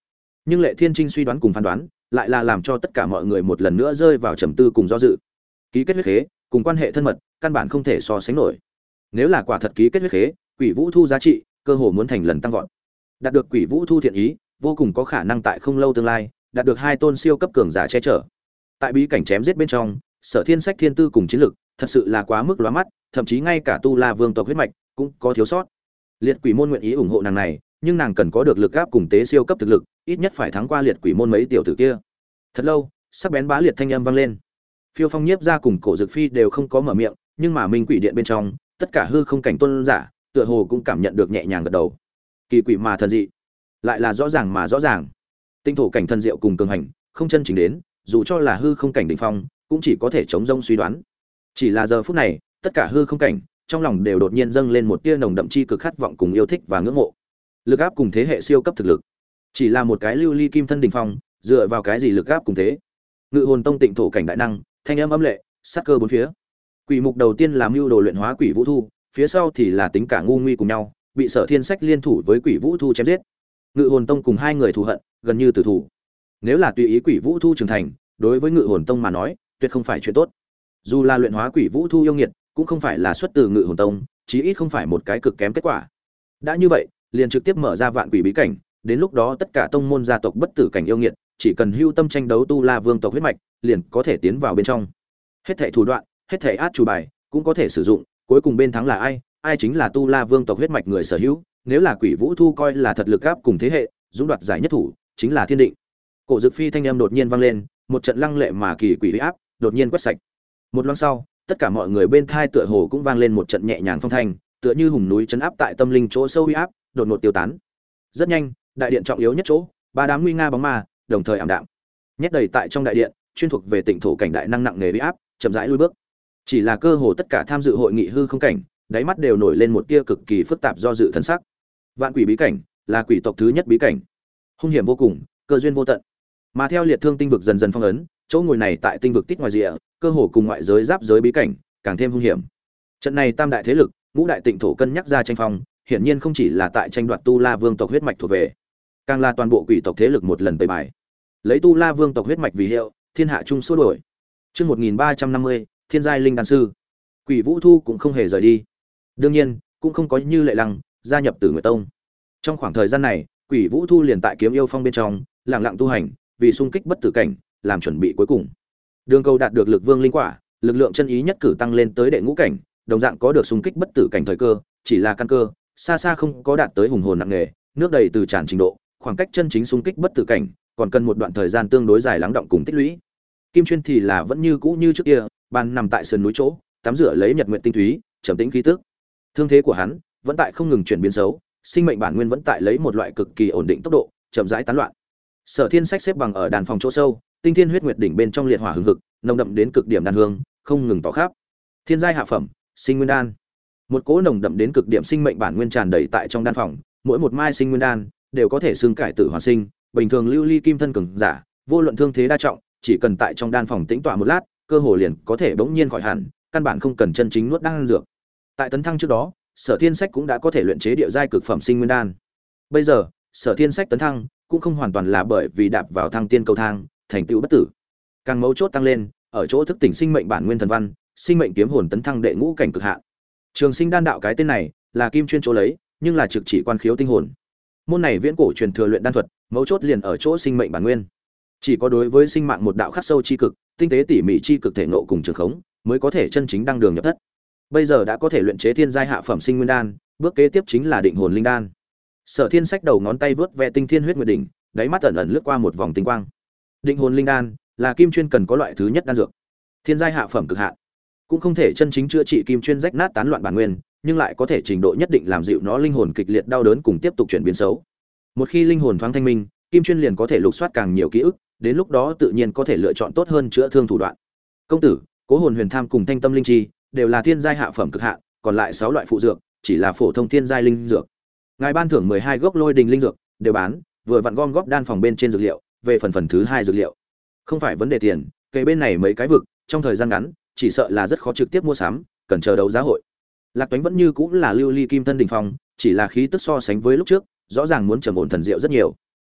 Nhưng Lệ Thiên Trinh suy đoán cùng phán đoán lại là làm cho tất cả mọi người một lần nữa rơi vào trầm tư cùng do dự. Ký kết huyết khế cùng quan hệ thân mật căn bản không thể so sánh nổi. Nếu là quả thật ký kết huyết khế, Quỷ Vũ Thu giá trị cơ hồ muốn thành lần tăng vọt. Đạt được Quỷ Vũ Thu thiện ý, vô cùng có khả năng tại không lâu tương lai đạt được 2 tôn siêu cấp cường giả che chở. Tại bí cảnh chém giết bên trong, Sở Thiên Sách thiên tư cùng chiến lực thật sự là quá mức lóa mắt, thậm chí ngay cả Tu La Vương tộc huyết mạch cũng có thiếu sót. Liệt Quỷ môn nguyện ý ủng hộ nàng này, nhưng nàng cần có được lực áp cùng tế siêu cấp thực lực, ít nhất phải thắng qua Liệt Quỷ môn mấy tiểu tử kia. Thật lâu, sắc bén bá liệt thanh âm vang lên. Phiêu Phong Nhiếp ra cùng Cổ Dực Phi đều không có mở miệng, nhưng mà Minh Quỷ Điện bên trong, tất cả hư không cảnh tôn giả, tựa hồ cũng cảm nhận được nhẹ nhàng gật đầu. Kỳ quỷ mà thần dị, lại là rõ ràng mà rõ ràng. Tinh thổ cảnh thần diệu cùng cường hành, không chân chính đến, dù cho là hư không cảnh đỉnh phong, cũng chỉ có thể chống rông suy đoán. Chỉ là giờ phút này, tất cả hư không cảnh, trong lòng đều đột nhiên dâng lên một tia nồng đậm chi cực khát vọng cùng yêu thích và ngưỡng mộ. Lực áp cùng thế hệ siêu cấp thực lực. Chỉ là một cái lưu ly kim thân đỉnh phong, dựa vào cái gì lực áp cùng thế? Ngự hồn tông tịnh thổ cảnh đại năng, thanh âm âm lệ, sát cơ bốn phía. Quỷ mục đầu tiên làm mưu đồ luyện hóa Quỷ Vũ Thu, phía sau thì là tính cả ngu nguy cùng nhau, bị Sở Thiên Sách liên thủ với Quỷ Vũ Thu chém giết. Ngự hồn tông cùng hai người thù hận, gần như tử thủ. Nếu là tùy ý Quỷ Vũ Thu trưởng thành, đối với Ngự hồn tông mà nói, tuyệt không phải chuyện tốt. Dù là luyện hóa Quỷ Vũ Thu yêu nghiệt, cũng không phải là xuất từ Ngự hồn tông, chí ít không phải một cái cực kém kết quả. Đã như vậy, liền trực tiếp mở ra vạn quỷ bí cảnh, đến lúc đó tất cả tông môn gia tộc bất tử cảnh yêu nghiệt, chỉ cần hưu tâm tranh đấu Tu La Vương tộc huyết mạch, liền có thể tiến vào bên trong. Hết thảy thủ đoạn, hết thảy át chủ bài cũng có thể sử dụng, cuối cùng bên thắng là ai, ai chính là Tu La Vương tộc huyết mạch người sở hữu. Nếu là Quỷ Vũ Thu coi là thật lực áp cùng thế hệ, dũng đoạt giải nhất thủ, chính là thiên định. Cổ Dực Phi thanh âm đột nhiên vang lên, một trận lăng lệ mà kỳ quỷ uy áp, đột nhiên quét sạch. Một loáng sau, tất cả mọi người bên thai tựa hồ cũng vang lên một trận nhẹ nhàng phong thanh, tựa như hùng núi trấn áp tại tâm linh chỗ sâu uy áp, đột ngột tiêu tán. Rất nhanh, đại điện trọng yếu nhất chỗ, ba đám nguy nga bóng ma, đồng thời ảm đạm. Nhét đầy tại trong đại điện, chuyên thuộc về tịnh thổ cảnh đại năng nặng nề uy áp, chậm rãi lui bước. Chỉ là cơ hồ tất cả tham dự hội nghị hư không cảnh, đáy mắt đều nổi lên một tia cực kỳ phức tạp do dự thần sắc. Vạn quỷ bí cảnh là quỷ tộc thứ nhất bí cảnh, hung hiểm vô cùng, cơ duyên vô tận. Mà theo liệt thương tinh vực dần dần phong ấn, chỗ ngồi này tại tinh vực tít ngoài rìa, cơ hồ cùng ngoại giới giáp giới bí cảnh, càng thêm hung hiểm. Trận này tam đại thế lực, ngũ đại tịnh thổ cân nhắc ra tranh phong, hiển nhiên không chỉ là tại tranh đoạt Tu La Vương tộc huyết mạch thuộc về, càng là toàn bộ quỷ tộc thế lực một lần tẩy bài. Lấy Tu La Vương tộc huyết mạch vì hiệu, thiên hạ chung xua đổi. Chương 1350, Thiên giai linh đan sư. Quỷ Vũ Thu cũng không hề rời đi. Đương nhiên, cũng không có như Lệ Lăng gia nhập Tử Nguyệt Tông. Trong khoảng thời gian này, Quỷ Vũ Thu liền tại Kiếm Yêu Phong bên trong, lặng lặng tu hành, vì xung kích bất tử cảnh, làm chuẩn bị cuối cùng. Đường Cầu đạt được Lực Vương linh quả, lực lượng chân ý nhất cử tăng lên tới đệ ngũ cảnh, đồng dạng có được xung kích bất tử cảnh thời cơ, chỉ là căn cơ, xa xa không có đạt tới hùng hồn nặng nề, nước đầy từ tràn trình độ, khoảng cách chân chính xung kích bất tử cảnh, còn cần một đoạn thời gian tương đối dài lắng động cùng tích lũy. Kim Chuyên thì là vẫn như cũ như trước kia, ban nằm tại sườn núi chỗ, tắm rửa lấy nhật nguyện tinh túy, trầm tĩnh khí tức. Thương thế của hắn vẫn tại không ngừng chuyển biến xấu, sinh mệnh bản nguyên vẫn tại lấy một loại cực kỳ ổn định tốc độ, chậm rãi tán loạn. Sở Thiên Sách xếp bằng ở đàn phòng chỗ sâu, tinh thiên huyết nguyệt đỉnh bên trong liệt hỏa hừng hực, nồng đậm đến cực điểm đan hương, không ngừng tỏ khắp. Thiên giai hạ phẩm, sinh nguyên đan. Một cỗ nồng đậm đến cực điểm sinh mệnh bản nguyên tràn đầy tại trong đan phòng, mỗi một mai sinh nguyên đan đều có thể xương cải tử hoàn sinh, bình thường lưu ly kim thân cường giả, vô luận thương thế đa trọng, chỉ cần tại trong đan phòng tĩnh tọa một lát, cơ hồ liền có thể bỗng nhiên khỏi hẳn, căn bản không cần chân chính nuốt đan dược. Tại tấn thăng trước đó, Sở Thiên Sách cũng đã có thể luyện chế địa giai cực phẩm sinh nguyên đan. Bây giờ, Sở Thiên Sách tấn thăng cũng không hoàn toàn là bởi vì đạp vào thăng tiên cầu thang, thành tựu bất tử. Càng mấu chốt tăng lên, ở chỗ thức tỉnh sinh mệnh bản nguyên thần văn, sinh mệnh kiếm hồn tấn thăng đệ ngũ cảnh cực hạn. Trường Sinh đan đạo cái tên này là Kim Chuyên chỗ lấy, nhưng là trực chỉ quan khiếu tinh hồn. Môn này viễn cổ truyền thừa luyện đan thuật, mấu chốt liền ở chỗ sinh mệnh bản nguyên. Chỉ có đối với sinh mạng một đạo khắc sâu chi cực, tinh tế tỉ mỉ chi cực thể nộ cùng trường khống, mới có thể chân chính đăng đường nhập thất. Bây giờ đã có thể luyện chế thiên giai hạ phẩm sinh nguyên đan, bước kế tiếp chính là định hồn linh đan. Sở Thiên Sách đầu ngón tay vớt ve tinh thiên huyết nguyệt đỉnh, đáy mắt ẩn ẩn lướt qua một vòng tinh quang. Định hồn linh đan là Kim Chuyên cần có loại thứ nhất đan dược. Thiên giai hạ phẩm cực hạn, cũng không thể chân chính chữa trị Kim Chuyên rách nát tán loạn bản nguyên, nhưng lại có thể trình độ nhất định làm dịu nó linh hồn kịch liệt đau đớn cùng tiếp tục chuyển biến xấu. Một khi linh hồn thoáng thanh minh, Kim Chuyên liền có thể lục soát càng nhiều ký ức, đến lúc đó tự nhiên có thể lựa chọn tốt hơn chữa thương thủ đoạn. Công tử, Cố Hồn Huyền Tham cùng Thanh Tâm Linh Chi đều là thiên giai hạ phẩm cực hạn, còn lại 6 loại phụ dược chỉ là phổ thông thiên giai linh dược. Ngài ban thưởng 12 gốc Lôi Đình linh dược, đều bán, vừa vặn gom góp đan phòng bên trên dược liệu, về phần thứ 2 dược liệu. Không phải vấn đề tiền, kể bên này mấy cái vực, trong thời gian ngắn, chỉ sợ là rất khó trực tiếp mua sắm, cần chờ đấu giá hội. Lạc Toánh vẫn như cũng là lưu ly kim thân đỉnh phong, chỉ là khí tức so sánh với lúc trước, rõ ràng muốn trầm ổn thần diệu rất nhiều.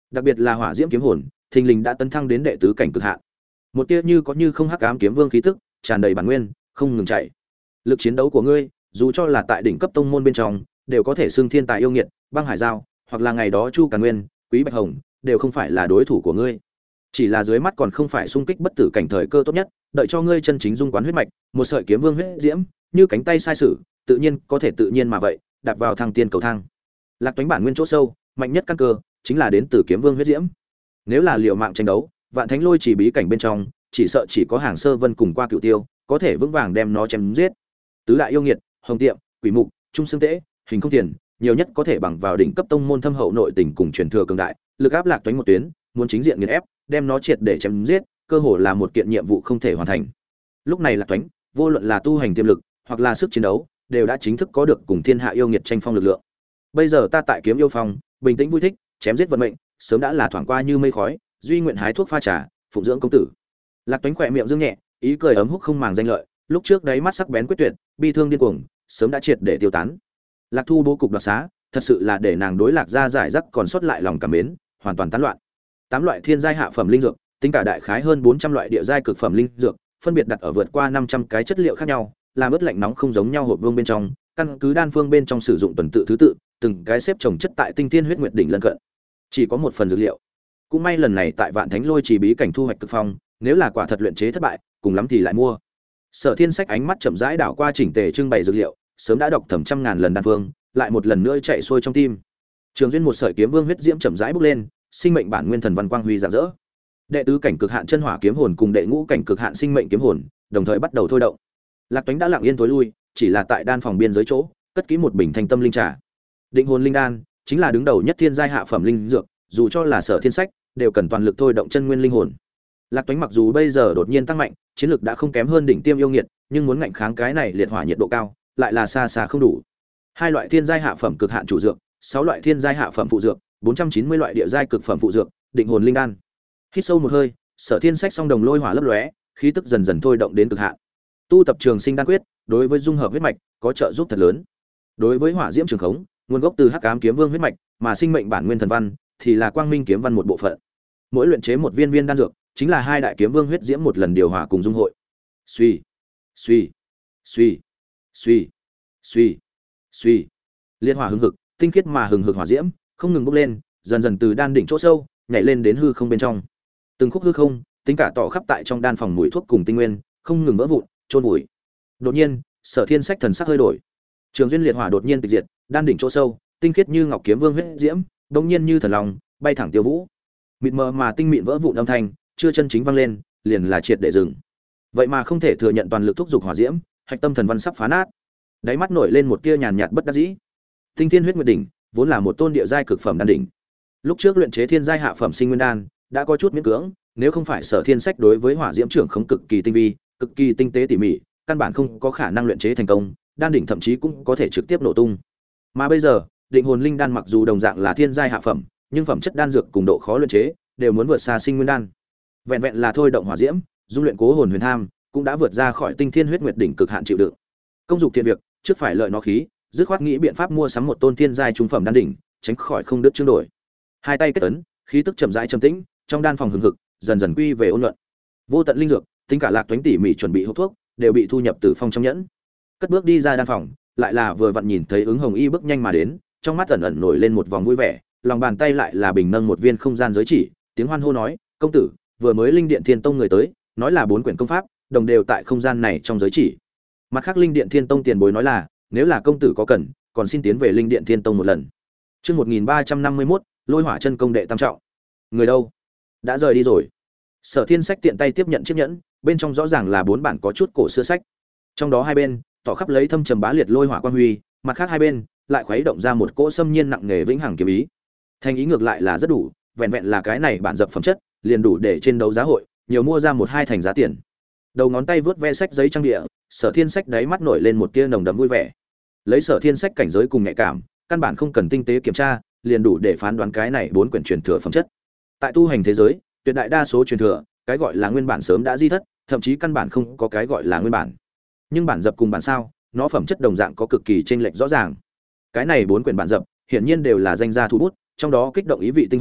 Đặc biệt là hỏa diễm kiếm hồn, thình lình đã tấn thăng đến đệ tứ cảnh cực hạn. Một tia như có như không hắc ám kiếm vương khí tức, tràn đầy bản nguyên, không ngừng chạy. Lực chiến đấu của ngươi, dù cho là tại đỉnh cấp tông môn bên trong, đều có thể xưng thiên tài yêu nghiệt, băng hải giao, hoặc là ngày đó Chu Càn Nguyên, Quý Bạch Hồng, đều không phải là đối thủ của ngươi. Chỉ là dưới mắt còn không phải xung kích bất tử cảnh thời cơ tốt nhất, đợi cho ngươi chân chính dung quán huyết mạch, một sợi kiếm vương huyết diễm, như cánh tay sai sử, tự nhiên có thể tự nhiên mà vậy, đạp vào thăng tiên cầu thang. Lạc Toánh bản nguyên chỗ sâu, mạnh nhất căn cơ chính là đến từ kiếm vương huyết diễm. Nếu là liều mạng tranh đấu, Vạn Thánh Lôi chỉ bí cảnh bên trong, chỉ sợ chỉ có Hàng Sơ Vân cùng qua Cựu Tiêu, có thể vững vàng đem nó chém giết. Tứ đại yêu nghiệt, Hồng Tiệm, Quỷ Mục, Trung Xương Tế, Hình Không Tiền, nhiều nhất có thể bằng vào đỉnh cấp tông môn thâm hậu nội tình cùng truyền thừa cường đại, lực áp Lạc Toánh một tuyến, muốn chính diện nghiền ép, đem nó triệt để chém giết, cơ hồ là một kiện nhiệm vụ không thể hoàn thành. Lúc này Lạc Toánh, vô luận là tu hành tiềm lực, hoặc là sức chiến đấu, đều đã chính thức có được cùng thiên hạ yêu nghiệt tranh phong lực lượng. Bây giờ ta tại Kiếm Yêu Phong, bình tĩnh vui thích, chém giết vận mệnh, sớm đã là thoảng qua như mây khói, duy nguyện hái thuốc pha trà, phụng dưỡng công tử. Lạc Toánh khỏe miệng dương nhẹ, ý cười ấm húc không màng danh lợi, lúc trước đáy mắt sắc bén quyết tuyệt, bi thương điên cuồng, sớm đã triệt để tiêu tán. Lạc Thu bố cục đoạt xá, thật sự là để nàng đối Lạc gia giải rắc còn sót lại lòng cảm mến, hoàn toàn tán loạn. 8 loại thiên giai hạ phẩm linh dược, tính cả đại khái hơn 400 loại địa giai cực phẩm linh dược, phân biệt đặt ở vượt qua 500 cái chất liệu khác nhau, làm ướt lạnh nóng không giống nhau hộp vương bên trong, căn cứ đan phương bên trong sử dụng tuần tự thứ tự, từng cái xếp chồng chất tại tinh thiên huyết nguyệt đỉnh lân cận. Chỉ có một phần dược liệu. Cũng may lần này tại Vạn Thánh Lôi chỉ bí cảnh thu hoạch cực phong, nếu là quả thật luyện chế thất bại, cùng lắm thì lại mua. Sở Thiên Sách ánh mắt chậm rãi đảo qua chỉnh tề trưng bày dược liệu, sớm đã đọc thầm trăm ngàn lần đan phương, lại một lần nữa chạy xuôi trong tim. Trường duyên một sợi kiếm vương huyết diễm chậm rãi bốc lên, sinh mệnh bản nguyên thần văn quang huy rạng rỡ. Đệ tứ cảnh cực hạn chân hỏa kiếm hồn cùng đệ ngũ cảnh cực hạn sinh mệnh kiếm hồn, đồng thời bắt đầu thôi động. Lạc Toánh đã lặng yên tối lui, chỉ là tại đan phòng biên giới chỗ, cất kỹ một bình thanh tâm linh trà. Định hồn linh đan chính là đứng đầu nhất thiên giai hạ phẩm linh dược, dù cho là Sở Thiên Sách, đều cần toàn lực thôi động chân nguyên linh hồn. Lạc Toánh mặc dù bây giờ đột nhiên tăng mạnh, chiến lực đã không kém hơn đỉnh tiêm yêu nghiệt, nhưng muốn ngạnh kháng cái này liệt hỏa nhiệt độ cao, lại là xa xa không đủ. 2 loại thiên giai hạ phẩm cực hạn chủ dược, 6 loại thiên giai hạ phẩm phụ dược, 490 loại địa giai cực phẩm phụ dược, định hồn linh đan. Hít sâu một hơi, Sở Thiên Sách song đồng lôi hỏa lấp lóe, khí tức dần dần thôi động đến cực hạn. Tu tập Trường Sinh đan quyết, đối với dung hợp huyết mạch có trợ giúp thật lớn. Đối với hỏa diễm trường khống, nguồn gốc từ Hắc Ám kiếm vương huyết mạch, mà sinh mệnh bản nguyên thần văn thì là quang minh kiếm văn một bộ phận. Mỗi luyện chế một viên viên đan dược, chính là 2 đại kiếm vương huyết diễm một lần điều hòa cùng dung hội. Suy, suy, suy, suy, suy, suy. Liên hỏa hừng hực, tinh khiết mà hừng hực hỏa diễm, không ngừng bốc lên, dần dần từ đan đỉnh chỗ sâu, nhảy lên đến hư không bên trong. Từng khúc hư không, tính cả tỏ khắp tại trong đan phòng mùi thuốc cùng tinh nguyên, không ngừng vỡ vụn, chôn vùi. Đột nhiên, Sở Thiên Sách thần sắc hơi đổi. Trường duyên liệt hỏa đột nhiên tịch diệt, đan đỉnh chỗ sâu, tinh khiết như ngọc kiếm vương huyết diễm, đột nhiên như thần long, bay thẳng tiêu vũ. Mịt mờ mà tinh mịn vỡ vụn âm thanh, chưa chân chính vang lên, liền là triệt để dừng. Vậy mà không thể thừa nhận toàn lực thúc dục hỏa diễm, hạch tâm thần văn sắp phá nát. Đáy mắt nổi lên một tia nhàn nhạt bất đắc dĩ. Tinh Thiên Huyết Nguyệt đỉnh, vốn là một tôn địa giai cực phẩm đan đỉnh. Lúc trước luyện chế thiên giai hạ phẩm sinh nguyên đan, đã có chút miễn cưỡng, nếu không phải Sở Thiên Sách đối với hỏa diễm trưởng khống cực kỳ tinh vi, cực kỳ tinh tế tỉ mỉ, căn bản không có khả năng luyện chế thành công, đan đỉnh thậm chí cũng có thể trực tiếp nổ tung. Mà bây giờ, định hồn linh đan mặc dù đồng dạng là thiên giai hạ phẩm, nhưng phẩm chất đan dược cùng độ khó luyện chế đều muốn vượt xa sinh nguyên đan. Vẹn vẹn là thôi động hỏa diễm, dung luyện cố hồn huyền tham, cũng đã vượt ra khỏi Tinh Thiên Huyết Nguyệt đỉnh cực hạn chịu đựng. Công dục thiện việc, trước phải lợi nó khí, dứt khoát nghĩ biện pháp mua sắm một tôn thiên giai trung phẩm đan đỉnh, tránh khỏi không đứt chương đổi. Hai tay kết ấn, khí tức chậm rãi trầm tĩnh, trong đan phòng hừng hực, dần dần quy về ôn luận. Vô tận linh dược, tính cả Lạc Toánh tỉ mỉ chuẩn bị hộp thuốc, đều bị thu nhập từ phong trong nhẫn. Cất bước đi ra đan phòng, lại là vừa vặn nhìn thấy Ứng Hồng Y bước nhanh mà đến, trong mắt ẩn ẩn nổi lên một vòng vui vẻ, lòng bàn tay lại là bình nâng một viên không gian giới chỉ, tiếng hoan hô nói: "Công tử, vừa mới Linh Điện Thiên Tông người tới, nói là 4 quyển công pháp, đồng đều tại không gian này trong giới chỉ." Mặt khác Linh Điện Thiên Tông tiền bối nói là, nếu là công tử có cần, còn xin tiến về Linh Điện Thiên Tông một lần. Chương 1351, Lôi Hỏa Chân Công đệ tam trọng. Người đâu? Đã rời đi rồi. Sở Thiên Sách tiện tay tiếp nhận chiếc nhẫn, bên trong rõ ràng là 4 bản có chút cổ xưa sách. Trong đó hai bên tỏ khắp lấy thâm trầm bá liệt lôi hỏa quan huy, mặt khác hai bên lại khuấy động ra một cỗ xâm nhiên nặng nề vĩnh hằng kiếm ý. Thành ý ngược lại là rất đủ, vẹn vẹn là cái này bản dập phẩm chất, liền đủ để trên đấu giá hội nhiều mua ra một hai thành giá tiền. Đầu ngón tay vớt ve sách giấy trang địa, Sở Thiên Sách đáy mắt nổi lên một tia nồng đậm vui vẻ. Lấy Sở Thiên Sách cảnh giới cùng nhạy cảm, căn bản không cần tinh tế kiểm tra, liền đủ để phán đoán cái này 4 quyển truyền thừa phẩm chất. Tại tu hành thế giới, tuyệt đại đa số truyền thừa, cái gọi là nguyên bản sớm đã di thất, thậm chí căn bản không có cái gọi là nguyên bản. Nhưng bản dập cùng bản sao, nó phẩm chất đồng dạng có cực kỳ chênh lệch rõ ràng. Cái này 4 quyển bản dập, hiển nhiên đều là danh gia thủ bút, trong đó kích động ý vị tinh hoa,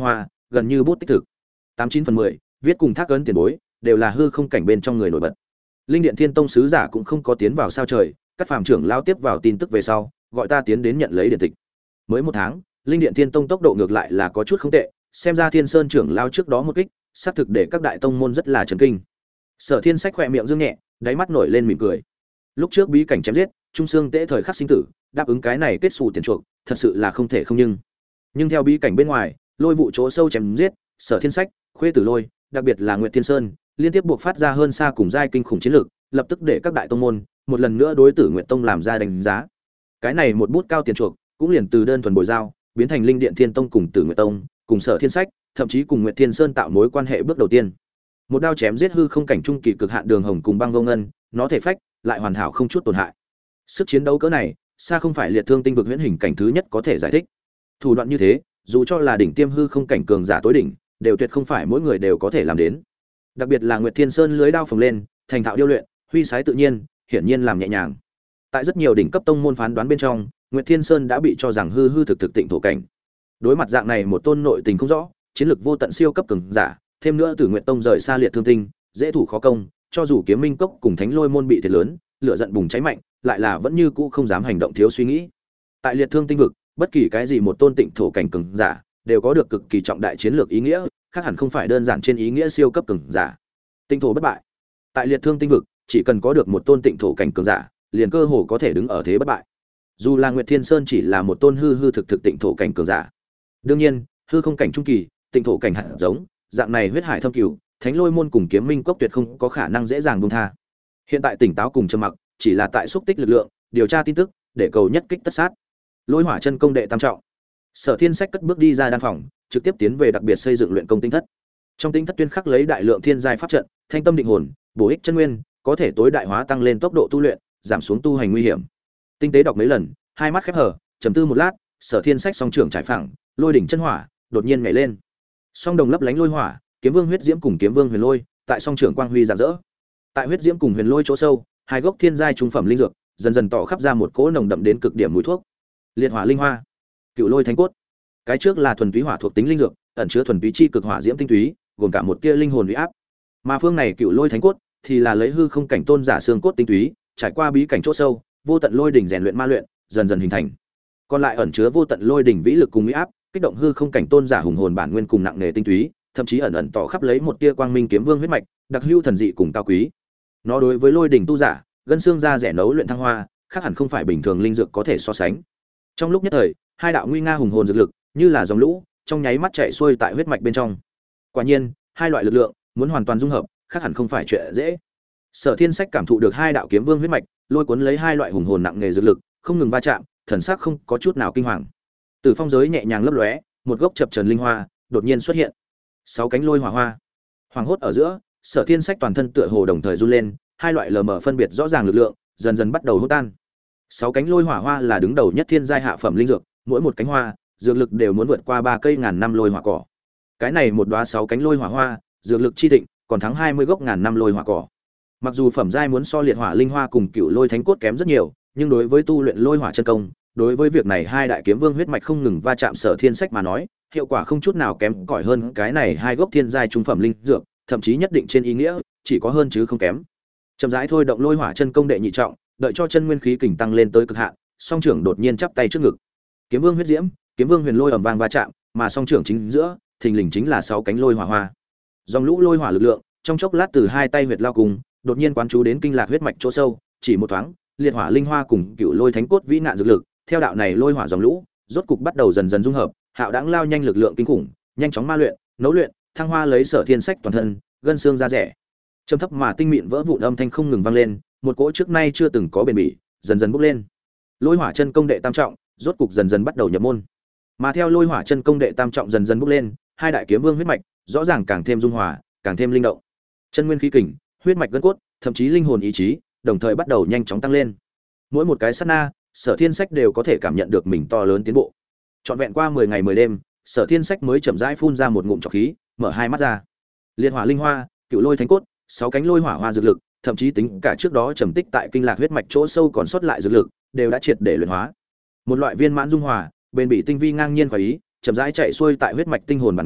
gần như bút tích thực. 89/10, viết cùng thác ấn tiền bối, đều là hư không cảnh bên trong người nổi bật. Linh Điện Thiên Tông sứ giả cũng không có tiến vào sao trời, các phàm trưởng lao tiếp vào tin tức về sau, gọi ta tiến đến nhận lấy điện tịch. Mới 1 tháng, Linh Điện Thiên Tông tốc độ ngược lại là có chút không tệ, xem ra Thiên Sơn trưởng lao trước đó một kích, xác thực để các đại tông môn rất là chấn kinh. Sở Thiên Sách khỏe miệng dương nhẹ, đáy mắt nổi lên mỉm cười. Lúc trước bí cảnh chém giết, Trung Xương Tế thời khắc sinh tử, đáp ứng cái này kết xù tiền chuộc, thật sự là không thể không nhưng theo bí cảnh bên ngoài, lôi vụ chỗ sâu chém giết, Sở Thiên Sách, Khuê Tử Lôi, đặc biệt là Nguyệt Thiên Sơn, liên tiếp buộc phát ra hơn xa cùng giai kinh khủng chiến lược, lập tức để các đại tông môn một lần nữa đối Tử Nguyệt Tông làm ra đánh giá. Cái này một bút cao tiền chuộc, cũng liền từ đơn thuần bồi giao, biến thành Linh Điện Thiên Tông cùng Tử Nguyệt Tông, cùng Sở Thiên Sách, thậm chí cùng Nguyệt Thiên Sơn tạo mối quan hệ bước đầu tiên. Một đao chém giết hư không cảnh trung kỳ cực hạn Đường Hồng cùng Băng Vô Ngân, nó thể phách lại hoàn hảo không chút tổn hại. Sức chiến đấu cỡ này, xa không phải liệt thương tinh vực huyễn hình cảnh thứ nhất có thể giải thích. Thủ đoạn như thế, dù cho là đỉnh tiêm hư không cảnh cường giả tối đỉnh, đều tuyệt không phải mỗi người đều có thể làm đến. Đặc biệt là Nguyệt Thiên Sơn lưới đao phồng lên, thành thạo điêu luyện, huy sái tự nhiên, hiển nhiên làm nhẹ nhàng. Tại rất nhiều đỉnh cấp tông môn phán đoán bên trong, Nguyệt Thiên Sơn đã bị cho rằng hư hư thực thực tịnh thổ cảnh. Đối mặt dạng này một tôn nội tình không rõ, chiến lược vô tận siêu cấp cường giả, thêm nữa Tử Nguyệt Tông rời xa liệt thương tinh, dễ thủ khó công, cho dù Kiếm Minh Cốc cùng Thánh Lôi môn bị thiệt lớn, lửa giận bùng cháy mạnh, lại là vẫn như cũ không dám hành động thiếu suy nghĩ. Tại liệt thương tinh vực, bất kỳ cái gì một tôn tịnh thổ cảnh cường giả, đều có được cực kỳ trọng đại chiến lược ý nghĩa, khác hẳn không phải đơn giản trên ý nghĩa siêu cấp cường giả. Tịnh thổ bất bại. Tại liệt thương tinh vực, chỉ cần có được một tôn tịnh thổ cảnh cường giả, liền cơ hồ có thể đứng ở thế bất bại. Dù là Nguyệt Thiên Sơn chỉ là một tôn hư hư thực thực tịnh thổ cảnh cường giả. Đương nhiên, hư không cảnh trung kỳ, tịnh thổ cảnh hạt giống, dạng này huyết hải thâm cửu, Thánh Lôi môn cùng Kiếm Minh Cốc tuyệt không có khả năng dễ dàng buông tha. Hiện tại tỉnh táo cùng trầm mặc, chỉ là tại xúc tích lực lượng, điều tra tin tức, để cầu nhất kích tất sát. Lôi Hỏa chân công đệ tam trọng. Sở Thiên Sách cất bước đi ra đan phòng, trực tiếp tiến về đặc biệt xây dựng luyện công tinh thất. Trong tinh thất tuyên khắc lấy đại lượng thiên giai pháp trận, thanh tâm định hồn, bổ ích chân nguyên, có thể tối đại hóa tăng lên tốc độ tu luyện, giảm xuống tu hành nguy hiểm. Tinh tế đọc mấy lần, hai mắt khép hờ, trầm tư một lát, Sở Thiên Sách song trưởng trải phẳng, lôi đỉnh chân hỏa, đột nhiên nhảy lên. Song đồng lấp lánh lôi hỏa, Kiếm Vương huyết diễm cùng Kiếm Vương huyền lôi, tại song trưởng quang huy rạng rỡ. Tại huyết diễm cùng huyền lôi chỗ sâu, hai gốc thiên giai trung phẩm linh dược, dần dần tỏ khắp ra một cỗ nồng đậm đến cực điểm mùi thuốc. Liệt hỏa linh hoa, Cựu lôi thánh cốt. Cái trước là thuần túy hỏa thuộc tính linh dược, ẩn chứa thuần túy chi cực hỏa diễm tinh túy, gồm cả một tia linh hồn uy áp. Mà phương này Cựu lôi thánh cốt thì là lấy hư không cảnh tôn giả xương cốt tinh túy, trải qua bí cảnh chỗ sâu, vô tận lôi đỉnh rèn luyện ma luyện, dần dần hình thành. Còn lại ẩn chứa vô tận lôi đỉnh vĩ lực cùng uy áp, kích động hư không cảnh tôn giả hùng hồn bản nguyên cùng nặng nề tinh túy, thậm chí ẩn ẩn tỏ khắp lấy một tia quang minh kiếm vương huyết mạch, đặc hữu thần dị cùng cao quý. Nó đối với lôi đỉnh tu giả, gân xương da rẻ nấu luyện thăng hoa, khác hẳn không phải bình thường linh dược có thể so sánh. Trong lúc nhất thời, hai đạo nguy nga hùng hồn dược lực, như là dòng lũ, trong nháy mắt chạy xuôi tại huyết mạch bên trong. Quả nhiên, hai loại lực lượng muốn hoàn toàn dung hợp, khác hẳn không phải chuyện dễ. Sở Thiên Sách cảm thụ được hai đạo kiếm vương huyết mạch, lôi cuốn lấy hai loại hùng hồn nặng nghề dược lực, không ngừng va chạm, thần sắc không có chút nào kinh hoàng. Từ phong giới nhẹ nhàng lấp lóe, một gốc chập trần linh hoa đột nhiên xuất hiện. 6 cánh lôi hỏa hoa. Hoàng hốt ở giữa, Sở Thiên Sách toàn thân tựa hồ đồng thời run lên, hai loại lờ mờ phân biệt rõ ràng lực lượng, dần dần bắt đầu hỗn tan. 6 cánh lôi hỏa hoa là đứng đầu nhất thiên giai hạ phẩm linh dược, mỗi một cánh hoa, dược lực đều muốn vượt qua 3 cây ngàn năm lôi hỏa cỏ. Cái này một đóa 6 cánh lôi hỏa hoa, dược lực chi thịnh, còn thắng 20 gốc ngàn năm lôi hỏa cỏ. Mặc dù phẩm giai muốn so liệt hỏa linh hoa cùng cựu lôi thánh cốt kém rất nhiều, nhưng đối với tu luyện lôi hỏa chân công, đối với việc này hai đại kiếm vương huyết mạch không ngừng va chạm Sở Thiên Sách mà nói, hiệu quả không chút nào kém cỏi hơn cái này hai gốc thiên giai trung phẩm linh dược, thậm chí nhất định trên ý nghĩa, chỉ có hơn chứ không kém. Chậm rãi thôi động lôi hỏa chân công đệ nhị trọng, đợi cho chân nguyên khí kình tăng lên tới cực hạn, song trưởng đột nhiên chắp tay trước ngực. Kiếm vương huyết diễm, kiếm vương huyền lôi ầm vang va chạm, mà song trưởng chính giữa, thình lình chính là 6 cánh lôi hỏa hoa. Dòng lũ lôi hỏa lực lượng, trong chốc lát từ hai tay huyệt lao cùng, đột nhiên quán chú đến kinh lạc huyết mạch chỗ sâu, chỉ một thoáng, liệt hỏa linh hoa cùng cựu lôi thánh cốt vĩ nạn dược lực, theo đạo này lôi hỏa dòng lũ, rốt cục bắt đầu dần dần dung hợp, hạo đãng lao nhanh lực lượng kinh khủng, nhanh chóng ma luyện, nấu luyện, thăng hoa lấy Sở Thiên Sách toàn thân, gân xương da rẻ. Trầm thấp mà tinh mịn vỡ vụn âm thanh không ngừng vang lên, một cỗ trước nay chưa từng có bền bỉ, dần dần bốc lên. Lôi hỏa chân công đệ tam trọng, rốt cục dần dần bắt đầu nhập môn. Mà theo lôi hỏa chân công đệ tam trọng dần dần bốc lên, hai đại kiếm vương huyết mạch, rõ ràng càng thêm dung hòa, càng thêm linh động. Chân nguyên khí kình, huyết mạch gân cốt, thậm chí linh hồn ý chí, đồng thời bắt đầu nhanh chóng tăng lên. Mỗi một cái sát na, Sở Thiên Sách đều có thể cảm nhận được mình to lớn tiến bộ. Trọn vẹn qua 10 ngày 10 đêm, Sở Thiên Sách mới chậm rãi phun ra một ngụm trọc khí, mở hai mắt ra. Liệt hỏa linh hoa, cựu lôi thánh cốt, 6 cánh lôi hỏa hoa dược lực, thậm chí tính cả trước đó trầm tích tại kinh lạc huyết mạch chỗ sâu còn sót lại dược lực, đều đã triệt để luyện hóa. Một loại viên mãn dung hòa, bền bỉ tinh vi ngang nhiên khoái ý, chậm rãi chạy xuôi tại huyết mạch tinh hồn bản nguyên,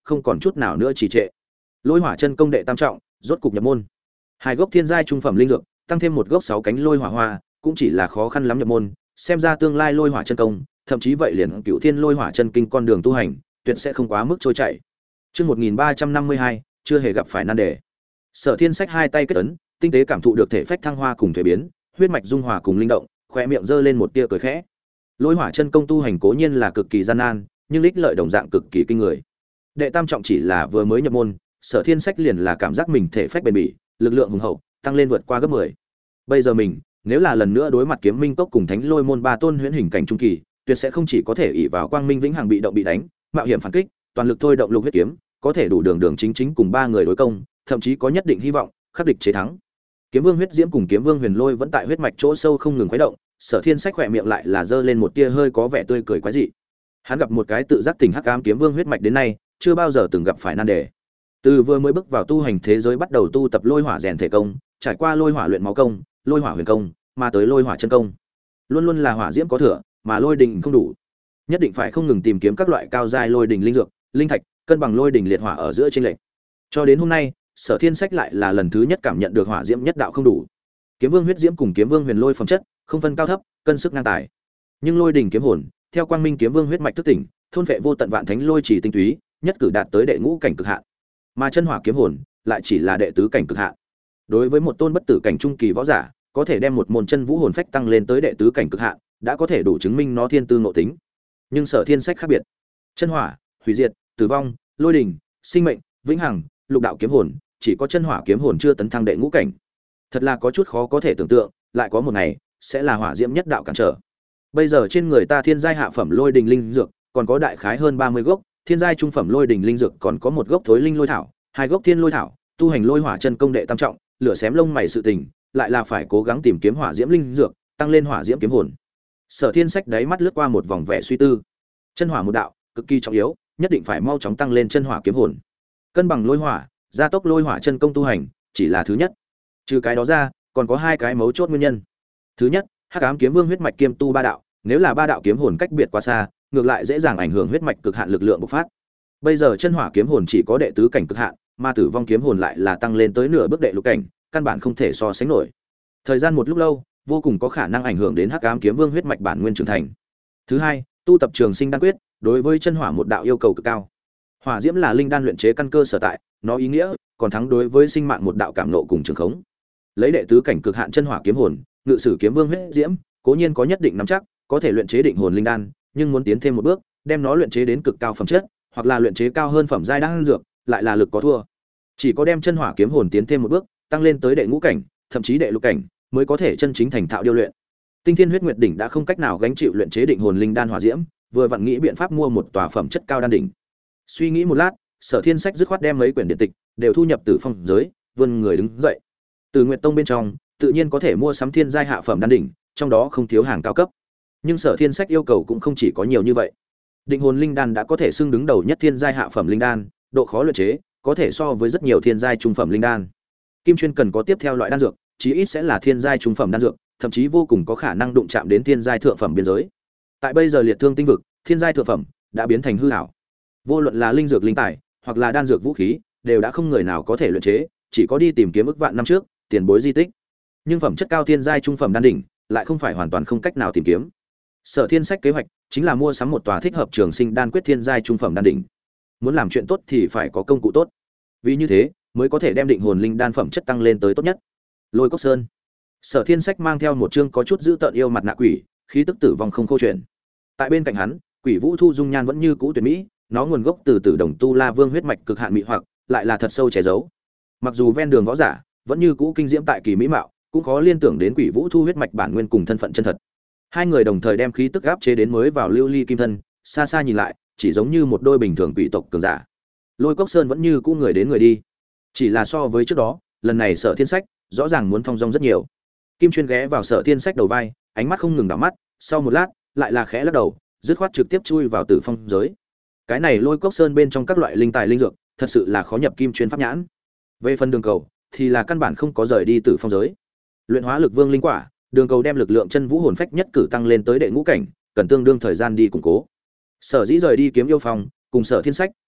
không còn chút nào nữa trì trệ. Lôi hỏa chân công đệ tam trọng rốt cục nhập môn. Hai gốc thiên giai trung phẩm linh dược, tăng thêm một gốc 6 cánh lôi hỏa hoa, cũng chỉ là khó khăn lắm nhập môn, xem ra tương lai lôi hỏa chân công, thậm chí vậy liền cựu thiên lôi hỏa chân kinh con đường tu hành, tuyệt sẽ không quá mức trôi chảy. Chương 1352, chưa hề gặp phải nan đề. Sở Thiên Sách hai tay kết ấn, tinh tế cảm thụ được thể phách thăng hoa cùng thuế biến, huyết mạch dung hòa cùng linh động, khóe miệng giơ lên một tia cười khẽ. Lôi hỏa chân công tu hành cố nhiên là cực kỳ gian nan, nhưng ích lợi đồng dạng cực kỳ kinh người. Đệ tam trọng chỉ là vừa mới nhập môn, Sở Thiên Sách liền là cảm giác mình thể phách bền bỉ, lực lượng hùng hậu, tăng lên vượt qua gấp 10. Bây giờ mình, nếu là lần nữa đối mặt Kiếm Minh Cốc cùng Thánh Lôi môn ba tôn huyễn hình cảnh trung kỳ, tuyệt sẽ không chỉ có thể ỷ vào Quang Minh vĩnh hằng bị động bị đánh, mạo hiểm phản kích, toàn lực thôi động lục huyết kiếm, có thể đủ đường đường chính chính cùng ba người đối công, thậm chí có nhất định hy vọng khắc địch chế thắng. Kiếm Vương huyết diễm cùng Kiếm Vương huyền lôi vẫn tại huyết mạch chỗ sâu không ngừng khuấy động, Sở Thiên Sách khỏe miệng lại là giơ lên một tia hơi có vẻ tươi cười quái dị. Hắn gặp một cái tự giác tỉnh hắc ám Kiếm Vương huyết mạch đến nay, chưa bao giờ từng gặp phải nan đề. Từ vừa mới bước vào tu hành thế giới bắt đầu tu tập lôi hỏa rèn thể công, trải qua lôi hỏa luyện máu công, lôi hỏa huyền công, mà tới lôi hỏa chân công, luôn luôn là hỏa diễm có thừa, mà lôi đình không đủ. Nhất định phải không ngừng tìm kiếm các loại cao giai lôi đình linh dược, linh thạch, cân bằng lôi đình liệt hỏa ở giữa chênh lệch. Cho đến hôm nay, Sở Thiên Sách lại là lần thứ nhất cảm nhận được hỏa diễm nhất đạo không đủ. Kiếm Vương huyết diễm cùng Kiếm Vương huyền lôi phẩm chất, không phân cao thấp, cân sức ngang tài. Nhưng lôi đình kiếm hồn, theo Quang Minh Kiếm Vương huyết mạch thức tỉnh, thôn phệ vô tận vạn thánh lôi chỉ tinh túy, nhất cử đạt tới đệ ngũ cảnh cực hạn. Mà chân hỏa kiếm hồn lại chỉ là đệ tứ cảnh cực hạn. Đối với một tôn bất tử cảnh trung kỳ võ giả, có thể đem một môn chân vũ hồn phách tăng lên tới đệ tứ cảnh cực hạn, đã có thể đủ chứng minh nó thiên tư ngộ tính. Nhưng Sở Thiên Sách khác biệt. Chân hỏa, hủy diệt, tử vong, lôi đình, sinh mệnh, vĩnh hằng, lục đạo kiếm hồn, chỉ có chân hỏa kiếm hồn chưa tấn thăng đệ ngũ cảnh. Thật là có chút khó có thể tưởng tượng, lại có một ngày sẽ là hỏa diễm nhất đạo cản trở. Bây giờ trên người ta thiên giai hạ phẩm lôi đình linh dược, còn có đại khái hơn 30 gốc, thiên giai trung phẩm lôi đình linh dược còn có một gốc thối linh lôi thảo, hai gốc thiên lôi thảo, tu hành lôi hỏa chân công đệ tam trọng, lửa xém lông mày sự tình, lại là phải cố gắng tìm kiếm hỏa diễm linh dược, tăng lên hỏa diễm kiếm hồn. Sở Thiên Sách đáy mắt lướt qua một vòng vẻ suy tư. Chân hỏa một đạo, cực kỳ trọng yếu, nhất định phải mau chóng tăng lên chân hỏa kiếm hồn. Cân bằng lôi hỏa, gia tốc lôi hỏa chân công tu hành, chỉ là thứ nhất. Trừ cái đó ra, còn có hai cái mấu chốt nguyên nhân. Thứ nhất, Hắc Ám Kiếm Vương huyết mạch kiêm tu ba đạo, nếu là ba đạo kiếm hồn cách biệt quá xa, ngược lại dễ dàng ảnh hưởng huyết mạch cực hạn lực lượng bộc phát. Bây giờ chân hỏa kiếm hồn chỉ có đệ tứ cảnh cực hạn, mà tử vong kiếm hồn lại là tăng lên tới nửa bước đệ lục cảnh, căn bản không thể so sánh nổi. Thời gian một lúc lâu, vô cùng có khả năng ảnh hưởng đến Hắc Ám Kiếm Vương huyết mạch bản nguyên trưởng thành. Thứ hai, tu tập Trường Sinh đan quyết, đối với chân hỏa một đạo yêu cầu cực cao. Hỏa diễm là linh đan luyện chế căn cơ sở tại, nó ý nghĩa còn thắng đối với sinh mạng một đạo cảm nộ cùng trường khống. Lấy đệ tứ cảnh cực hạn chân hỏa kiếm hồn, ngự sử kiếm vương huyết diễm, cố nhiên có nhất định nắm chắc, có thể luyện chế định hồn linh đan, nhưng muốn tiến thêm một bước, đem nó luyện chế đến cực cao phẩm chất, hoặc là luyện chế cao hơn phẩm giai đan dược, lại là lực có thua. Chỉ có đem chân hỏa kiếm hồn tiến thêm một bước, tăng lên tới đệ ngũ cảnh, thậm chí đệ lục cảnh, mới có thể chân chính thành thạo điêu luyện. Tinh Thiên Huyết Nguyệt đỉnh đã không cách nào gánh chịu luyện chế định hồn linh đan hỏa diễm, vừa vặn nghĩ biện pháp mua một tòa phẩm chất cao đan đỉnh. Suy nghĩ một lát, Sở Thiên Sách dứt khoát đem mấy quyển điện tịch đều thu nhập Tử Phong giới, vươn người đứng dậy. Từ Nguyệt Tông bên trong, tự nhiên có thể mua sắm thiên giai hạ phẩm đan đỉnh, trong đó không thiếu hàng cao cấp. Nhưng Sở Thiên Sách yêu cầu cũng không chỉ có nhiều như vậy. Định hồn linh đan đã có thể xưng đứng đầu nhất thiên giai hạ phẩm linh đan, độ khó luyện chế có thể so với rất nhiều thiên giai trung phẩm linh đan. Kim chuyên cần có tiếp theo loại đan dược, chí ít sẽ là thiên giai trung phẩm đan dược, thậm chí vô cùng có khả năng đụng chạm đến thiên giai thượng phẩm biên giới. Tại bây giờ liệt thương tinh vực, thiên giai thượng phẩm đã biến thành hư ảo. Vô luận là linh dược linh tài, hoặc là đan dược vũ khí, đều đã không người nào có thể luyện chế, chỉ có đi tìm kiếm ức vạn năm trước tiền bối di tích. Nhưng phẩm chất cao thiên giai trung phẩm đan đỉnh lại không phải hoàn toàn không cách nào tìm kiếm. Sở Thiên Sách kế hoạch chính là mua sắm một tòa thích hợp Trường Sinh đan quyết thiên giai trung phẩm đan đỉnh. Muốn làm chuyện tốt thì phải có công cụ tốt. Vì như thế, mới có thể đem định hồn linh đan phẩm chất tăng lên tới tốt nhất. Lôi Cốc Sơn. Sở Thiên Sách mang theo một chương có chút giữ tợn yêu mặt nạ quỷ, khí tức tử vong không câu chuyện. Tại bên cạnh hắn, Quỷ Vũ Thu dung nhan vẫn như cũ tuyệt mỹ, nó nguồn gốc từ Tử Đồng Tu La Vương huyết mạch cực hạn mỹ hoặc, lại là thật sâu che giấu. Mặc dù ven đường võ giả vẫn như cũ kinh diễm tại kỳ mỹ mạo, cũng khó liên tưởng đến Quỷ Vũ Thu huyết mạch bản nguyên cùng thân phận chân thật. Hai người đồng thời đem khí tức áp chế đến mới vào lưu ly kim thân, xa xa nhìn lại, chỉ giống như một đôi bình thường quỷ tộc cường giả. Lôi Cốc Sơn vẫn như cũ người đến người đi, chỉ là so với trước đó, lần này Sở Thiên Sách rõ ràng muốn thong dong rất nhiều. Kim chuyên ghé vào Sở Thiên Sách đầu vai, ánh mắt không ngừng đảo mắt, sau một lát, lại là khẽ lắc đầu, dứt khoát trực tiếp chui vào Tử Phong giới. Cái này Lôi Cốc Sơn bên trong các loại linh tài linh dược, thật sự là khó nhập Kim chuyên pháp nhãn. Về phần đường cầu, thì là căn bản không có rời đi Tử Phong giới. Luyện hóa lực vương linh quả, đường cầu đem lực lượng chân vũ hồn phách nhất cử tăng lên tới đệ ngũ cảnh, cần tương đương thời gian đi củng cố. Sở dĩ rời đi Kiếm Yêu Phong, cùng Sở Thiên Sách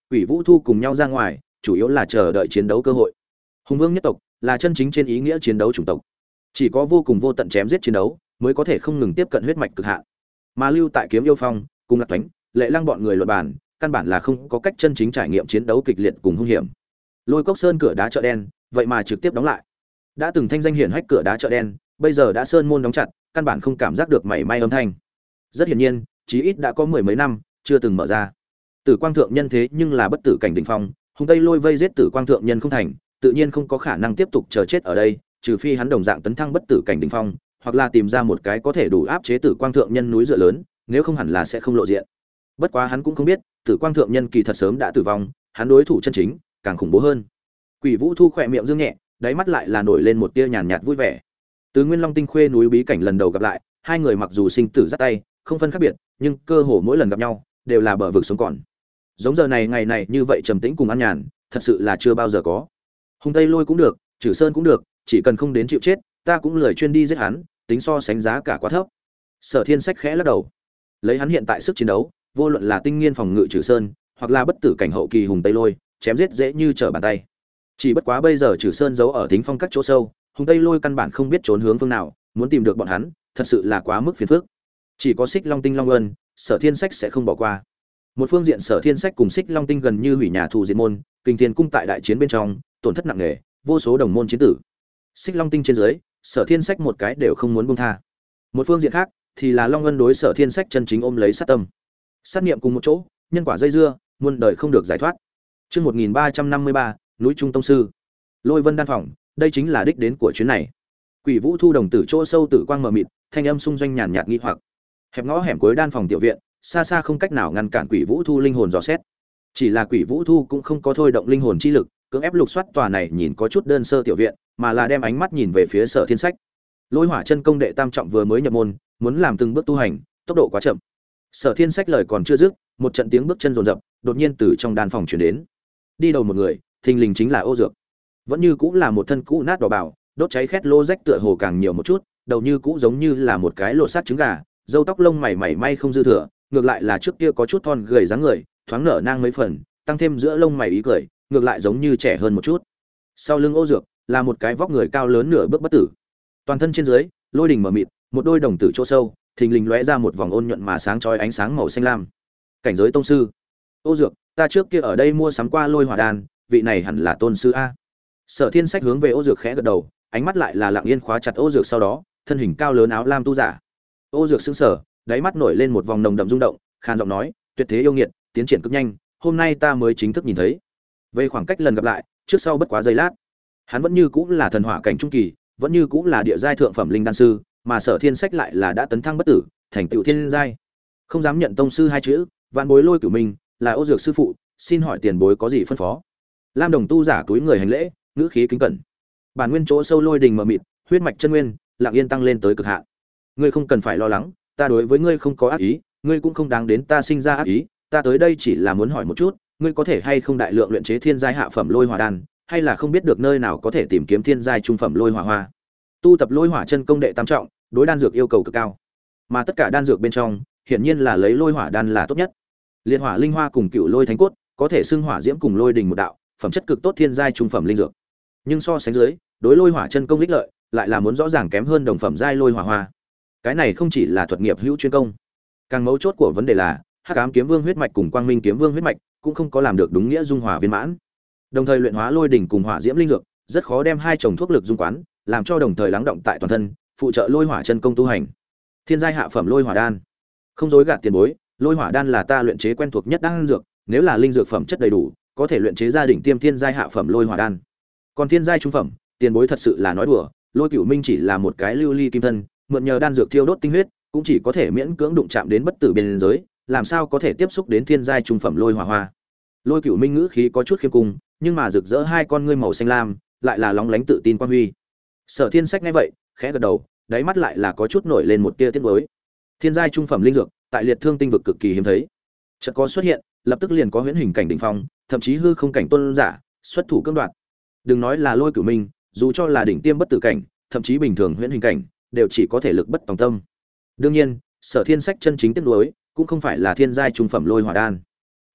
Quỷ Vũ Thu cùng nhau ra ngoài, chủ yếu là chờ đợi chiến đấu cơ hội. Hùng Vương nhất tộc là chân chính trên ý nghĩa chiến đấu chủng tộc, chỉ có vô cùng vô tận chém giết chiến đấu mới có thể không ngừng tiếp cận huyết mạch cực hạn. Mà lưu tại Kiếm Yêu Phong, cùng Lạc Toánh, Lệ Lăng bọn người luận bàn, căn bản là không có cách chân chính trải nghiệm chiến đấu kịch liệt cùng hung hiểm. Lôi Cốc Sơn cửa đá chợ đen, vậy mà trực tiếp đóng lại. Đã từng thanh danh hiển hách cửa đá chợ đen, bây giờ đã sơn môn đóng chặt, căn bản không cảm giác được mảy may âm thanh. Rất hiển nhiên, chí ít đã có mười mấy năm chưa từng mở ra. Tử Quang thượng nhân thế nhưng là bất tử cảnh đỉnh phong, Hùng Tây Lôi vây giết Tử Quang thượng nhân không thành, tự nhiên không có khả năng tiếp tục chờ chết ở đây, trừ phi hắn đồng dạng tấn thăng bất tử cảnh đỉnh phong, hoặc là tìm ra một cái có thể đủ áp chế Tử Quang thượng nhân núi dựa lớn, nếu không hẳn là sẽ không lộ diện. Bất quá hắn cũng không biết, Tử Quang thượng nhân kỳ thật sớm đã tử vong, hắn đối thủ chân chính càng khủng bố hơn. Quỷ Vũ Thu khỏe miệng dương nhẹ, đáy mắt lại là nổi lên một tia nhàn nhạt vui vẻ. Từ Nguyên Long Tinh Khuê núi bí cảnh lần đầu gặp lại, hai người mặc dù sinh tử dắt tay, không phân khác biệt, nhưng cơ hồ mỗi lần gặp nhau đều là bờ vực sống còn. Giống giờ này ngày này như vậy trầm tĩnh cùng an nhàn, thật sự là chưa bao giờ có. Hùng Tây Lôi cũng được, Trử Sơn cũng được, chỉ cần không đến chịu chết, ta cũng lười chuyên đi giết hắn, tính so sánh giá cả quá thấp. Sở Thiên Sách khẽ lắc đầu. Lấy hắn hiện tại sức chiến đấu, vô luận là tinh nghiên phòng ngự Trử Sơn, hoặc là bất tử cảnh hậu kỳ Hùng Tây Lôi, chém giết dễ như trở bàn tay. Chỉ bất quá bây giờ Trử Sơn giấu ở Thính Phong các chỗ sâu, Hùng Tây Lôi căn bản không biết trốn hướng phương nào, muốn tìm được bọn hắn, thật sự là quá mức phiền phức. Chỉ có Xích Long Tinh Long Ân, Sở Thiên Sách sẽ không bỏ qua. Một phương diện Sở Thiên Sách cùng Xích Long Tinh gần như hủy nhà thù diệt môn, Kình Thiên cung tại đại chiến bên trong, tổn thất nặng nề, vô số đồng môn chiến tử. Xích Long Tinh trên dưới, Sở Thiên Sách một cái đều không muốn buông tha. Một phương diện khác, thì là Long Ân đối Sở Thiên Sách chân chính ôm lấy sát tâm. Sát niệm cùng một chỗ, nhân quả dây dưa, muôn đời không được giải thoát. Chương 1353, núi Trung Tông sư. Lôi Vân đan phòng, đây chính là đích đến của chuyến này. Quỷ Vũ Thu đồng tử chỗ sâu tử quang mờ mịt, thanh âm xung doanh nhàn nhạt nghi hoặc. Hẹp ngõ hẻm cuối đan phòng tiểu viện, xa xa không cách nào ngăn cản Quỷ Vũ Thu linh hồn dò xét. Chỉ là Quỷ Vũ Thu cũng không có thôi động linh hồn chi lực, cưỡng ép lục soát tòa này nhìn có chút đơn sơ tiểu viện, mà là đem ánh mắt nhìn về phía Sở Thiên Sách. Lôi Hỏa chân công đệ tam trọng vừa mới nhập môn, muốn làm từng bước tu hành, tốc độ quá chậm. Sở Thiên Sách lời còn chưa dứt, một trận tiếng bước chân rồn rập, đột nhiên từ trong đan phòng truyền đến. Đi đầu một người, thình lình chính là Ô Dược. Vẫn như cũng là một thân cũ nát đỏ bào, đốt cháy khét lô rách tựa hồ càng nhiều một chút, đầu như cũ giống như là một cái lột xác trứng gà, râu tóc lông mày may không dư thừa, ngược lại là trước kia có chút thon gầy dáng người, thoáng nở nang mấy phần, tăng thêm giữa lông mày ý cười, ngược lại giống như trẻ hơn một chút. Sau lưng Ô Dược là một cái vóc người cao lớn nửa bước bất tử. Toàn thân trên dưới, lôi đỉnh mở mịt, một đôi đồng tử chỗ sâu, thình lình lóe ra một vòng ôn nhuận mà sáng chói ánh sáng màu xanh lam. Cảnh giới tông sư. Ô Dược, ta trước kia ở đây mua sắm qua Lôi Hỏa đan, vị này hẳn là tôn sư a. Sở Thiên Sách hướng về Ô Dược khẽ gật đầu, ánh mắt lại là lặng yên khóa chặt Ô Dược, sau đó, thân hình cao lớn áo lam tu giả. Ô Dược sững sờ, đáy mắt nổi lên một vòng nồng đậm rung động, khan giọng nói, tuyệt thế yêu nghiệt, tiến triển cực nhanh, hôm nay ta mới chính thức nhìn thấy. Về khoảng cách lần gặp lại, trước sau bất quá giây lát. Hắn vẫn như cũng là thần hỏa cảnh trung kỳ, vẫn như cũng là địa giai thượng phẩm linh đan sư, mà Sở Thiên Sách lại là đã tấn thăng bất tử, thành tựu thiên giai. Không dám nhận tông sư hai chữ, vạn bối Lôi Cửu Minh, là Ô Dược sư phụ, xin hỏi tiền bối có gì phân phó? Lam đồng tu giả túi người hành lễ, ngữ khí kính cẩn. Bản nguyên chỗ sâu lôi đình mờ mịt, huyết mạch chân nguyên, lặng yên tăng lên tới cực hạn. Ngươi không cần phải lo lắng, ta đối với ngươi không có ác ý, ngươi cũng không đáng đến ta sinh ra ác ý, ta tới đây chỉ là muốn hỏi một chút, ngươi có thể hay không đại lượng luyện chế thiên giai hạ phẩm lôi hỏa đan, hay là không biết được nơi nào có thể tìm kiếm thiên giai trung phẩm lôi hỏa hoa. Tu tập lôi hỏa chân công đệ tam trọng, đối đan dược yêu cầu cực cao. Mà tất cả đan dược bên trong, hiển nhiên là lấy lôi hỏa đan là tốt nhất. Liệt hỏa linh hoa cùng cựu lôi thánh cốt, có thể xưng hỏa diễm cùng lôi đình một đạo, phẩm chất cực tốt thiên giai trung phẩm linh dược. Nhưng so sánh dưới, đối lôi hỏa chân công ích lợi, lại là muốn rõ ràng kém hơn đồng phẩm giai lôi hỏa hoa. Cái này không chỉ là thuật nghiệp hữu chuyên công, càng mấu chốt của vấn đề là, Hắc Ám Kiếm Vương huyết mạch cùng Quang Minh Kiếm Vương huyết mạch cũng không có làm được đúng nghĩa dung hòa viên mãn. Đồng thời luyện hóa lôi đỉnh cùng hỏa diễm linh dược, rất khó đem hai chồng thuốc lực dung quán, làm cho đồng thời lắng động tại toàn thân, phụ trợ lôi hỏa chân công tu hành. Thiên giai hạ phẩm lôi hỏa đan. Không dối gạt tiền bối, lôi hỏa đan là ta luyện chế quen thuộc nhất đan dược, nếu là linh dược phẩm chất đầy đủ, có thể luyện chế ra đỉnh tiêm thiên giai hạ phẩm lôi hỏa đan. Còn thiên giai trung phẩm, tiền bối thật sự là nói đùa, Lôi Cửu Minh chỉ là một cái lưu ly kim thân, mượn nhờ đan dược thiêu đốt tinh huyết, cũng chỉ có thể miễn cưỡng đụng chạm đến bất tử biên giới, làm sao có thể tiếp xúc đến thiên giai trung phẩm lôi hỏa hoa. Lôi Cửu Minh ngữ khí có chút khiêm cung, nhưng mà rực rỡ hai con ngươi màu xanh lam, lại là lóng lánh tự tin quan huy. Sở Thiên Sách nghe vậy, khẽ gật đầu, đáy mắt lại là có chút nổi lên một tia tiếc nuối. Thiên giai trung phẩm linh dược, tại Liệt Thương tinh vực cực kỳ hiếm thấy. Chợt có xuất hiện, lập tức liền có huyễn hình cảnh đỉnh phong, thậm chí hư không cảnh tôn giả, xuất thủ cưỡng đoạt. Đừng nói là Lôi Cửu Minh, dù cho là đỉnh tiêm bất tử cảnh, thậm chí bình thường huyễn hình cảnh, đều chỉ có thể lực bất tòng tâm. Đương nhiên, Sở Thiên Sách chân chính tiếc nuối, cũng không phải là thiên giai trung phẩm lôi hỏa đan,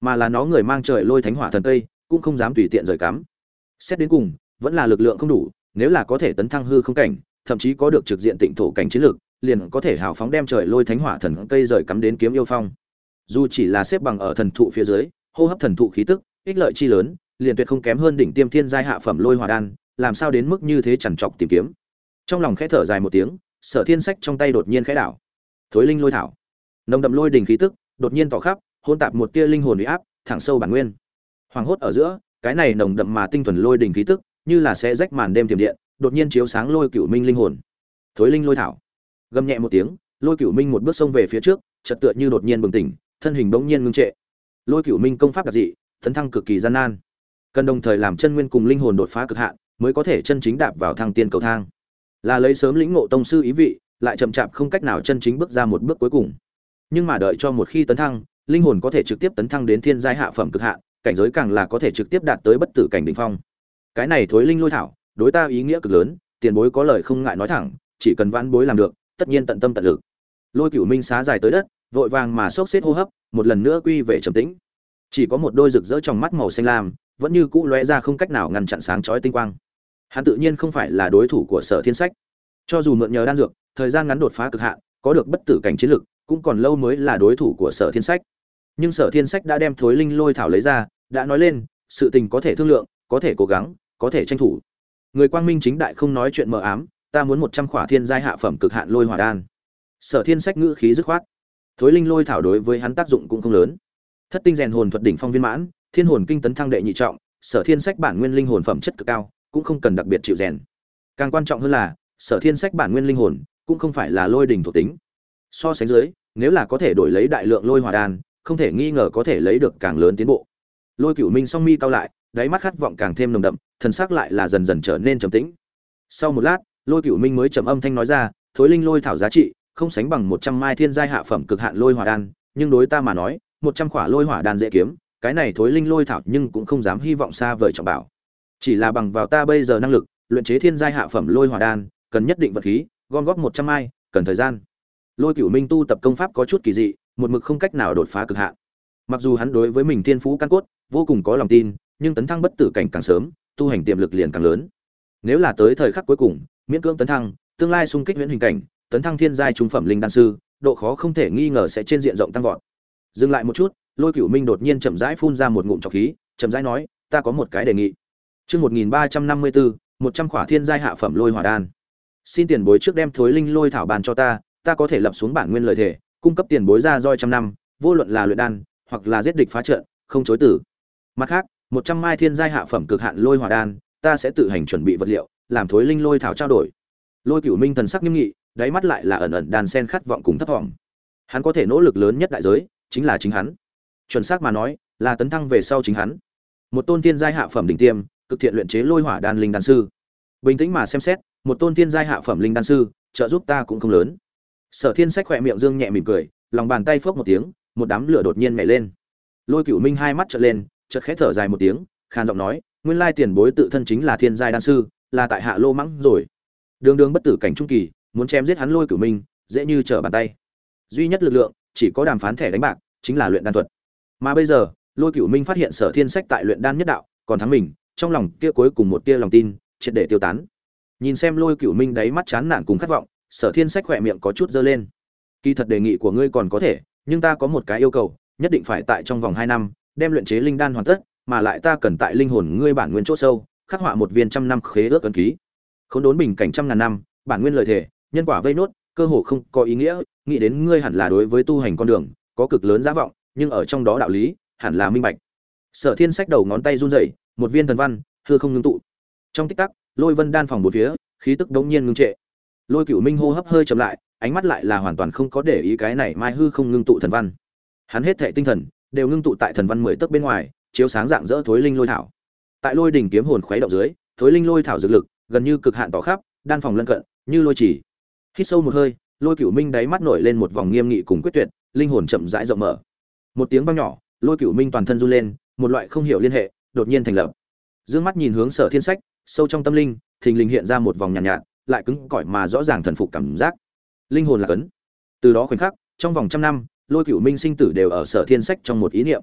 mà là nó người mang trời lôi thánh hỏa thần cây cũng không dám tùy tiện rời cắm. Xét đến cùng vẫn là lực lượng không đủ, nếu là có thể tấn thăng hư không cảnh, thậm chí có được trực diện tịnh thổ cảnh chiến lược, liền có thể hào phóng đem trời lôi thánh hỏa thần cây rời cắm đến kiếm yêu phong. Dù chỉ là xếp bằng ở thần thụ phía dưới, hô hấp thần thụ khí tức, ích lợi chi lớn, liền tuyệt không kém hơn đỉnh tiêm thiên giai hạ phẩm lôi hỏa đan, làm sao đến mức như thế chằn trọc tìm kiếm. Trong lòng khẽ thở dài một tiếng, Sở Thiên Sách trong tay đột nhiên khẽ đảo. Thối linh lôi thảo, nồng đậm lôi đỉnh khí tức, đột nhiên tỏ khắp, hôn tạp một tia linh hồn uy áp, thẳng sâu bản nguyên. Hoàng hốt ở giữa, cái này nồng đậm mà tinh thuần lôi đỉnh khí tức, như là sẽ rách màn đêm tiềm điện, đột nhiên chiếu sáng Lôi Cửu Minh linh hồn. Thối linh lôi thảo, gầm nhẹ một tiếng, Lôi Cửu Minh một bước xông về phía trước, chợt tựa như đột nhiên bừng tỉnh, thân hình bỗng nhiên ngưng trệ. Lôi Cửu Minh công pháp đặc dị, tấn thăng cực kỳ gian nan, cần đồng thời làm chân nguyên cùng linh hồn đột phá cực hạn, mới có thể chân chính đạp vào thăng tiên cầu thang. Là lấy sớm lĩnh ngộ tông sư ý vị, lại chậm chạp không cách nào chân chính bước ra một bước cuối cùng. Nhưng mà đợi cho một khi tấn thăng, linh hồn có thể trực tiếp tấn thăng đến thiên giai hạ phẩm cực hạn, cảnh giới càng là có thể trực tiếp đạt tới bất tử cảnh đỉnh phong. Cái này thối linh lôi thảo, đối ta ý nghĩa cực lớn, tiền bối có lời không ngại nói thẳng, chỉ cần vãn bối làm được, tất nhiên tận tâm tận lực. Lôi Cửu Minh xá dài tới đất, vội vàng mà xốc xếp hô hấp, một lần nữa quy về trầm tĩnh. Chỉ có một đôi rực rỡ trong mắt màu xanh lam, vẫn như cũ lóe ra không cách nào ngăn chặn sáng chói tinh quang. Hắn tự nhiên không phải là đối thủ của Sở Thiên Sách. Cho dù mượn nhờ đan dược, thời gian ngắn đột phá cực hạn, có được bất tử cảnh chiến lực, cũng còn lâu mới là đối thủ của Sở Thiên Sách. Nhưng Sở Thiên Sách đã đem thối linh lôi thảo lấy ra, đã nói lên, sự tình có thể thương lượng, có thể cố gắng, có thể tranh thủ. Người quang minh chính đại không nói chuyện mờ ám, ta muốn 100 khỏa thiên giai hạ phẩm cực hạn lôi hỏa đan. Sở Thiên Sách ngữ khí dứt khoát. Thối linh lôi thảo đối với hắn tác dụng cũng không lớn. Thất tinh rèn hồn thuật đỉnh phong viên mãn, thiên hồn kinh tấn thăng đệ nhị trọng, Sở Thiên Sách bản nguyên linh hồn phẩm chất cực cao, cũng không cần đặc biệt chịu rèn. Càng quan trọng hơn là, Sở Thiên Sách bản nguyên linh hồn cũng không phải là lôi đỉnh thuộc tính. So sánh dưới, nếu là có thể đổi lấy đại lượng lôi hỏa đan, không thể nghi ngờ có thể lấy được càng lớn tiến bộ. Lôi Cửu Minh song mi cau lại, đáy mắt khát vọng càng thêm nồng đậm, thần sắc lại là dần dần trở nên trầm tĩnh. Sau một lát, Lôi Cửu Minh mới trầm âm thanh nói ra, thối linh lôi thảo giá trị không sánh bằng 100 mai thiên giai hạ phẩm cực hạn lôi hỏa đan, nhưng đối ta mà nói, 100 khỏa lôi hỏa đan dễ kiếm, cái này thối linh lôi thảo nhưng cũng không dám hy vọng xa vời trọng bảo. Chỉ là bằng vào ta bây giờ năng lực, luyện chế thiên giai hạ phẩm lôi hỏa đan, cần nhất định vật khí, gom góp 100 mai, cần thời gian. Lôi Cửu Minh tu tập công pháp có chút kỳ dị, một mực không cách nào đột phá cực hạn. Mặc dù hắn đối với mình thiên phú căn cốt vô cùng có lòng tin, nhưng tấn thăng bất tử cảnh càng sớm, tu hành tiềm lực liền càng lớn. Nếu là tới thời khắc cuối cùng, miễn cưỡng tấn thăng, tương lai xung kích huyễn hình cảnh, tấn thăng thiên giai trung phẩm linh đan sư, độ khó không thể nghi ngờ sẽ trên diện rộng tăng vọt. Dừng lại một chút, Lôi Cửu Minh đột nhiên chậm rãi phun ra một ngụm trọc khí, chậm rãi nói, ta có một cái đề nghị. Chương 1354, 100 khỏa thiên giai hạ phẩm lôi hỏa đan. Xin tiền bối trước đem thối linh lôi thảo bàn cho ta, ta có thể lập xuống bản nguyên lời thề, cung cấp tiền bối ra roi trăm năm, vô luận là luyện đan hoặc là giết địch phá trận, không chối từ. Mặt khác, 100 mai thiên giai hạ phẩm cực hạn lôi hỏa đan, ta sẽ tự hành chuẩn bị vật liệu, làm thối linh lôi thảo trao đổi. Lôi Cửu Minh thần sắc nghiêm nghị, đáy mắt lại là ẩn ẩn đan sen khát vọng cùng thấp vọng. Hắn có thể nỗ lực lớn nhất đại giới, chính là chính hắn. Chuẩn xác mà nói, là tấn thăng về sau chính hắn. Một tôn thiên giai hạ phẩm đỉnh tiêm, cực thiện luyện chế lôi hỏa đan linh đan sư. Bình tĩnh mà xem xét, một tôn thiên giai hạ phẩm linh đan sư, trợ giúp ta cũng không lớn. Sở Thiên Sách khẽ miệng dương nhẹ mỉm cười, lòng bàn tay phốc một tiếng, một đám lửa đột nhiên nhảy lên. Lôi Cửu Minh hai mắt trợn lên, chợt khẽ thở dài một tiếng, khàn giọng nói, nguyên lai tiền bối tự thân chính là thiên giai đan sư, là tại hạ lô mắng rồi. Đường đường bất tử cảnh trung kỳ, muốn chém giết hắn Lôi Cửu Minh, dễ như trở bàn tay. Duy nhất lực lượng, chỉ có đàm phán thẻ đánh bạc, chính là luyện đan thuật. Mà bây giờ, Lôi Cửu Minh phát hiện Sở Thiên Sách tại luyện đan nhất đạo, còn thắng mình, trong lòng kia cuối cùng một tia lòng tin, triệt để tiêu tán. Nhìn xem Lôi Cửu Minh đáy mắt chán nản cùng khát vọng, Sở Thiên Sách khỏe miệng có chút giơ lên. Kỳ thật đề nghị của ngươi còn có thể, nhưng ta có một cái yêu cầu, nhất định phải tại trong vòng 2 năm đem luyện chế linh đan hoàn tất, mà lại ta cần tại linh hồn ngươi bản nguyên chỗ sâu, khắc họa một viên trăm năm khế ước ấn ký. Khốn đốn bình cảnh trăm ngàn năm, bản nguyên lời thể, nhân quả vây nốt, cơ hồ không có ý nghĩa, nghĩ đến ngươi hẳn là đối với tu hành con đường có cực lớn giá vọng, nhưng ở trong đó đạo lý hẳn là minh bạch. Sở Thiên Sách đầu ngón tay run rẩy, một viên thần văn hư không ngưng tụ. Trong tích tắc, Lôi Vân đan phòng bốn phía, khí tức đống nhiên ngưng trệ. Lôi Cửu Minh hô hấp hơi chậm lại, ánh mắt lại là hoàn toàn không có để ý cái này mai hư không ngưng tụ thần văn. Hắn hết thảy tinh thần đều ngưng tụ tại thần văn 10 tấc bên ngoài, chiếu sáng dạng dỡ thối linh lôi thảo. Tại Lôi đỉnh kiếm hồn khuấy động dưới, thối linh lôi thảo dược lực gần như cực hạn tỏ khắp, đan phòng lân cận, như lôi chỉ. Hít sâu một hơi, Lôi Cửu Minh đáy mắt nổi lên một vòng nghiêm nghị cùng quyết tuyệt, linh hồn chậm rãi rộng mở. Một tiếng vang nhỏ, Lôi Cửu Minh toàn thân run lên, một loại không hiểu liên hệ đột nhiên thành lập. Dương mắt nhìn hướng Sở Thiên Sách, sâu trong tâm linh, thình lình hiện ra một vòng nhàn nhạt, lại cứng cỏi mà rõ ràng thần phục cảm giác. Linh hồn là cấn. Từ đó khoảnh khắc, trong vòng trăm năm, Lôi Cửu Minh sinh tử đều ở Sở Thiên Sách trong một ý niệm.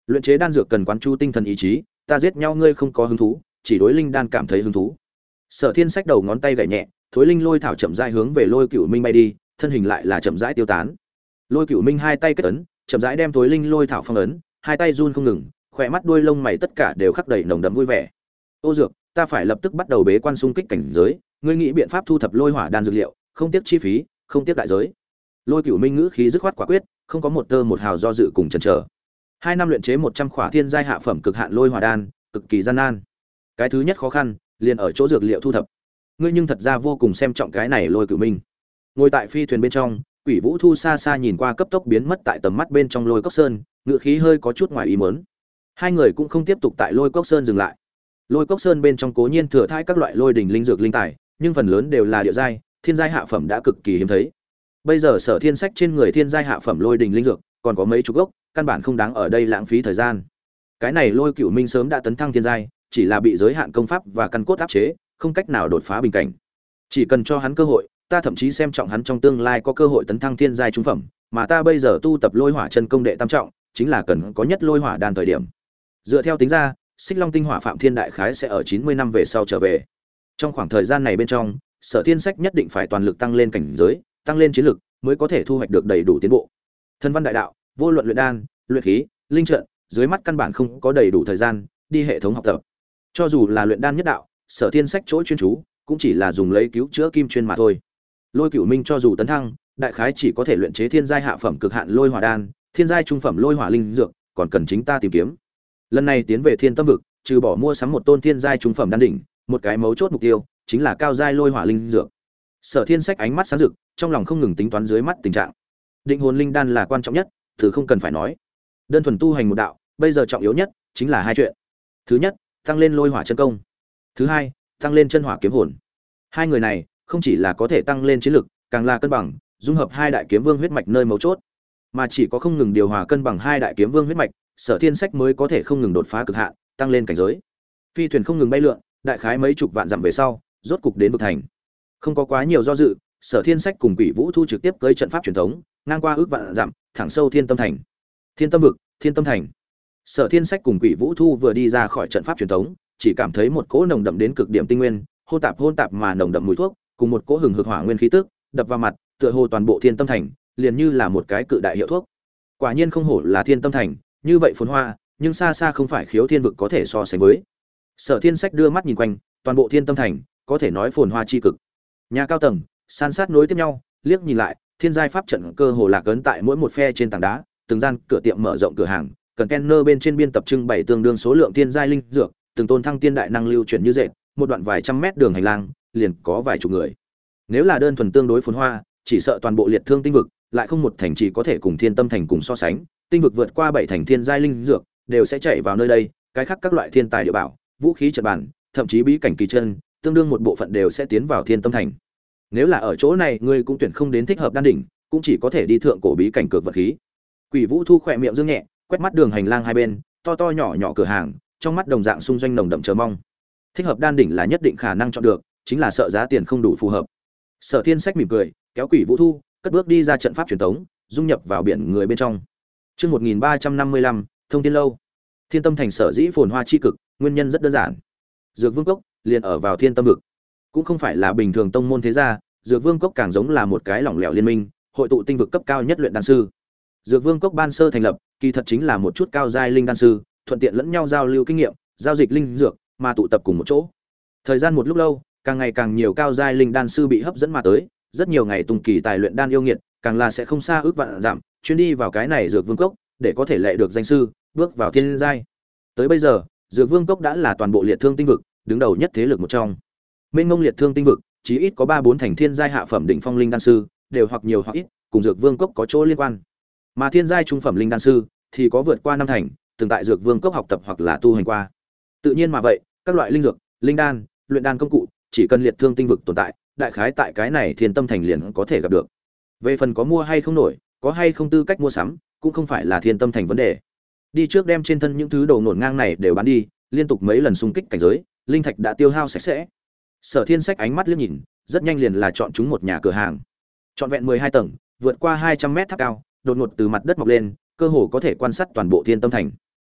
Luyện chế đan dược cần quán chú tinh thần ý chí, ta giết nhau ngươi không có hứng thú, chỉ đối linh đan cảm thấy hứng thú. Sở Thiên Sách đầu ngón tay gảy nhẹ, thối linh lôi thảo chậm rãi hướng về Lôi Cửu Minh bay đi, thân hình lại là chậm rãi tiêu tán. Lôi Cửu Minh hai tay kết ấn, chậm rãi đem thối linh lôi thảo phong ấn, hai tay run không ngừng, khỏe mắt đuôi lông mày tất cả đều khắc đầy nồng đậm vui vẻ. Ô Dược, ta phải lập tức bắt đầu bế quan xung kích cảnh giới, ngươi nghĩ biện pháp thu thập lôi hỏa đan dược liệu, không tiếc chi phí, không tiếc đại giới. Lôi Cửu Minh ngữ khí dứt khoát quả quyết, không có một tơ một hào do dự cùng chần chờ. 2 năm luyện chế 100 khỏa thiên giai hạ phẩm cực hạn lôi hỏa đan, cực kỳ gian nan. Cái thứ nhất khó khăn, liền ở chỗ dược liệu thu thập. Ngươi nhưng thật ra vô cùng xem trọng cái này. Lôi Cửu Minh ngồi tại phi thuyền bên trong, Quỷ Vũ Thu xa xa nhìn qua cấp tốc biến mất tại tầm mắt bên trong Lôi Cốc Sơn, ngựa khí hơi có chút ngoài ý muốn. Hai người cũng không tiếp tục tại Lôi Cốc Sơn dừng lại. Lôi Cốc Sơn bên trong cố nhiên thừa thãi các loại lôi đỉnh linh dược linh tài, nhưng phần lớn đều là địa giai, thiên giai hạ phẩm đã cực kỳ hiếm thấy. Bây giờ Sở Thiên Sách trên người thiên giai hạ phẩm lôi đỉnh linh dược, còn có mấy chục gốc, căn bản không đáng ở đây lãng phí thời gian. Cái này Lôi Cửu Minh sớm đã tấn thăng thiên giai, chỉ là bị giới hạn công pháp và căn cốt áp chế, không cách nào đột phá bình cảnh. Chỉ cần cho hắn cơ hội, ta thậm chí xem trọng hắn trong tương lai có cơ hội tấn thăng thiên giai trung phẩm, mà ta bây giờ tu tập lôi hỏa chân công đệ tam trọng, chính là cần có nhất lôi hỏa đan thời điểm. Dựa theo tính ra, Xích Long tinh hỏa Phạm Thiên đại khái sẽ ở 90 năm về sau trở về. Trong khoảng thời gian này bên trong, Sở Thiên Sách nhất định phải toàn lực tăng lên cảnh giới, tăng lên chiến lực, mới có thể thu hoạch được đầy đủ tiến bộ. Thân văn đại đạo, vô luận luyện đan, luyện khí, linh trận, dưới mắt căn bản không có đầy đủ thời gian đi hệ thống học tập. Cho dù là luyện đan nhất đạo, Sở Thiên Sách chỗ chuyên chú, cũng chỉ là dùng lấy cứu chữa kim chuyên mà thôi. Lôi Cửu Minh cho dù tấn thăng, đại khái chỉ có thể luyện chế thiên giai hạ phẩm cực hạn lôi hỏa đan, thiên giai trung phẩm lôi hỏa linh dược, còn cần chính ta tìm kiếm. Lần này tiến về Thiên Tâm vực, trừ bỏ mua sắm một tôn thiên giai trung phẩm đan đỉnh, một cái mấu chốt mục tiêu chính là cao giai lôi hỏa linh dược. Sở Thiên Sách ánh mắt sáng rực, trong lòng không ngừng tính toán dưới mắt tình trạng. Định hồn linh đan là quan trọng nhất, thứ không cần phải nói. Đơn thuần tu hành một đạo, bây giờ trọng yếu nhất chính là hai chuyện. Thứ nhất, tăng lên lôi hỏa chân công. Thứ hai, tăng lên chân hỏa kiếm hồn. Hai người này không chỉ là có thể tăng lên chiến lực, càng là cân bằng, dung hợp hai đại kiếm vương huyết mạch nơi mấu chốt. Mà chỉ có không ngừng điều hòa cân bằng hai đại kiếm vương huyết mạch, Sở Thiên Sách mới có thể không ngừng đột phá cực hạn, tăng lên cảnh giới. Phi thuyền không ngừng bay lượn, đại khái mấy chục vạn dặm về sau, rốt cục đến vực thành. Không có quá nhiều do dự, Sở Thiên Sách cùng Quỷ Vũ Thu trực tiếp cưỡi trận pháp truyền thống, ngang qua ước vạn dặm, thẳng sâu Thiên Tâm thành. Thiên Tâm vực, Thiên Tâm thành. Sở Thiên Sách cùng Quỷ Vũ Thu vừa đi ra khỏi trận pháp truyền thống, chỉ cảm thấy một cỗ nồng đậm đến cực điểm tinh nguyên, hôn tạp mà nồng đậm mùi thuốc, cùng một cỗ hừng hực hỏa nguyên khí tức, đập vào mặt, tựa hồ toàn bộ Thiên Tâm thành liền như là một cái cự đại hiệu thuốc. Quả nhiên không hổ là Thiên Tâm thành, như vậy phồn hoa, nhưng xa xa không phải Khiếu Thiên vực có thể so sánh với. Sở Thiên Sách đưa mắt nhìn quanh, toàn bộ Thiên Tâm thành có thể nói phồn hoa chi cực. Nhà cao tầng, san sát nối tiếp nhau, liếc nhìn lại, thiên giai pháp trận cơ hồ lạc ấn tại mỗi một phe trên tảng đá, từng gian cửa tiệm mở rộng cửa hàng, container bên trên biên tập trưng bày tương đương số lượng thiên giai linh dược, từng tôn thăng tiên đại năng lưu chuyển như dệt, một đoạn vài trăm mét đường hành lang, liền có vài chục người. Nếu là đơn thuần tương đối phồn hoa, chỉ sợ toàn bộ liệt thương tinh vực, lại không một thành trì có thể cùng Thiên Tâm thành cùng so sánh, tinh vực vượt qua 7 thành thiên giai linh dược, đều sẽ chạy vào nơi đây, cái khác các loại thiên tài địa bảo, vũ khí trận bản, thậm chí bí cảnh kỳ chân, tương đương một bộ phận đều sẽ tiến vào Thiên Tâm thành. Nếu là ở chỗ này, ngươi cũng tuyển không đến thích hợp đan đỉnh, cũng chỉ có thể đi thượng cổ bí cảnh cược vật khí. Quỷ Vũ Thu khỏe miệng dương nhẹ, quét mắt đường hành lang hai bên, to to nhỏ nhỏ cửa hàng, trong mắt đồng dạng xung doanh nồng đậm chờ mong. Thích hợp đan đỉnh là nhất định khả năng chọn được, chính là sợ giá tiền không đủ phù hợp. Sở Thiên Sách mỉm cười, kéo Quỷ Vũ Thu, cất bước đi ra trận pháp truyền thống, dung nhập vào biển người bên trong. Chương 1355, Thông Thiên lâu. Thiên Tâm thành sở dĩ phồn hoa chi cực, nguyên nhân rất đơn giản. Dược Vương cốc liền ở vào Thiên Tâm vực, cũng không phải là bình thường tông môn thế gia, Dược Vương cốc càng giống là một cái lỏng lẻo liên minh, hội tụ tinh vực cấp cao nhất luyện đan sư. Dược Vương cốc ban sơ thành lập, kỳ thật chính là một chút cao giai linh đan sư, thuận tiện lẫn nhau giao lưu kinh nghiệm, giao dịch linh dược, mà tụ tập cùng một chỗ. Thời gian một lúc lâu, càng ngày càng nhiều cao giai linh đan sư bị hấp dẫn mà tới, rất nhiều ngày tung kỳ tài luyện đan yêu nghiệt, càng là sẽ không xa ước vạn giảm, chuyên đi vào cái này Dược Vương cốc, để có thể lệ được danh sư, bước vào thiên giai. Tới bây giờ, Dược Vương cốc đã là toàn bộ liệt thương tinh vực, đứng đầu nhất thế lực một trong. Mênh mông liệt thương tinh vực, chí ít có 3-4 thành thiên giai hạ phẩm đỉnh phong linh đan sư, đều hoặc nhiều hoặc ít cùng Dược Vương cốc có chỗ liên quan. Mà thiên giai trung phẩm linh đan sư thì có vượt qua 5 thành, từng tại Dược Vương cốc học tập hoặc là tu hành qua. Tự nhiên mà vậy, các loại linh dược, linh đan, luyện đan công cụ, chỉ cần liệt thương tinh vực tồn tại, đại khái tại cái này Thiên Tâm thành liền có thể gặp được. Về phần có mua hay không nổi, có hay không tư cách mua sắm, cũng không phải là Thiên Tâm thành vấn đề. Đi trước đem trên thân những thứ đồ ngổn ngang này đều bán đi, liên tục mấy lần xung kích cảnh giới, linh thạch đã tiêu hao sạch sẽ. Sở Thiên Sách ánh mắt liếc nhìn, rất nhanh liền là chọn chúng một nhà cửa hàng. Trọn vẹn 12 tầng, vượt qua 200 mét tháp cao, đột ngột từ mặt đất mọc lên, cơ hồ có thể quan sát toàn bộ Thiên Tâm thành.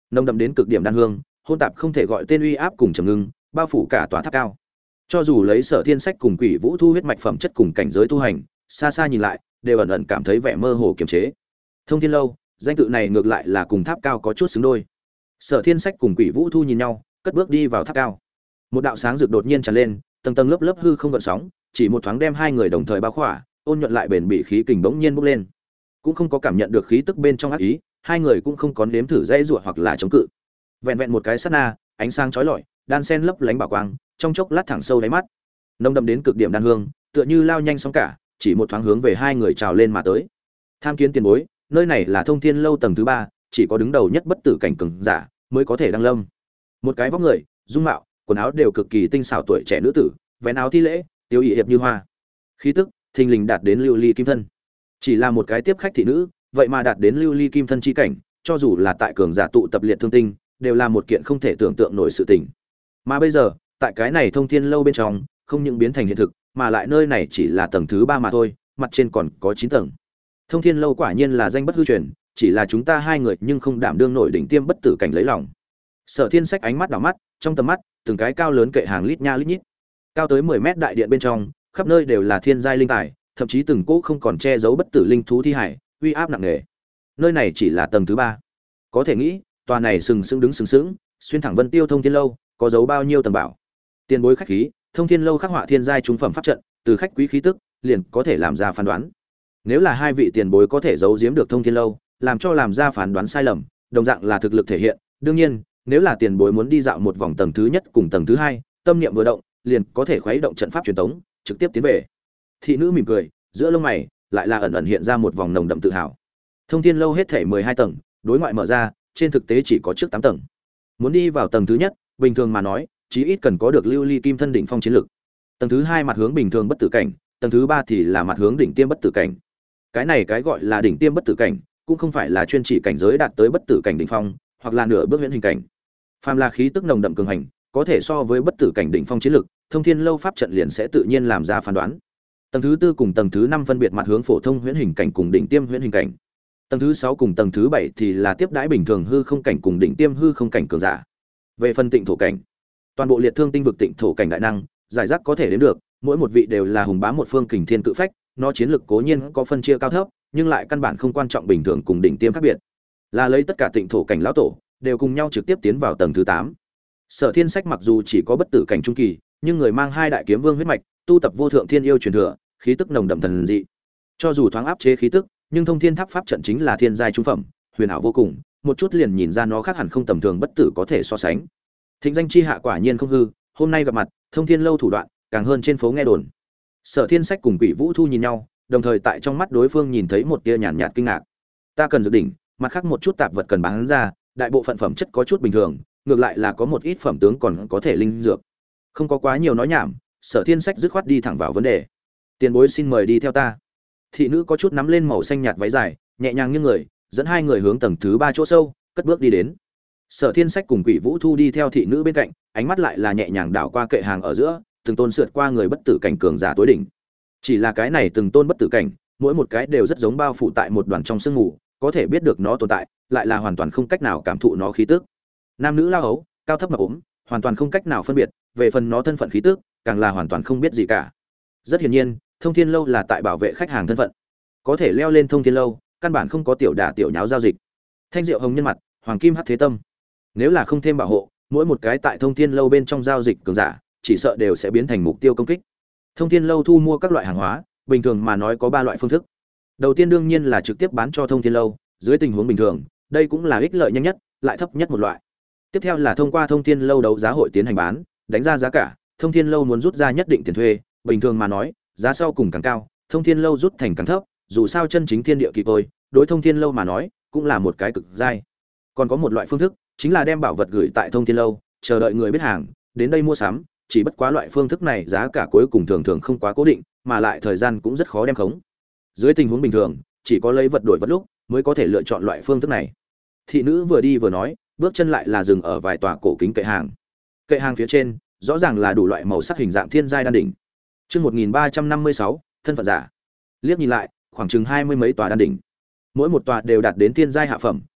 Nồng đậm đến cực điểm đan hương, hôn tạp không thể gọi tên uy áp cùng trầm ngưng, bao phủ cả tòa tháp cao. Cho dù lấy Sở Thiên Sách cùng Quỷ Vũ Thu huyết mạch phẩm chất cùng cảnh giới tu hành, xa xa nhìn lại, đều ẩn ẩn cảm thấy vẻ mơ hồ kiềm chế. Thông Thiên Lâu, danh tự này ngược lại là cùng tháp cao có chút xứng đôi. Sở Thiên Sách cùng Quỷ Vũ Thu nhìn nhau, cất bước đi vào tháp cao. Một đạo sáng rực đột nhiên tràn lên, tầng tầng lớp lớp hư không gợn sóng, chỉ một thoáng đem hai người đồng thời bao khỏa, ôn nhuận lại bền bỉ khí kình bỗng nhiên bốc lên. Cũng không có cảm nhận được khí tức bên trong ác ý, hai người cũng không có nếm thử dây rủa hoặc là chống cự. Vẹn vẹn một cái sát na, ánh sáng chói lọi, đan sen lấp lánh bảo quang, trong chốc lát thẳng sâu đáy mắt. Nồng đậm đến cực điểm đan hương, tựa như lao nhanh sóng cả, chỉ một thoáng hướng về hai người trào lên mà tới. Tham kiến tiền bối, nơi này là Thông Thiên Lâu tầng thứ 3, chỉ có đứng đầu nhất bất tử cảnh cường giả mới có thể đăng lâm. Một cái vóc người, dung mạo, quần áo đều cực kỳ tinh xảo tuổi trẻ nữ tử, vén áo thi lễ, tiêu y hiệp như hoa. Khí tức, thình lình đạt đến lưu ly kim thân. Chỉ là một cái tiếp khách thị nữ, vậy mà đạt đến lưu ly kim thân chi cảnh, cho dù là tại cường giả tụ tập liệt thương tinh, đều là một kiện không thể tưởng tượng nổi sự tình. Mà bây giờ, tại cái này Thông Thiên Lâu bên trong, không những biến thành hiện thực, mà lại nơi này chỉ là tầng thứ 3 mà thôi, mặt trên còn có 9 tầng. Thông Thiên Lâu quả nhiên là danh bất hư truyền, chỉ là chúng ta hai người nhưng không đảm đương nổi đỉnh tiêm bất tử cảnh lấy lòng. Sở Thiên Sách ánh mắt đảo mắt, trong tầm mắt, từng cái cao lớn kệ hàng lít nha lít nhít. Cao tới 10 mét đại điện bên trong, khắp nơi đều là thiên giai linh tài, thậm chí từng cỗ không còn che giấu bất tử linh thú thi hải, uy áp nặng nề. Nơi này chỉ là tầng thứ 3. Có thể nghĩ, tòa này sừng sững đứng sừng sững, xuyên thẳng Vân Tiêu Thông Thiên Lâu, có giấu bao nhiêu tầng bảo. Tiền bối khách khí, Thông Thiên Lâu khắc họa thiên giai trung phẩm pháp trận, từ khách quý khí tức, liền có thể làm ra phán đoán. Nếu là hai vị tiền bối có thể giấu giếm được Thông Thiên Lâu, làm cho làm ra phán đoán sai lầm, đồng dạng là thực lực thể hiện. Đương nhiên, nếu là tiền bối muốn đi dạo một vòng tầng thứ nhất cùng tầng thứ 2, tâm niệm vừa động, liền có thể khuấy động trận pháp truyền tống, trực tiếp tiến về. Thị nữ mỉm cười, giữa lông mày lại là ẩn ẩn hiện ra một vòng nồng đậm tự hào. Thông Thiên Lâu hết thảy 12 tầng, đối ngoại mở ra, trên thực tế chỉ có trước 8 tầng. Muốn đi vào tầng thứ nhất, bình thường mà nói, chí ít cần có được lưu ly kim thân đỉnh phong chiến lực. Tầng thứ 2 mặt hướng bình thường bất tử cảnh, tầng thứ 3 thì là mặt hướng đỉnh tiêm bất tử cảnh. Cái này cái gọi là đỉnh tiêm bất tử cảnh, cũng không phải là chuyên chỉ cảnh giới đạt tới bất tử cảnh đỉnh phong, hoặc là nửa bước huyễn hình cảnh. Phàm là khí tức nồng đậm cường hành, có thể so với bất tử cảnh đỉnh phong chiến lực, Thông Thiên Lâu pháp trận liền sẽ tự nhiên làm ra phán đoán. Tầng thứ 4 cùng tầng thứ 5 phân biệt mặt hướng phổ thông huyễn hình cảnh cùng đỉnh tiêm huyễn hình cảnh. Tầng thứ 6 cùng tầng thứ 7 thì là tiếp đãi bình thường hư không cảnh cùng đỉnh tiêm hư không cảnh cường giả. Về phân tịnh thổ cảnh, toàn bộ liệt thương tinh vực tịnh thổ cảnh đại năng, giải rác có thể đến được, mỗi một vị đều là hùng bá một phương kình thiên cự phách, nó chiến lực cố nhiên có phân chia cao thấp, nhưng lại căn bản không quan trọng bình thường cùng đỉnh tiêm khác biệt. Là lấy tất cả tịnh thổ cảnh lão tổ đều cùng nhau trực tiếp tiến vào tầng thứ 8. Sở Thiên Sách mặc dù chỉ có bất tử cảnh trung kỳ, nhưng người mang hai đại kiếm vương huyết mạch, tu tập vô thượng thiên yêu truyền thừa, khí tức nồng đậm thần dị. Cho dù thoáng áp chế khí tức, nhưng Thông Thiên Tháp pháp trận chính là thiên giai trung phẩm, huyền ảo vô cùng, một chút liền nhìn ra nó khác hẳn không tầm thường bất tử có thể so sánh. Thịnh danh chi hạ quả nhiên không hư, hôm nay gặp mặt, Thông Thiên Lâu thủ đoạn, càng hơn trên phố nghe đồn. Sở Thiên Sách cùng Quỷ Vũ Thu nhìn nhau, đồng thời tại trong mắt đối phương nhìn thấy một tia nhàn nhạt kinh ngạc. Ta cần dự đỉnh, mặt khác một chút tạp vật cần bán ra, đại bộ phận phẩm chất có chút bình thường, ngược lại là có một ít phẩm tướng còn có thể linh dược. Không có quá nhiều nói nhảm, Sở Thiên Sách dứt khoát đi thẳng vào vấn đề. Tiền bối xin mời đi theo ta. Thị nữ có chút nắm lên màu xanh nhạt váy dài, nhẹ nhàng nghiêng người, dẫn hai người hướng tầng thứ 3 chỗ sâu, cất bước đi đến. Sở Thiên Sách cùng Quỷ Vũ Thu đi theo thị nữ bên cạnh, ánh mắt lại là nhẹ nhàng đảo qua kệ hàng ở giữa, từng tôn sượt qua người bất tử cảnh cường giả tối đỉnh. Chỉ là cái này từng tôn bất tử cảnh, mỗi một cái đều rất giống bao phủ tại một đoàn trong sương mù, có thể biết được nó tồn tại, lại là hoàn toàn không cách nào cảm thụ nó khí tức. Nam nữ lao hấu, cao thấp mập ốm, hoàn toàn không cách nào phân biệt, về phần nó thân phận khí tức, càng là hoàn toàn không biết gì cả. Rất hiển nhiên, Thông Thiên Lâu là tại bảo vệ khách hàng thân phận. Có thể leo lên Thông Thiên Lâu, căn bản không có tiểu đả tiểu nháo giao dịch. Thanh diệu hồng nhân mặt, hoàng kim hắc thế tâm. Nếu là không thêm bảo hộ, mỗi một cái tại Thông Thiên Lâu bên trong giao dịch cường giả, chỉ sợ đều sẽ biến thành mục tiêu công kích. Thông Thiên Lâu thu mua các loại hàng hóa, bình thường mà nói có 3 loại phương thức. Đầu tiên đương nhiên là trực tiếp bán cho Thông Thiên Lâu, dưới tình huống bình thường, đây cũng là ích lợi nhanh nhất, lại thấp nhất một loại. Tiếp theo là thông qua Thông Thiên Lâu đấu giá hội tiến hành bán, đánh ra giá cả, Thông Thiên Lâu muốn rút ra nhất định tiền thuê, bình thường mà nói, giá sau cùng càng cao, Thông Thiên Lâu rút thành càng thấp, dù sao chân chính thiên địa kỳ tôi, đối Thông Thiên Lâu mà nói, cũng là một cái cực giai. Còn có một loại phương thức, chính là đem bảo vật gửi tại Thông Thiên Lâu, chờ đợi người biết hàng, đến đây mua sắm, chỉ bất quá loại phương thức này giá cả cuối cùng thường thường không quá cố định, mà lại thời gian cũng rất khó đem khống. Dưới tình huống bình thường, chỉ có lấy vật đổi vật lúc mới có thể lựa chọn loại phương thức này. Thị nữ vừa đi vừa nói, bước chân lại là dừng ở vài tòa cổ kính kệ hàng. Kệ hàng phía trên, rõ ràng là đủ loại màu sắc hình dạng thiên giai đan đỉnh. Chương 1356, thân phận giả. Liếc nhìn lại, khoảng chừng 20 mấy tòa đan đỉnh. Mỗi một tòa đều đạt đến thiên giai hạ phẩm,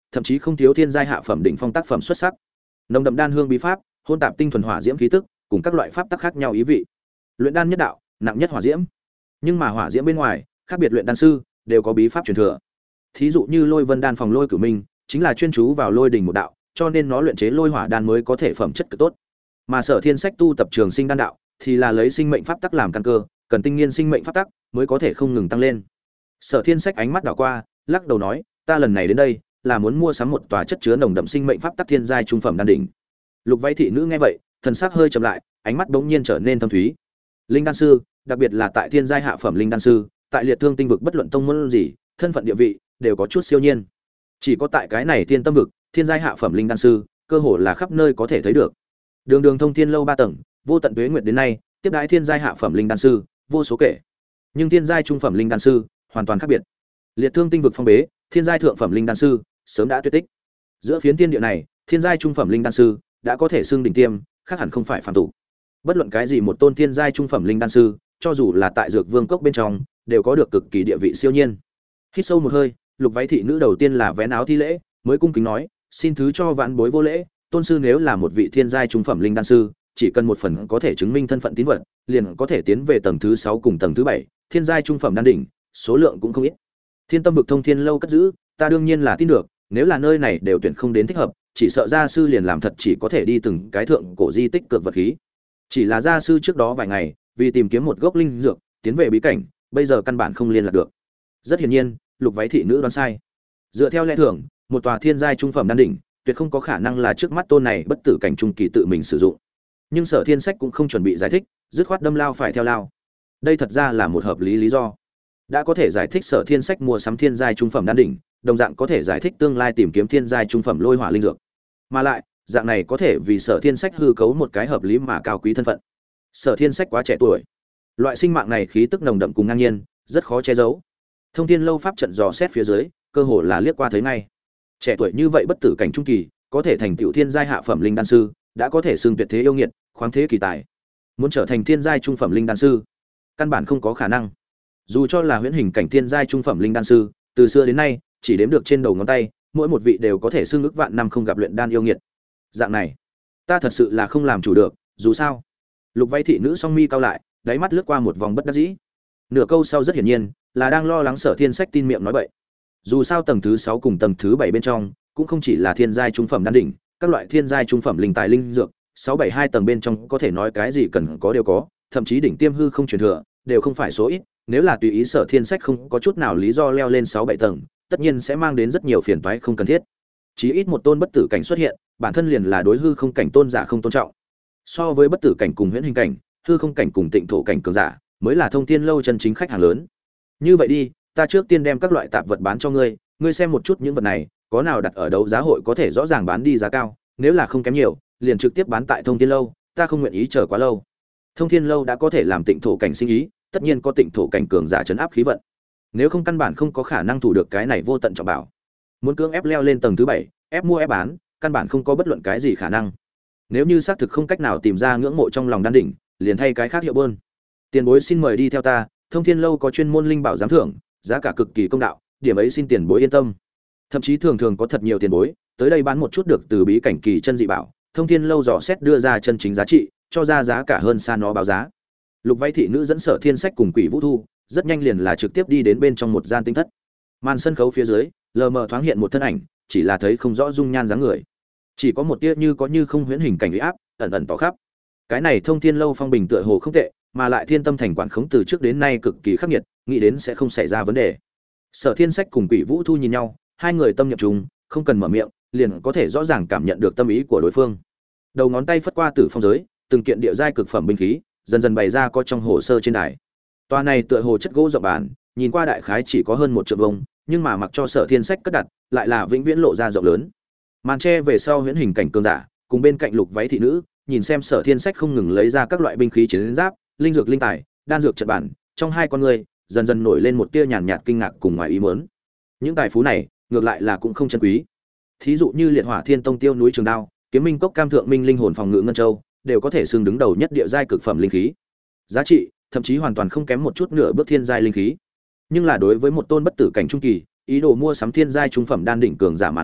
thậm chí không thiếu thiên giai hạ phẩm đỉnh phong tác phẩm xuất sắc. Nồng đậm đan hương bí pháp, hôn tạp tinh thuần hỏa diễm khí tức, cùng các loại pháp tắc khác nhau ý vị. Luyện đan nhất đạo, nặng nhất hỏa diễm. Nhưng mà hỏa diễm bên ngoài, khác biệt luyện đan sư đều có bí pháp truyền thừa. Thí dụ như Lôi Vân đan phòng Lôi Cửu Minh, chính là chuyên chú vào lôi đỉnh một đạo, cho nên nó luyện chế lôi hỏa đan mới có thể phẩm chất cực tốt. Mà Sở Thiên Sách tu tập Trường Sinh đan đạo, thì là lấy sinh mệnh pháp tắc làm căn cơ, cần tinh nghiên sinh mệnh pháp tắc mới có thể không ngừng tăng lên. Sở Thiên Sách ánh mắt đảo qua, lắc đầu nói, ta lần này đến đây là muốn mua sắm một tòa chất chứa nồng đậm sinh mệnh pháp tắc thiên giai trung phẩm đan đỉnh. Lục Váy thị nữ nghe vậy, thần sắc hơi trầm lại, ánh mắt bỗng nhiên trở nên thâm thúy. Linh đan sư, đặc biệt là tại thiên giai hạ phẩm linh đan sư, tại liệt thương tinh vực bất luận tông môn gì, thân phận địa vị đều có chút siêu nhiên. Chỉ có tại cái này thiên tâm vực, thiên giai hạ phẩm linh đan sư, cơ hồ là khắp nơi có thể thấy được. Đường đường thông thiên lâu 3 tầng, vô tận tuế nguyệt đến nay, tiếp đãi thiên giai hạ phẩm linh đan sư, vô số kể. Nhưng thiên giai trung phẩm linh đan sư, hoàn toàn khác biệt. Liệt thương tinh vực phong bế, thiên giai thượng phẩm linh đan sư sớm đã tuyệt tích. Giữa phiến thiên địa này, thiên giai trung phẩm linh đan sư đã có thể xưng đỉnh tiêm, khác hẳn không phải phàm tục. Bất luận cái gì một tôn thiên giai trung phẩm linh đan sư, cho dù là tại Dược Vương cốc bên trong, đều có được cực kỳ địa vị siêu nhiên. Hít sâu một hơi, Lục Váy thị nữ đầu tiên là vén áo thi lễ, mới cung kính nói, xin thứ cho vãn bối vô lễ, tôn sư nếu là một vị thiên giai trung phẩm linh đan sư, chỉ cần một phần có thể chứng minh thân phận tín vật, liền có thể tiến về tầng thứ 6 cùng tầng thứ 7, thiên giai trung phẩm đan đỉnh, số lượng cũng không ít. Thiên Tâm vực thông thiên lâu cất giữ, ta đương nhiên là tin được, nếu là nơi này đều tuyển không đến thích hợp, chỉ sợ gia sư liền làm thật chỉ có thể đi từng cái thượng cổ di tích cược vật khí. Chỉ là gia sư trước đó vài ngày, vì tìm kiếm một gốc linh dược, tiến về bí cảnh, bây giờ căn bản không liên lạc được. Rất hiển nhiên, Lục Váy thị nữ đoán sai. Dựa theo lẽ thường, một tòa thiên giai trung phẩm đan đỉnh, tuyệt không có khả năng là trước mắt tôn này bất tử cảnh trung kỳ tự mình sử dụng. Nhưng Sở Thiên Sách cũng không chuẩn bị giải thích, dứt khoát đâm lao phải theo lao. Đây thật ra là một hợp lý lý do. Đã có thể giải thích Sở Thiên Sách mua sắm thiên giai trung phẩm đan đỉnh, đồng dạng có thể giải thích tương lai tìm kiếm thiên giai trung phẩm lôi hỏa linh dược. Mà lại, dạng này có thể vì Sở Thiên Sách hư cấu một cái hợp lý mà cao quý thân phận. Sở Thiên Sách quá trẻ tuổi, loại sinh mạng này khí tức nồng đậm cùng ngang nhiên, rất khó che giấu. Thông Thiên lâu pháp trận dò xét phía dưới, cơ hồ là liếc qua thấy ngay. Trẻ tuổi như vậy bất tử cảnh trung kỳ, có thể thành tựu thiên giai hạ phẩm linh đan sư, đã có thể xưng tuyệt thế yêu nghiệt, khoáng thế kỳ tài. Muốn trở thành thiên giai trung phẩm linh đan sư, căn bản không có khả năng. Dù cho là huyễn hình cảnh thiên giai trung phẩm linh đan sư, từ xưa đến nay, chỉ đếm được trên đầu ngón tay, mỗi một vị đều có thể xưng ức vạn năm không gặp luyện đan yêu nghiệt. Dạng này, ta thật sự là không làm chủ được, dù sao. Lục Váy thị nữ song mi cao lại, đáy mắt lướt qua một vòng bất đắc dĩ. Nửa câu sau rất hiển nhiên, là đang lo lắng Sở Thiên Sách tin miệng nói bậy. Dù sao tầng thứ 6 cùng tầng thứ 7 bên trong, cũng không chỉ là thiên giai trung phẩm đan đỉnh, các loại thiên giai trung phẩm linh tài linh dược, 672 tầng bên trong có thể nói cái gì cần có đều có, thậm chí đỉnh tiêm hư không truyền thừa, đều không phải số ít, nếu là tùy ý Sở Thiên Sách không có chút nào lý do leo lên 6-7 tầng, tất nhiên sẽ mang đến rất nhiều phiền toái không cần thiết. Chí ít một tôn bất tử cảnh xuất hiện, bản thân liền là đối hư không cảnh tôn giả không tôn trọng. So với bất tử cảnh cùng huyễn hình cảnh, hư không cảnh cùng tịnh thổ cảnh cường giả, mới là Thông Thiên lâu chân chính khách hàng lớn. Như vậy đi, ta trước tiên đem các loại tạp vật bán cho ngươi, ngươi xem một chút những vật này, có nào đặt ở đấu giá hội có thể rõ ràng bán đi giá cao, nếu là không kém nhiều, liền trực tiếp bán tại Thông Thiên lâu, ta không nguyện ý chờ quá lâu. Thông Thiên lâu đã có thể làm tịnh thổ cảnh sinh ý, tất nhiên có tịnh thổ cảnh cường giả trấn áp khí vận. Nếu không căn bản không có khả năng thủ được cái này vô tận trọng bảo. Muốn cưỡng ép leo lên tầng thứ 7, ép mua ép bán, căn bản không có bất luận cái gì khả năng. Nếu như xác thực không cách nào tìm ra ngưỡng mộ trong lòng đan đỉnh, liền thay cái khác hiệu bơn. Tiền bối xin mời đi theo ta, Thông Thiên lâu có chuyên môn linh bảo giám thưởng, giá cả cực kỳ công đạo, điểm ấy xin tiền bối yên tâm. Thậm chí thường thường có thật nhiều tiền bối tới đây bán một chút được từ bí cảnh kỳ chân dị bảo, Thông Thiên lâu dò xét đưa ra chân chính giá trị, cho ra giá cả hơn xa nó báo giá. Lục Váy thị nữ dẫn Sở Thiên Sách cùng Quỷ Vũ Thu, rất nhanh liền là trực tiếp đi đến bên trong một gian tinh thất. Màn sân khấu phía dưới, lờ mờ thoáng hiện một thân ảnh, chỉ là thấy không rõ dung nhan dáng người, chỉ có một tia như có như không huyễn hình cảnh uy áp ẩn ẩn tỏ khắp. Cái này Thông Thiên lâu phong bình tựa hồ không tệ, mà lại Thiên Tâm thành quản khống từ trước đến nay cực kỳ khắc nghiệt, nghĩ đến sẽ không xảy ra vấn đề. Sở Thiên Sách cùng Quỷ Vũ Thu nhìn nhau, hai người tâm nhập trùng, không cần mở miệng, liền có thể rõ ràng cảm nhận được tâm ý của đối phương. Đầu ngón tay phất qua tử phong giới, từng kiện địa giai cực phẩm binh khí, dần dần bày ra có trong hồ sơ trên đài. Toa này tựa hồ chất gỗ rộng bản, nhìn qua đại khái chỉ có hơn 1 trượng vuông, nhưng mà mặc cho Sở Thiên Sách cất đặt, lại là vĩnh viễn lộ ra rộng lớn. Màn che về sau huyễn hình cảnh cường giả, cùng bên cạnh Lục Váy thị nữ, nhìn xem Sở Thiên Sách không ngừng lấy ra các loại binh khí chiến giáp, linh dược linh tài, đan dược trận bản, trong hai con người dần dần nổi lên một tia nhàn nhạt kinh ngạc cùng ngoài ý muốn. Những tài phú này, ngược lại là cũng không chân quý. Thí dụ như Liệt Hỏa Thiên Tông tiêu núi trường đao, Kiếm Minh cốc cam thượng minh linh hồn phòng ngự ngân châu, đều có thể xưng đứng đầu nhất địa giai cực phẩm linh khí. Giá trị, thậm chí hoàn toàn không kém một chút nửa bước thiên giai linh khí. Nhưng là đối với một tôn bất tử cảnh trung kỳ, ý đồ mua sắm thiên giai trung phẩm đan đỉnh cường giả mà nói,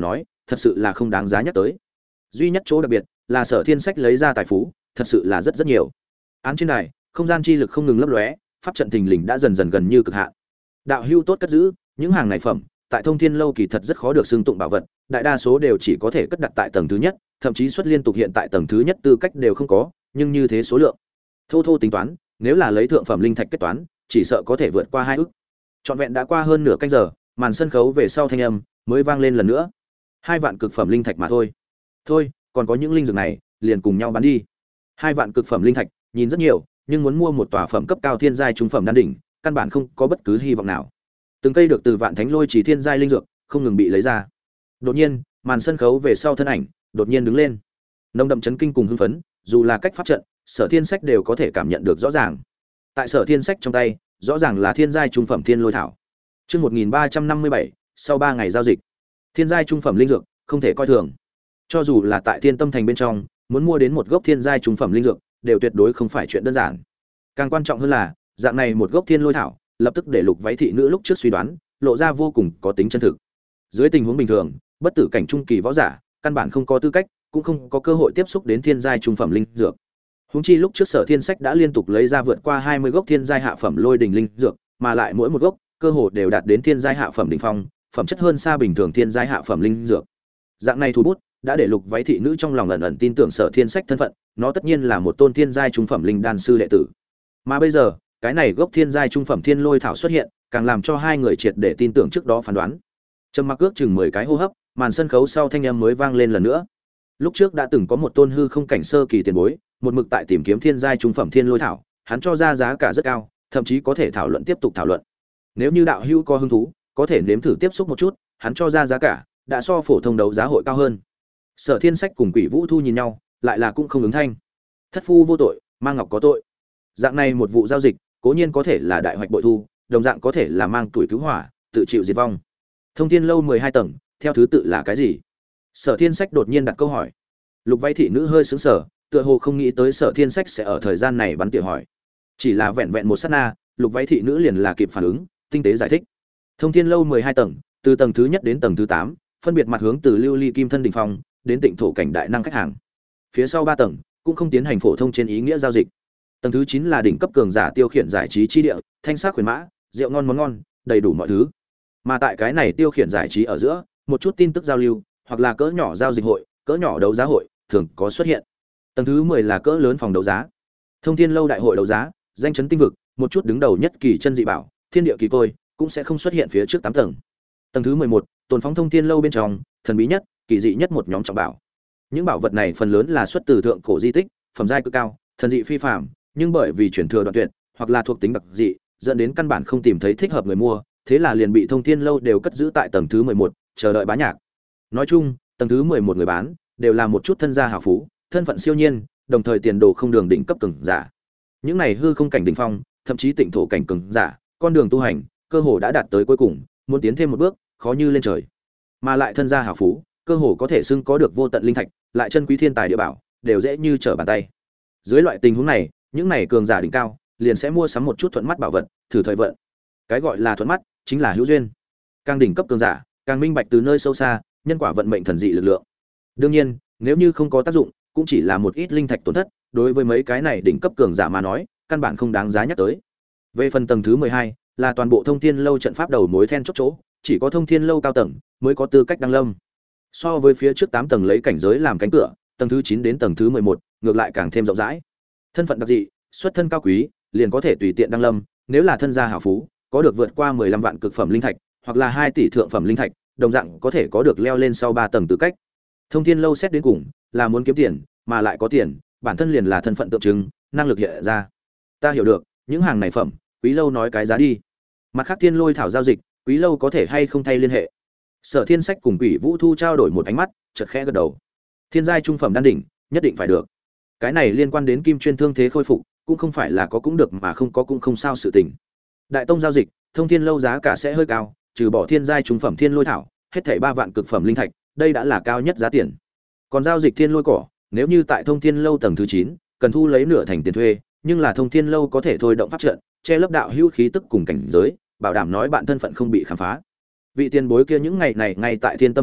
thật sự là không đáng giá nhắc tới. Duy nhất chỗ đặc biệt là Sở Thiên Sách lấy ra tài phú, thật sự là rất nhiều. Án trên đài, không gian chi lực không ngừng lấp lóe, pháp trận thình lình đã dần dần gần như cực hạn. Đạo hưu tốt cất giữ, những hàng này phẩm, tại Thông Thiên lâu kỳ thật rất khó được xưng tụng bảo vật, đại đa số đều chỉ có thể cất đặt tại tầng thứ nhất, thậm chí xuất liên tục hiện tại tầng thứ nhất tư cách đều không có, nhưng như thế số lượng. Thô thô tính toán, nếu là lấy thượng phẩm linh thạch kết toán, chỉ sợ có thể vượt qua 2 ức. Trọn vẹn đã qua hơn nửa canh giờ, màn sân khấu về sau thanh âm mới vang lên lần nữa. 2 vạn cực phẩm linh thạch mà thôi. Thôi, còn có những linh dược này, liền cùng nhau bán đi. 2 vạn cực phẩm linh thạch, nhìn rất nhiều, nhưng muốn mua một tòa phẩm cấp cao thiên giai trung phẩm đan đỉnh, căn bản không có bất cứ hy vọng nào. Từng cây được từ Vạn Thánh Lôi chỉ thiên giai linh dược, không ngừng bị lấy ra. Đột nhiên, màn sân khấu về sau thân ảnh đột nhiên đứng lên. Nồng đậm chấn kinh cùng hưng phấn, dù là cách pháp trận, Sở Thiên Sách đều có thể cảm nhận được rõ ràng. Tại Sở Thiên Sách trong tay, rõ ràng là thiên giai trung phẩm thiên lôi thảo. Chương 1357, sau 3 ngày giao dịch. Thiên giai trung phẩm linh dược, không thể coi thường. Cho dù là tại Thiên Tâm Thành bên trong, muốn mua đến một gốc thiên giai trung phẩm linh dược, đều tuyệt đối không phải chuyện đơn giản. Càng quan trọng hơn là, dạng này một gốc thiên lôi thảo, lập tức để Lục Váy thị nữ lúc trước suy đoán, lộ ra vô cùng có tính chân thực. Dưới tình huống bình thường, bất tử cảnh trung kỳ võ giả, căn bản không có tư cách, cũng không có cơ hội tiếp xúc đến thiên giai trung phẩm linh dược. Huống chi lúc trước Sở Thiên Sách đã liên tục lấy ra vượt qua 20 gốc thiên giai hạ phẩm lôi đình linh dược, mà lại mỗi một gốc cơ hồ đều đạt đến thiên giai hạ phẩm đỉnh phong, phẩm chất hơn xa bình thường thiên giai hạ phẩm linh dược. Dạng này thủ bút đã để Lục Váy thị nữ trong lòng ẩn ẩn tin tưởng Sở Thiên Sách thân phận, nó tất nhiên là một tôn thiên giai trung phẩm linh đan sư đệ tử. Mà bây giờ, cái này gốc thiên giai trung phẩm thiên lôi thảo xuất hiện, càng làm cho hai người triệt để tin tưởng trước đó phán đoán. Trầm mặc ước chừng 10 cái hô hấp, màn sân khấu sau thanh âm mới vang lên lần nữa. Lúc trước đã từng có một tôn hư không cảnh sơ kỳ tiền bối, một mực tại tìm kiếm thiên giai trung phẩm thiên lôi thảo, hắn cho ra giá cả rất cao, thậm chí có thể thảo luận tiếp tục thảo luận. Nếu như đạo hữu có hứng thú, có thể nếm thử tiếp xúc một chút, hắn cho ra giá cả đã so phổ thông đấu giá hội cao hơn. Sở Thiên Sách cùng Quỷ Vũ Thu nhìn nhau, lại là cũng không ứng thanh. Thất phu vô tội, mang ngọc có tội. Dạng này một vụ giao dịch, cố nhiên có thể là đại hoạch bội thu, đồng dạng có thể là mang tuổi cứu hỏa, tự chịu diệt vong. Thông Thiên lâu 12 tầng, theo thứ tự là cái gì? Sở Thiên Sách đột nhiên đặt câu hỏi. Lục Váy thị nữ hơi sững sờ, tựa hồ không nghĩ tới Sở Thiên Sách sẽ ở thời gian này bắn tỉa hỏi. Chỉ là vẹn vẹn một sát na, Lục Váy thị nữ liền là kịp phản ứng, tinh tế giải thích. Thông Thiên lâu 12 tầng, từ tầng thứ nhất đến tầng thứ 8, phân biệt mặt hướng từ Lưu Ly Kim Thân đỉnh phong đến Tịnh Thổ cảnh đại năng khách hàng. Phía sau 3 tầng cũng không tiến hành phổ thông trên ý nghĩa giao dịch. Tầng thứ 9 là đỉnh cấp cường giả tiêu khiển giải trí chi địa, thanh sắc khuyến mã, rượu ngon món ngon, đầy đủ mọi thứ. Mà tại cái này tiêu khiển giải trí ở giữa, một chút tin tức giao lưu, hoặc là cỡ nhỏ giao dịch hội, cỡ nhỏ đấu giá hội, thường có xuất hiện. Tầng thứ 10 là cỡ lớn phòng đấu giá. Thông Thiên lâu đại hội đấu giá, danh chấn tinh vực, một chút đứng đầu nhất kỳ chân dị bảo, thiên địa kỳ côi, cũng sẽ không xuất hiện phía trước 8 tầng. Tầng thứ 11, tồn phóng Thông Thiên lâu bên trong, thần bí nhất, kỳ dị nhất một nhóm trọng bảo. Những bảo vật này phần lớn là xuất từ thượng cổ di tích, phẩm giai cực cao, thần dị phi phàm, nhưng bởi vì chuyển thừa đoạn tuyệt, hoặc là thuộc tính đặc dị, dẫn đến căn bản không tìm thấy thích hợp người mua, thế là liền bị Thông Thiên lâu đều cất giữ tại tầng thứ 11, chờ đợi bá nhạc. Nói chung, tầng thứ 11 người bán đều là một chút thân gia hào phú, thân phận siêu nhiên, đồng thời tiền đồ không đường đỉnh cấp cường giả. Những này hư không cảnh đỉnh phong, thậm chí tịnh thổ cảnh cường giả, con đường tu hành, cơ hồ đã đạt tới cuối cùng, muốn tiến thêm một bước, khó như lên trời. Mà lại thân gia hào phú, cơ hồ có thể xưng có được vô tận linh thạch, lại chân quý thiên tài địa bảo, đều dễ như trở bàn tay. Dưới loại tình huống này, những này cường giả đỉnh cao, liền sẽ mua sắm một chút thuận mắt bảo vật, thử thời vận. Cái gọi là thuận mắt, chính là hữu duyên. Càng đỉnh cấp cường giả, càng minh bạch từ nơi sâu xa, nhân quả vận mệnh thần dị lực lượng. Đương nhiên, nếu như không có tác dụng, cũng chỉ là một ít linh thạch tổn thất, đối với mấy cái này đỉnh cấp cường giả mà nói, căn bản không đáng giá nhắc tới. Về phần tầng thứ 12, là toàn bộ Thông Thiên lâu trận pháp đầu mối then chốt chỗ, chỉ có Thông Thiên lâu cao tầng mới có tư cách đăng lâm. So với phía trước 8 tầng lấy cảnh giới làm cánh cửa, tầng thứ 9 đến tầng thứ 11, ngược lại càng thêm rộng rãi. Thân phận đặc dị, xuất thân cao quý, liền có thể tùy tiện đăng lâm, nếu là thân gia hảo phú, có được vượt qua 15 vạn cực phẩm linh thạch, hoặc là 2 tỷ thượng phẩm linh thạch, đồng dạng có thể có được leo lên sau 3 tầng tư cách. Thông Thiên lâu xét đến cùng là muốn kiếm tiền, mà lại có tiền, bản thân liền là thân phận tượng trưng, năng lực hiện ra. Ta hiểu được, những hàng này phẩm, Quý lâu nói cái giá đi. Mặt khác Thiên Lôi thảo giao dịch, Quý lâu có thể hay không thay liên hệ. Sở Thiên Sách cùng Quỷ Vũ Thu trao đổi một ánh mắt, chợt khẽ gật đầu. Thiên giai trung phẩm đan đỉnh, nhất định phải được. Cái này liên quan đến kim chuyên thương thế khôi phục, cũng không phải là có cũng được mà không có cũng không sao sự tình. Đại tông giao dịch, Thông Thiên lâu giá cả sẽ hơi cao, trừ bỏ thiên giai trung phẩm Thiên Lôi thảo, hết thảy 3 vạn cực phẩm linh thạch, đây đã là cao nhất giá tiền. Còn giao dịch Thiên Lôi cỏ, nếu như tại Thông Thiên lâu tầng thứ 9, cần thu lấy nửa thành tiền thuê, nhưng là Thông Thiên lâu có thể thôi động pháp trận, che lấp đạo hữu khí tức cùng cảnh giới, bảo đảm nói bạn thân phận không bị khám phá. Vị tiền bối kia những ngày này ngay tại Thiên Tâm thành,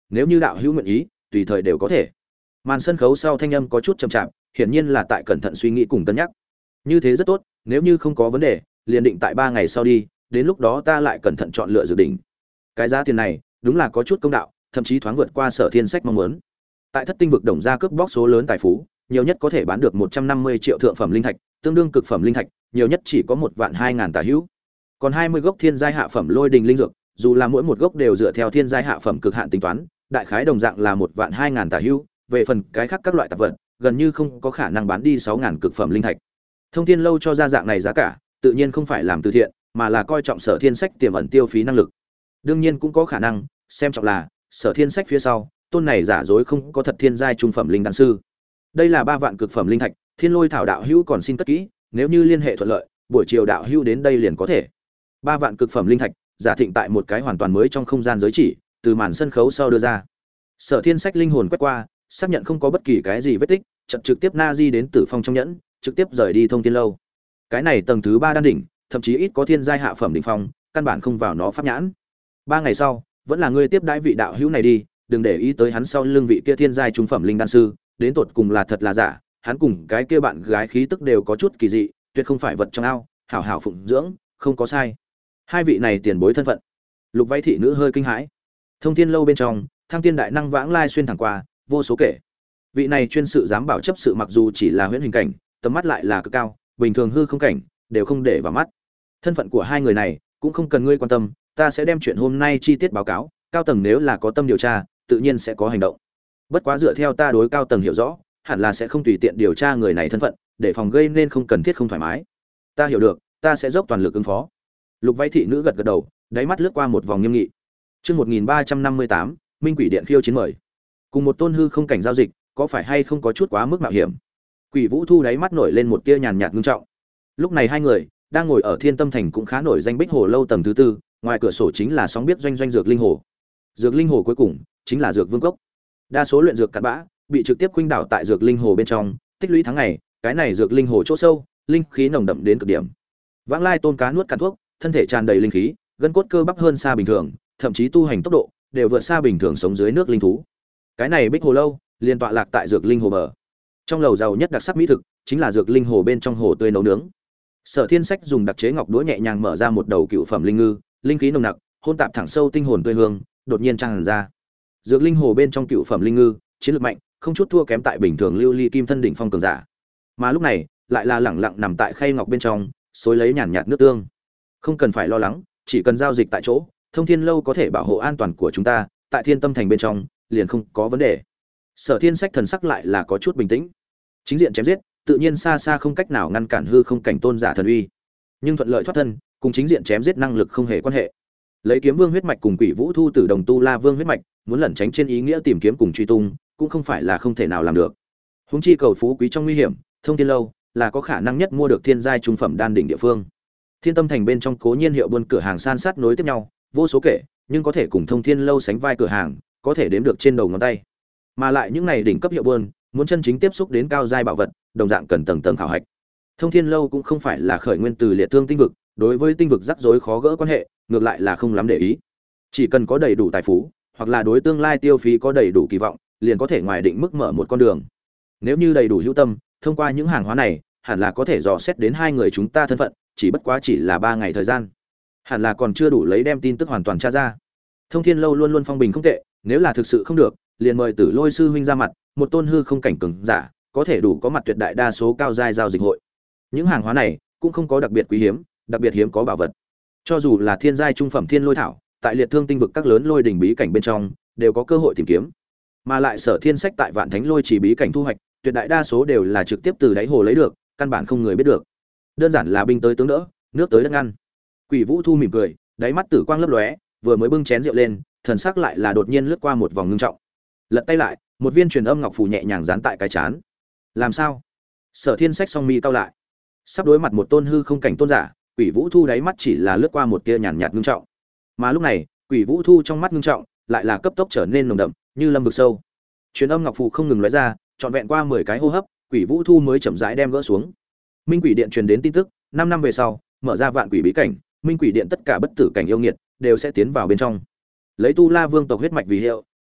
nếu như đạo hữu nguyện ý tùy thời đều có thể. Màn sân khấu sau thanh âm có chút chậm chạp, hiển nhiên là tại cẩn thận suy nghĩ cùng cân nhắc. Như thế rất tốt, nếu như không có vấn đề liền định tại 3 ngày sau đi, đến lúc đó ta lại cẩn thận chọn lựa dự định. Cái giá tiền này đúng là có chút công đạo, thậm chí thoáng vượt qua Sở Thiên Sách mong muốn. Tại Thất Tinh vực đồng gia cướp bóc số lớn tài phú, nhiều nhất có thể bán được 150 triệu thượng phẩm linh thạch, tương đương cực phẩm linh thạch, nhiều nhất chỉ có 1.200.000 tà hữu. Còn 20 gốc thiên giai hạ phẩm lôi đình linh dược, dù là mỗi một gốc đều dựa theo thiên giai hạ phẩm cực hạn tính toán, đại khái đồng dạng là 1.200.000 tà hữu, về phần cái khác các loại tạp vật, gần như không có khả năng bán đi 6.000 cực phẩm linh thạch. Thông Thiên lâu cho ra dạng này giá cả, tự nhiên không phải làm từ thiện, mà là coi trọng Sở Thiên Sách tiềm ẩn tiêu phí năng lực. Đương nhiên cũng có khả năng xem trọng là Sở Thiên Sách phía sau, tôn này giả dối không có thật thiên giai trung phẩm linh đan sư. Đây là 3 vạn cực phẩm linh thạch, Thiên Lôi thảo đạo hữu còn xin cất kỹ, nếu như liên hệ thuận lợi, buổi chiều đạo hữu đến đây liền có thể. 3 vạn cực phẩm linh thạch, giả thịnh tại một cái hoàn toàn mới trong không gian giới chỉ, từ màn sân khấu sau đưa ra. Sở Thiên Sách linh hồn quét qua, xác nhận không có bất kỳ cái gì vết tích, trực tiếp na di đến Tử Phong trong nhẫn, trực tiếp rời đi Thông Thiên lâu. Cái này tầng thứ 3 đan đỉnh, thậm chí ít có thiên giai hạ phẩm đỉnh phong, căn bản không vào nó pháp nhãn. 3 ngày sau, vẫn là ngươi tiếp đãi vị đạo hữu này đi, đừng để ý tới hắn sau lưng vị kia thiên giai trung phẩm linh đan sư, đến tột cùng là thật là giả, hắn cùng cái kia bạn gái khí tức đều có chút kỳ dị, tuyệt không phải vật trong ao, hảo hảo phụng dưỡng, không có sai. Hai vị này tiền bối thân phận. Lục Váy thị nữ hơi kinh hãi. Thông Thiên lâu bên trong, Thăng Tiên đại năng vãng lai xuyên thẳng qua, vô số kể. Vị này chuyên sự giám bảo chấp sự mặc dù chỉ là huyễn hình cảnh, tầm mắt lại là cực cao, bình thường hư không cảnh đều không để vào mắt. Thân phận của hai người này cũng không cần ngươi quan tâm, ta sẽ đem chuyện hôm nay chi tiết báo cáo, cao tầng nếu là có tâm điều tra, tự nhiên sẽ có hành động. Bất quá dựa theo ta đối cao tầng hiểu rõ, hẳn là sẽ không tùy tiện điều tra người này thân phận, để phòng gây nên không cần thiết không thoải mái. Ta hiểu được, ta sẽ dốc toàn lực ứng phó. Lục Váy thị nữ gật gật đầu, đáy mắt lướt qua một vòng nghiêm nghị. Chương 1358, Minh Quỷ Điện khiêu chiến mời. Cùng một tôn hư không cảnh giao dịch, có phải hay không có chút quá mức mạo hiểm? Quỷ Vũ Thu đáy mắt nổi lên một tia nhàn nhạt ngưng trọng. Lúc này hai người đang ngồi ở Thiên Tâm Thành cũng khá nổi danh Bích Hồ lâu tầng thứ 4, ngoài cửa sổ chính là sóng biết doanh doanh dược linh hồ. Dược linh hồ cuối cùng chính là dược vương cốc. Đa số luyện dược cặn bã bị trực tiếp khuynh đảo tại dược linh hồ bên trong, tích lũy tháng ngày, cái này dược linh hồ chỗ sâu, linh khí nồng đậm đến cực điểm. Vãng lai tôn cá nuốt cạn thuốc, thân thể tràn đầy linh khí, gân cốt cơ bắp hơn xa bình thường, thậm chí tu hành tốc độ đều vượt xa bình thường sống dưới nước linh thú. Cái này Bích Hồ lâu liền tọa lạc tại dược linh hồ bờ. Trong lầu giàu nhất đặc sắc mỹ thực chính là dược linh hồ bên trong hồ tươi nấu nướng. Sở Thiên Sách dùng đặc chế ngọc đũa nhẹ nhàng mở ra một đầu cựu phẩm linh ngư, linh khí nồng nặc, hôn tạp thẳng sâu tinh hồn tươi hương, đột nhiên tràn ra. Dược linh hồ bên trong cựu phẩm linh ngư, chiến lược mạnh, không chút thua kém tại bình thường lưu ly kim thân đỉnh phong cường giả. Mà lúc này, lại là lẳng lặng nằm tại khay ngọc bên trong, xối lấy nhàn nhạt nước tương. Không cần phải lo lắng, chỉ cần giao dịch tại chỗ, Thông Thiên lâu có thể bảo hộ an toàn của chúng ta, tại Thiên Tâm Thành bên trong, liền không có vấn đề. Sở Thiên Sách thần sắc lại là có chút bình tĩnh. Chính diện chém giết, tự nhiên xa xa không cách nào ngăn cản hư không cảnh tôn giả thần uy, nhưng thuận lợi thoát thân, cùng chính diện chém giết năng lực không hề quan hệ. Lấy Kiếm Vương huyết mạch cùng Quỷ Vũ Thu Tử Đồng Tu La Vương huyết mạch, muốn lẩn tránh trên ý nghĩa tìm kiếm cùng truy tung, cũng không phải là không thể nào làm được. Huống chi cầu phú quý trong nguy hiểm, Thông Thiên lâu là có khả năng nhất mua được thiên giai trung phẩm đan đỉnh địa phương. Thiên Tâm Thành bên trong cố nhiên hiệu buôn cửa hàng san sát nối tiếp nhau, vô số kể, nhưng có thể cùng Thông Thiên lâu sánh vai cửa hàng, có thể đếm được trên đầu ngón tay. Mà lại những này đỉnh cấp hiệu buôn, muốn chân chính tiếp xúc đến cao giai bảo vật, đồng dạng cần tầng tầng khảo hạch. Thông Thiên lâu cũng không phải là khởi nguyên từ liệt thương tinh vực, đối với tinh vực rắc rối khó gỡ quan hệ, ngược lại là không lắm để ý. Chỉ cần có đầy đủ tài phú, hoặc là đối tương lai tiêu phí có đầy đủ kỳ vọng, liền có thể ngoài định mức mở một con đường. Nếu như đầy đủ hữu tâm, thông qua những hàng hóa này, hẳn là có thể dò xét đến hai người chúng ta thân phận, chỉ bất quá chỉ là 3 ngày thời gian. Hẳn là còn chưa đủ lấy đem tin tức hoàn toàn tra ra. Thông Thiên lâu luôn luôn phong bình không tệ, nếu là thực sự không được, liền mời Tử Lôi sư huynh ra mặt, một tôn hư không cảnh cường giả, có thể đủ có mặt tuyệt đại đa số cao giai giao dịch hội. Những hàng hóa này cũng không có đặc biệt quý hiếm, đặc biệt hiếm có bảo vật. Cho dù là thiên giai trung phẩm thiên lôi thảo, tại liệt thương tinh vực các lớn lôi đỉnh bí cảnh bên trong, đều có cơ hội tìm kiếm. Mà lại Sở Thiên Sách tại Vạn Thánh lôi chỉ bí cảnh thu hoạch, tuyệt đại đa số đều là trực tiếp từ đáy hồ lấy được, căn bản không người biết được. Đơn giản là binh tới tướng đỡ, nước tới đất ngăn. Quỷ Vũ Thu mỉm cười, đáy mắt tử quang lấp lóe, vừa mới bưng chén rượu lên, thần sắc lại là đột nhiên lướt qua một vòng ngưng trọng. Lật tay lại, một viên truyền âm ngọc phù nhẹ nhàng dán tại cái chán. Làm sao? Sở Thiên Sách song mi cau lại. Sắp đối mặt một tôn hư không cảnh tôn giả, Quỷ Vũ Thu đáy mắt chỉ là lướt qua một tia nhàn nhạt ngưng trọng. Mà lúc này, Quỷ Vũ Thu trong mắt ngưng trọng, lại là cấp tốc trở nên nồng đậm, như lâm vực sâu. Truyền âm ngọc phù không ngừng lóe ra, trọn vẹn qua 10 cái hô hấp, Quỷ Vũ Thu mới chậm rãi đem gỡ xuống. Minh Quỷ Điện truyền đến tin tức, 5 năm về sau, mở ra Vạn Quỷ bí cảnh, Minh Quỷ Điện tất cả bất tử cảnh yêu nghiệt đều sẽ tiến vào bên trong. Lấy Tu La Vương tộc huyết mạch vì hiệu,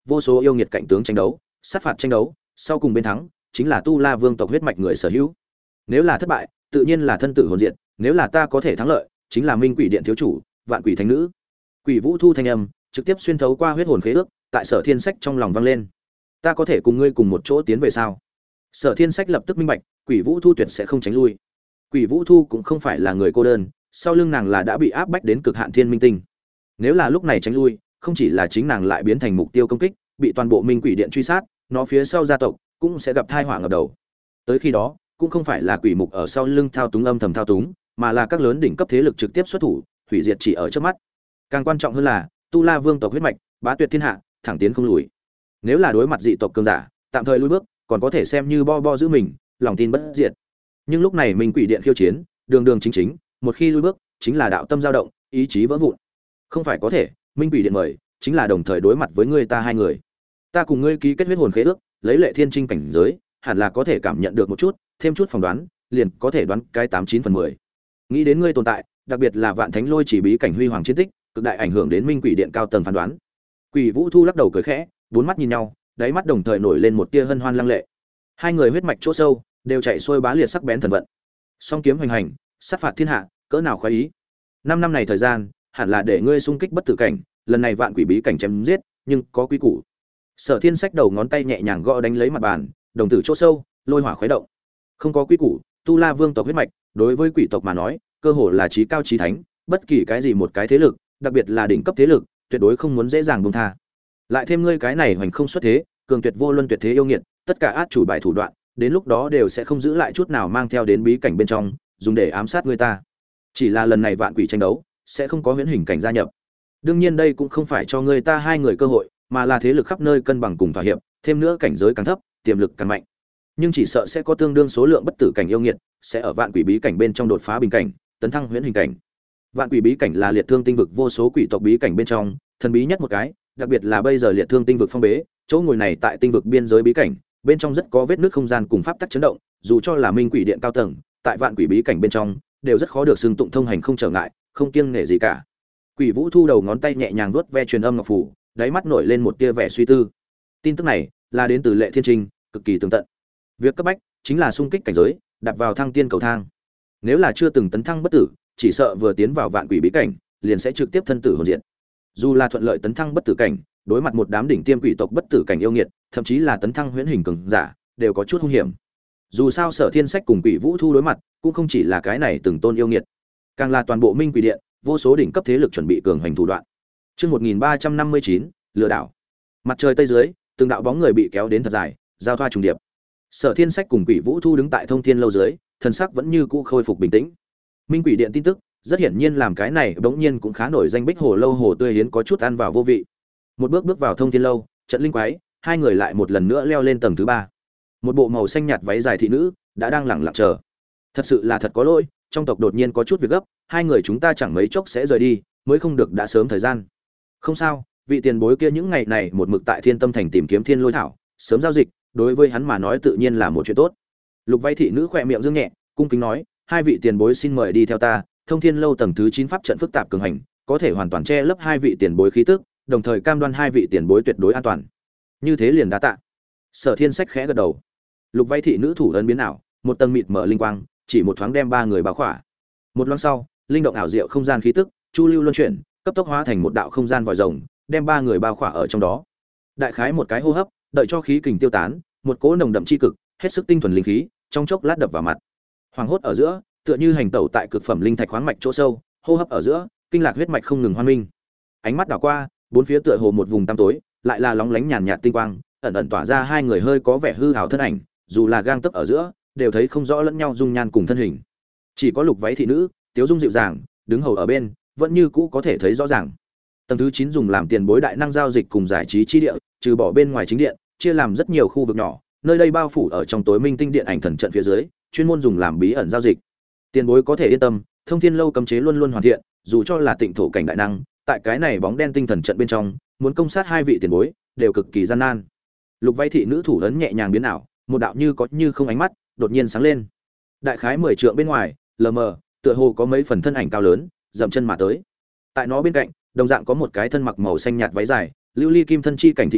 vô số yêu nghiệt cạnh tướng tranh đấu, sát phạt tranh đấu, sau cùng bên thắng chính là Tu La Vương tộc huyết mạch người sở hữu. Nếu là thất bại, tự nhiên là thân tử hồn diệt, nếu là ta có thể thắng lợi, chính là Minh Quỷ Điện thiếu chủ, Vạn Quỷ Thánh Nữ. Quỷ Vũ Thu thanh âm trực tiếp xuyên thấu qua huyết hồn khế ước, tại Sở Thiên Sách trong lòng vang lên. Ta có thể cùng ngươi cùng một chỗ tiến về sao? Sở Thiên Sách lập tức minh bạch, Quỷ Vũ Thu tuyệt sẽ không tránh lui. Quỷ Vũ Thu cũng không phải là người cô đơn, sau lưng nàng là đã bị áp bách đến cực hạn Thiên Minh Tinh. Nếu là lúc này tránh lui, không chỉ là chính nàng lại biến thành mục tiêu công kích, bị toàn bộ Minh Quỷ Điện truy sát, nó phía sau gia tộc cũng sẽ gặp tai họa ngập đầu. Tới khi đó, cũng không phải là quỷ mục ở sau lưng thao túng âm thầm thao túng, mà là các lớn đỉnh cấp thế lực trực tiếp xuất thủ, hủy diệt chỉ ở trước mắt. Càng quan trọng hơn là, Tu La Vương tộc huyết mạch, bá tuyệt thiên hạ, thẳng tiến không lùi. Nếu là đối mặt dị tộc cường giả, tạm thời lùi bước, còn có thể xem như bo giữ mình, lòng tin bất diệt. Nhưng lúc này Minh Quỷ Điện khiêu chiến, đường đường chính chính, một khi lùi bước, chính là đạo tâm dao động, ý chí vỡ vụn. Không phải có thể, Minh Quỷ Điện mời, chính là đồng thời đối mặt với ngươi ta hai người. Ta cùng ngươi ký kết huyết hồn khế ước, lấy Lệ Thiên Trinh cảnh giới, hẳn là có thể cảm nhận được một chút, thêm chút phỏng đoán, liền có thể đoán cái 89/10. Nghĩ đến ngươi tồn tại, đặc biệt là Vạn Thánh Lôi chỉ bí cảnh huy hoàng chiến tích, cực đại ảnh hưởng đến Minh Quỷ Điện cao tầng phán đoán. Quỷ Vũ Thu lắc đầu cười khẽ, bốn mắt nhìn nhau, đáy mắt đồng thời nổi lên một tia hân hoan lăng lệ. Hai người huyết mạch chỗ sâu, đều chạy xuôi bá liệt sắc bén thần vận. Song kiếm hoành hành, sát phạt thiên hạ, cỡ nào khoái ý. 5 năm này thời gian, hẳn là để ngươi xung kích bất tử cảnh, lần này Vạn Quỷ bí cảnh chém giết, nhưng có quy củ. Sở Thiên Sách đầu ngón tay nhẹ nhàng gõ đánh lấy mặt bàn, đồng tử chỗ sâu, lôi hỏa khuấy động. Không có quy củ, Tu La Vương tộc huyết mạch, đối với quỷ tộc mà nói, cơ hồ là chí cao chí thánh, bất kỳ cái gì một cái thế lực, đặc biệt là đỉnh cấp thế lực, tuyệt đối không muốn dễ dàng buông tha. Lại thêm ngươi cái này hoành không xuất thế, cường tuyệt vô luân tuyệt thế yêu nghiệt, tất cả át chủ bài thủ đoạn, đến lúc đó đều sẽ không giữ lại chút nào mang theo đến bí cảnh bên trong, dùng để ám sát người ta. Chỉ là lần này vạn quỷ tranh đấu, sẽ không có huyễn hình cảnh gia nhập. Đương nhiên đây cũng không phải cho người ta hai người cơ hội, mà là thế lực khắp nơi cân bằng cùng thỏa hiệp, thêm nữa cảnh giới càng thấp, tiềm lực càng mạnh. Nhưng chỉ sợ sẽ có tương đương số lượng bất tử cảnh yêu nghiệt, sẽ ở vạn quỷ bí cảnh bên trong đột phá bình cảnh, tấn thăng huyễn hình cảnh. Vạn quỷ bí cảnh là liệt thương tinh vực vô số quỷ tộc bí cảnh bên trong, thần bí nhất một cái, đặc biệt là bây giờ liệt thương tinh vực phong bế, chỗ ngồi này tại tinh vực biên giới bí cảnh, bên trong rất có vết nứt không gian cùng pháp tắc chấn động, dù cho là minh quỷ điện cao tầng, tại vạn quỷ bí cảnh bên trong, đều rất khó được xưng tụng thông hành không trở ngại, không kiêng nể gì cả. Quỷ Vũ thu đầu ngón tay nhẹ nhàng vuốt ve truyền âm ngọc phủ, đáy mắt nổi lên một tia vẻ suy tư. Tin tức này là đến từ Lệ Thiên Trinh, cực kỳ tường tận. Việc cấp bách chính là xung kích cảnh giới, đạp vào thăng tiên cầu thang. Nếu là chưa từng tấn thăng bất tử, chỉ sợ vừa tiến vào vạn quỷ bí cảnh, liền sẽ trực tiếp thân tử hồn diệt. Dù là thuận lợi tấn thăng bất tử cảnh, đối mặt một đám đỉnh tiêm quỷ tộc bất tử cảnh yêu nghiệt, thậm chí là tấn thăng huyễn hình cường giả, đều có chút hung hiểm. Dù sao Sở Thiên Sách cùng Quỷ Vũ thu đối mặt, cũng không chỉ là cái này từng tôn yêu nghiệt, càng là toàn bộ Minh Quỷ Điện, vô số đỉnh cấp thế lực chuẩn bị cường hành thủ đoạn. Chương 1359, lừa đảo. Mặt trời tây dưới, từng đạo bóng người bị kéo đến thật dài, giao thoa trùng điệp. Sở Thiên Sách cùng Quỷ Vũ thu đứng tại Thông Thiên lâu dưới, thần sắc vẫn như cũ khôi phục bình tĩnh. Minh Quỷ Điện tin tức, rất hiển nhiên làm cái này bỗng nhiên cũng khá nổi danh Bích Hồ lâu hồ tươi hiến có chút ăn vào vô vị. Một bước bước vào Thông Thiên lâu, trận linh quái, hai người lại một lần nữa leo lên tầng thứ 3. Một bộ màu xanh nhạt váy dài thị nữ đã đang lẳng lặng chờ. Thật sự là thật có lỗi, trong tộc đột nhiên có chút việc gấp, hai người chúng ta chẳng mấy chốc sẽ rời đi, mới không được đã sớm thời gian. Không sao, vị tiền bối kia những ngày này một mực tại Thiên Tâm thành tìm kiếm Thiên Lôi thảo, sớm giao dịch, đối với hắn mà nói tự nhiên là một chuyện tốt. Lục váy thị nữ khỏe miệng dương nhẹ, cung kính nói, hai vị tiền bối xin mời đi theo ta, Thông Thiên lâu tầng thứ 9 pháp trận phức tạp cường hành, có thể hoàn toàn che lấp hai vị tiền bối khí tức, đồng thời cam đoan hai vị tiền bối tuyệt đối an toàn. Như thế liền đa tạ. Sở Thiên Sách khẽ gật đầu. Lục váy thị nữ thủ ấn biến ảo, một tầng mịt mở linh quang, chỉ một thoáng đem ba người bao khỏa. Một loáng sau, linh động ảo diệu không gian khí tức, chu lưu luân chuyển, cấp tốc hóa thành một đạo không gian vòi rồng, đem ba người bao khỏa ở trong đó. Đại khái một cái hô hấp, đợi cho khí kình tiêu tán, một cỗ nồng đậm chi cực, hết sức tinh thuần linh khí, trong chốc lát đập vào mặt. Hoàng hốt ở giữa, tựa như hành tẩu tại cực phẩm linh thạch khoáng mạch chỗ sâu, hô hấp ở giữa, kinh lạc huyết mạch không ngừng hoan minh. Ánh mắt đảo qua, bốn phía tựa hồ một vùng tăm tối, lại là lóng lánh nhàn nhạt tinh quang, ẩn ẩn tỏa ra hai người hơi có vẻ hư ảo thân ảnh, dù là gang tấc ở giữa, đều thấy không rõ lẫn nhau dung nhan cùng thân hình. Chỉ có lục váy thị nữ, tiếu dung dịu dàng, đứng hầu ở bên, vẫn như cũ có thể thấy rõ ràng. Tầng thứ 9 dùng làm tiền bối đại năng giao dịch cùng giải trí chi địa, trừ bỏ bên ngoài chính điện, chia làm rất nhiều khu vực nhỏ, nơi đây bao phủ ở trong tối minh tinh điện ảnh thần trận phía dưới, chuyên môn dùng làm bí ẩn giao dịch. Tiền bối có thể yên tâm, Thông Thiên lâu cấm chế luôn luôn hoàn thiện, dù cho là tịnh thổ cảnh đại năng, tại cái này bóng đen tinh thần trận bên trong, muốn công sát hai vị tiền bối, đều cực kỳ gian nan. Lục váy thị nữ thủ ấn nhẹ nhàng biến ảo, một đạo như có như không ánh mắt, đột nhiên sáng lên. Đại khái 10 trượng bên ngoài, lờ mờ, tựa hồ có mấy phần thân ảnh cao lớn, dậm chân mà tới. Tại nó bên cạnh, đồng dạng có một cái thân mặc màu xanh nhạt váy dài, lưu ly kim thân chi cảnh thị nữ,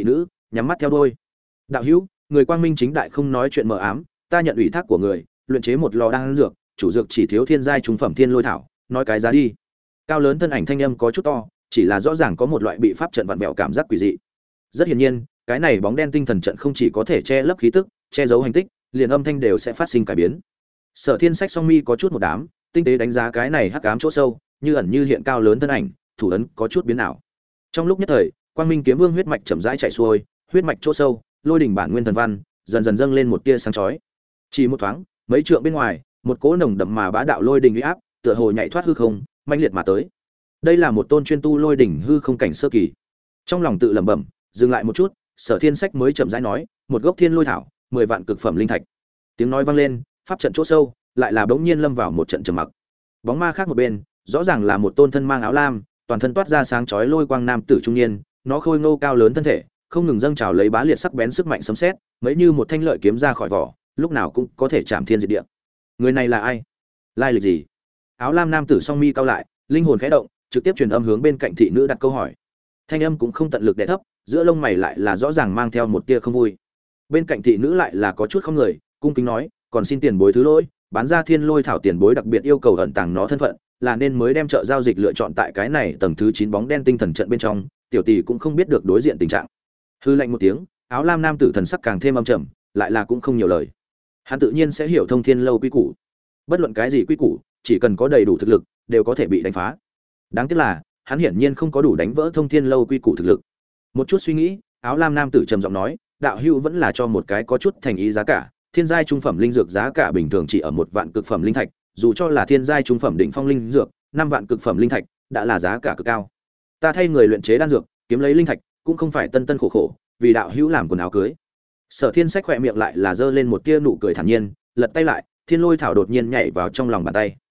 nhắm mắt theo đuôi. Đạo hữu, người quang minh chính đại không nói chuyện mờ ám, ta nhận ủy thác của người, luyện chế một lò đan dược, chủ dược chỉ thiếu thiên giai trung phẩm thiên lôi thảo, nói cái giá đi. Cao lớn thân ảnh thanh âm có chút to, chỉ là rõ ràng có một loại bị pháp trận vặn vẹo cảm giác quỷ dị. Rất hiển nhiên, cái này bóng đen tinh thần trận không chỉ có thể che lấp khí tức, che giấu hành tích, liền âm thanh đều sẽ phát sinh cải biến. Sở Thiên Sách song mi có chút một đám, tinh tế đánh giá cái này hắc ám chỗ sâu, như ẩn như hiện cao lớn thân ảnh, thủ ấn có chút biến ảo. Trong lúc nhất thời, Quang Minh Kiếm Vương huyết mạch chậm rãi chảy xuôi, huyết mạch chỗ sâu, lôi đỉnh bản nguyên thần văn, dần dần dâng lên một tia sáng chói. Chỉ một thoáng, mấy trượng bên ngoài, một cỗ nồng đậm mà bá đạo lôi đỉnh uy áp, tựa hồ nhảy thoát hư không, mãnh liệt mà tới. Đây là một tôn chuyên tu lôi đỉnh hư không cảnh sơ kỳ. Trong lòng tự lẩm bẩm, dừng lại một chút, Sở Thiên Sách mới chậm rãi nói, một gốc thiên lôi thảo, 10 vạn cực phẩm linh thạch. Tiếng nói vang lên, pháp trận chỗ sâu lại là bỗng nhiên lâm vào một trận trầm mặc. Bóng ma khác một bên, rõ ràng là một tôn thân mang áo lam, toàn thân toát ra sáng chói lôi quang nam tử trung niên, nó khôi ngô cao lớn thân thể, không ngừng dâng trào lấy bá liệt sắc bén sức mạnh sấm sét, mấy như một thanh lợi kiếm ra khỏi vỏ, lúc nào cũng có thể chạm thiên diệt địa. Người này là ai? Lai lịch gì? Áo lam nam tử song mi cao lại, linh hồn khẽ động, trực tiếp truyền âm hướng bên cạnh thị nữ đặt câu hỏi. Thanh âm cũng không tận lực đè thấp, giữa lông mày lại là rõ ràng mang theo một tia không vui. Bên cạnh thị nữ lại là có chút không người, cung kính nói, còn xin tiền bối thứ lỗi, bán ra thiên lôi thảo tiền bối đặc biệt yêu cầu ẩn tàng nó thân phận, là nên mới đem chợ giao dịch lựa chọn tại cái này tầng thứ 9 bóng đen tinh thần trận bên trong, tiểu tỷ cũng không biết được đối diện tình trạng. Hư lạnh một tiếng, áo lam nam tử thần sắc càng thêm âm trầm, lại là cũng không nhiều lời. Hắn tự nhiên sẽ hiểu thông thiên lâu quy củ. Bất luận cái gì quy củ, chỉ cần có đầy đủ thực lực, đều có thể bị đánh phá. Đáng tiếc là, hắn hiển nhiên không có đủ đánh vỡ thông thiên lâu quy củ thực lực. Một chút suy nghĩ, áo lam nam tử trầm giọng nói, đạo hữu vẫn là cho một cái có chút thành ý giá cả, thiên giai trung phẩm linh dược giá cả bình thường chỉ ở 1 vạn cực phẩm linh thạch, dù cho là thiên giai trung phẩm đỉnh phong linh dược, 5 vạn cực phẩm linh thạch đã là giá cả cực cao. Ta thay người luyện chế đan dược, kiếm lấy linh thạch, cũng không phải tân tân khổ khổ, vì đạo hữu làm quần áo cưới. Sở Thiên Sách khỏe miệng lại là giơ lên một tia nụ cười thản nhiên, lật tay lại, thiên lôi thảo đột nhiên nhảy vào trong lòng bàn tay.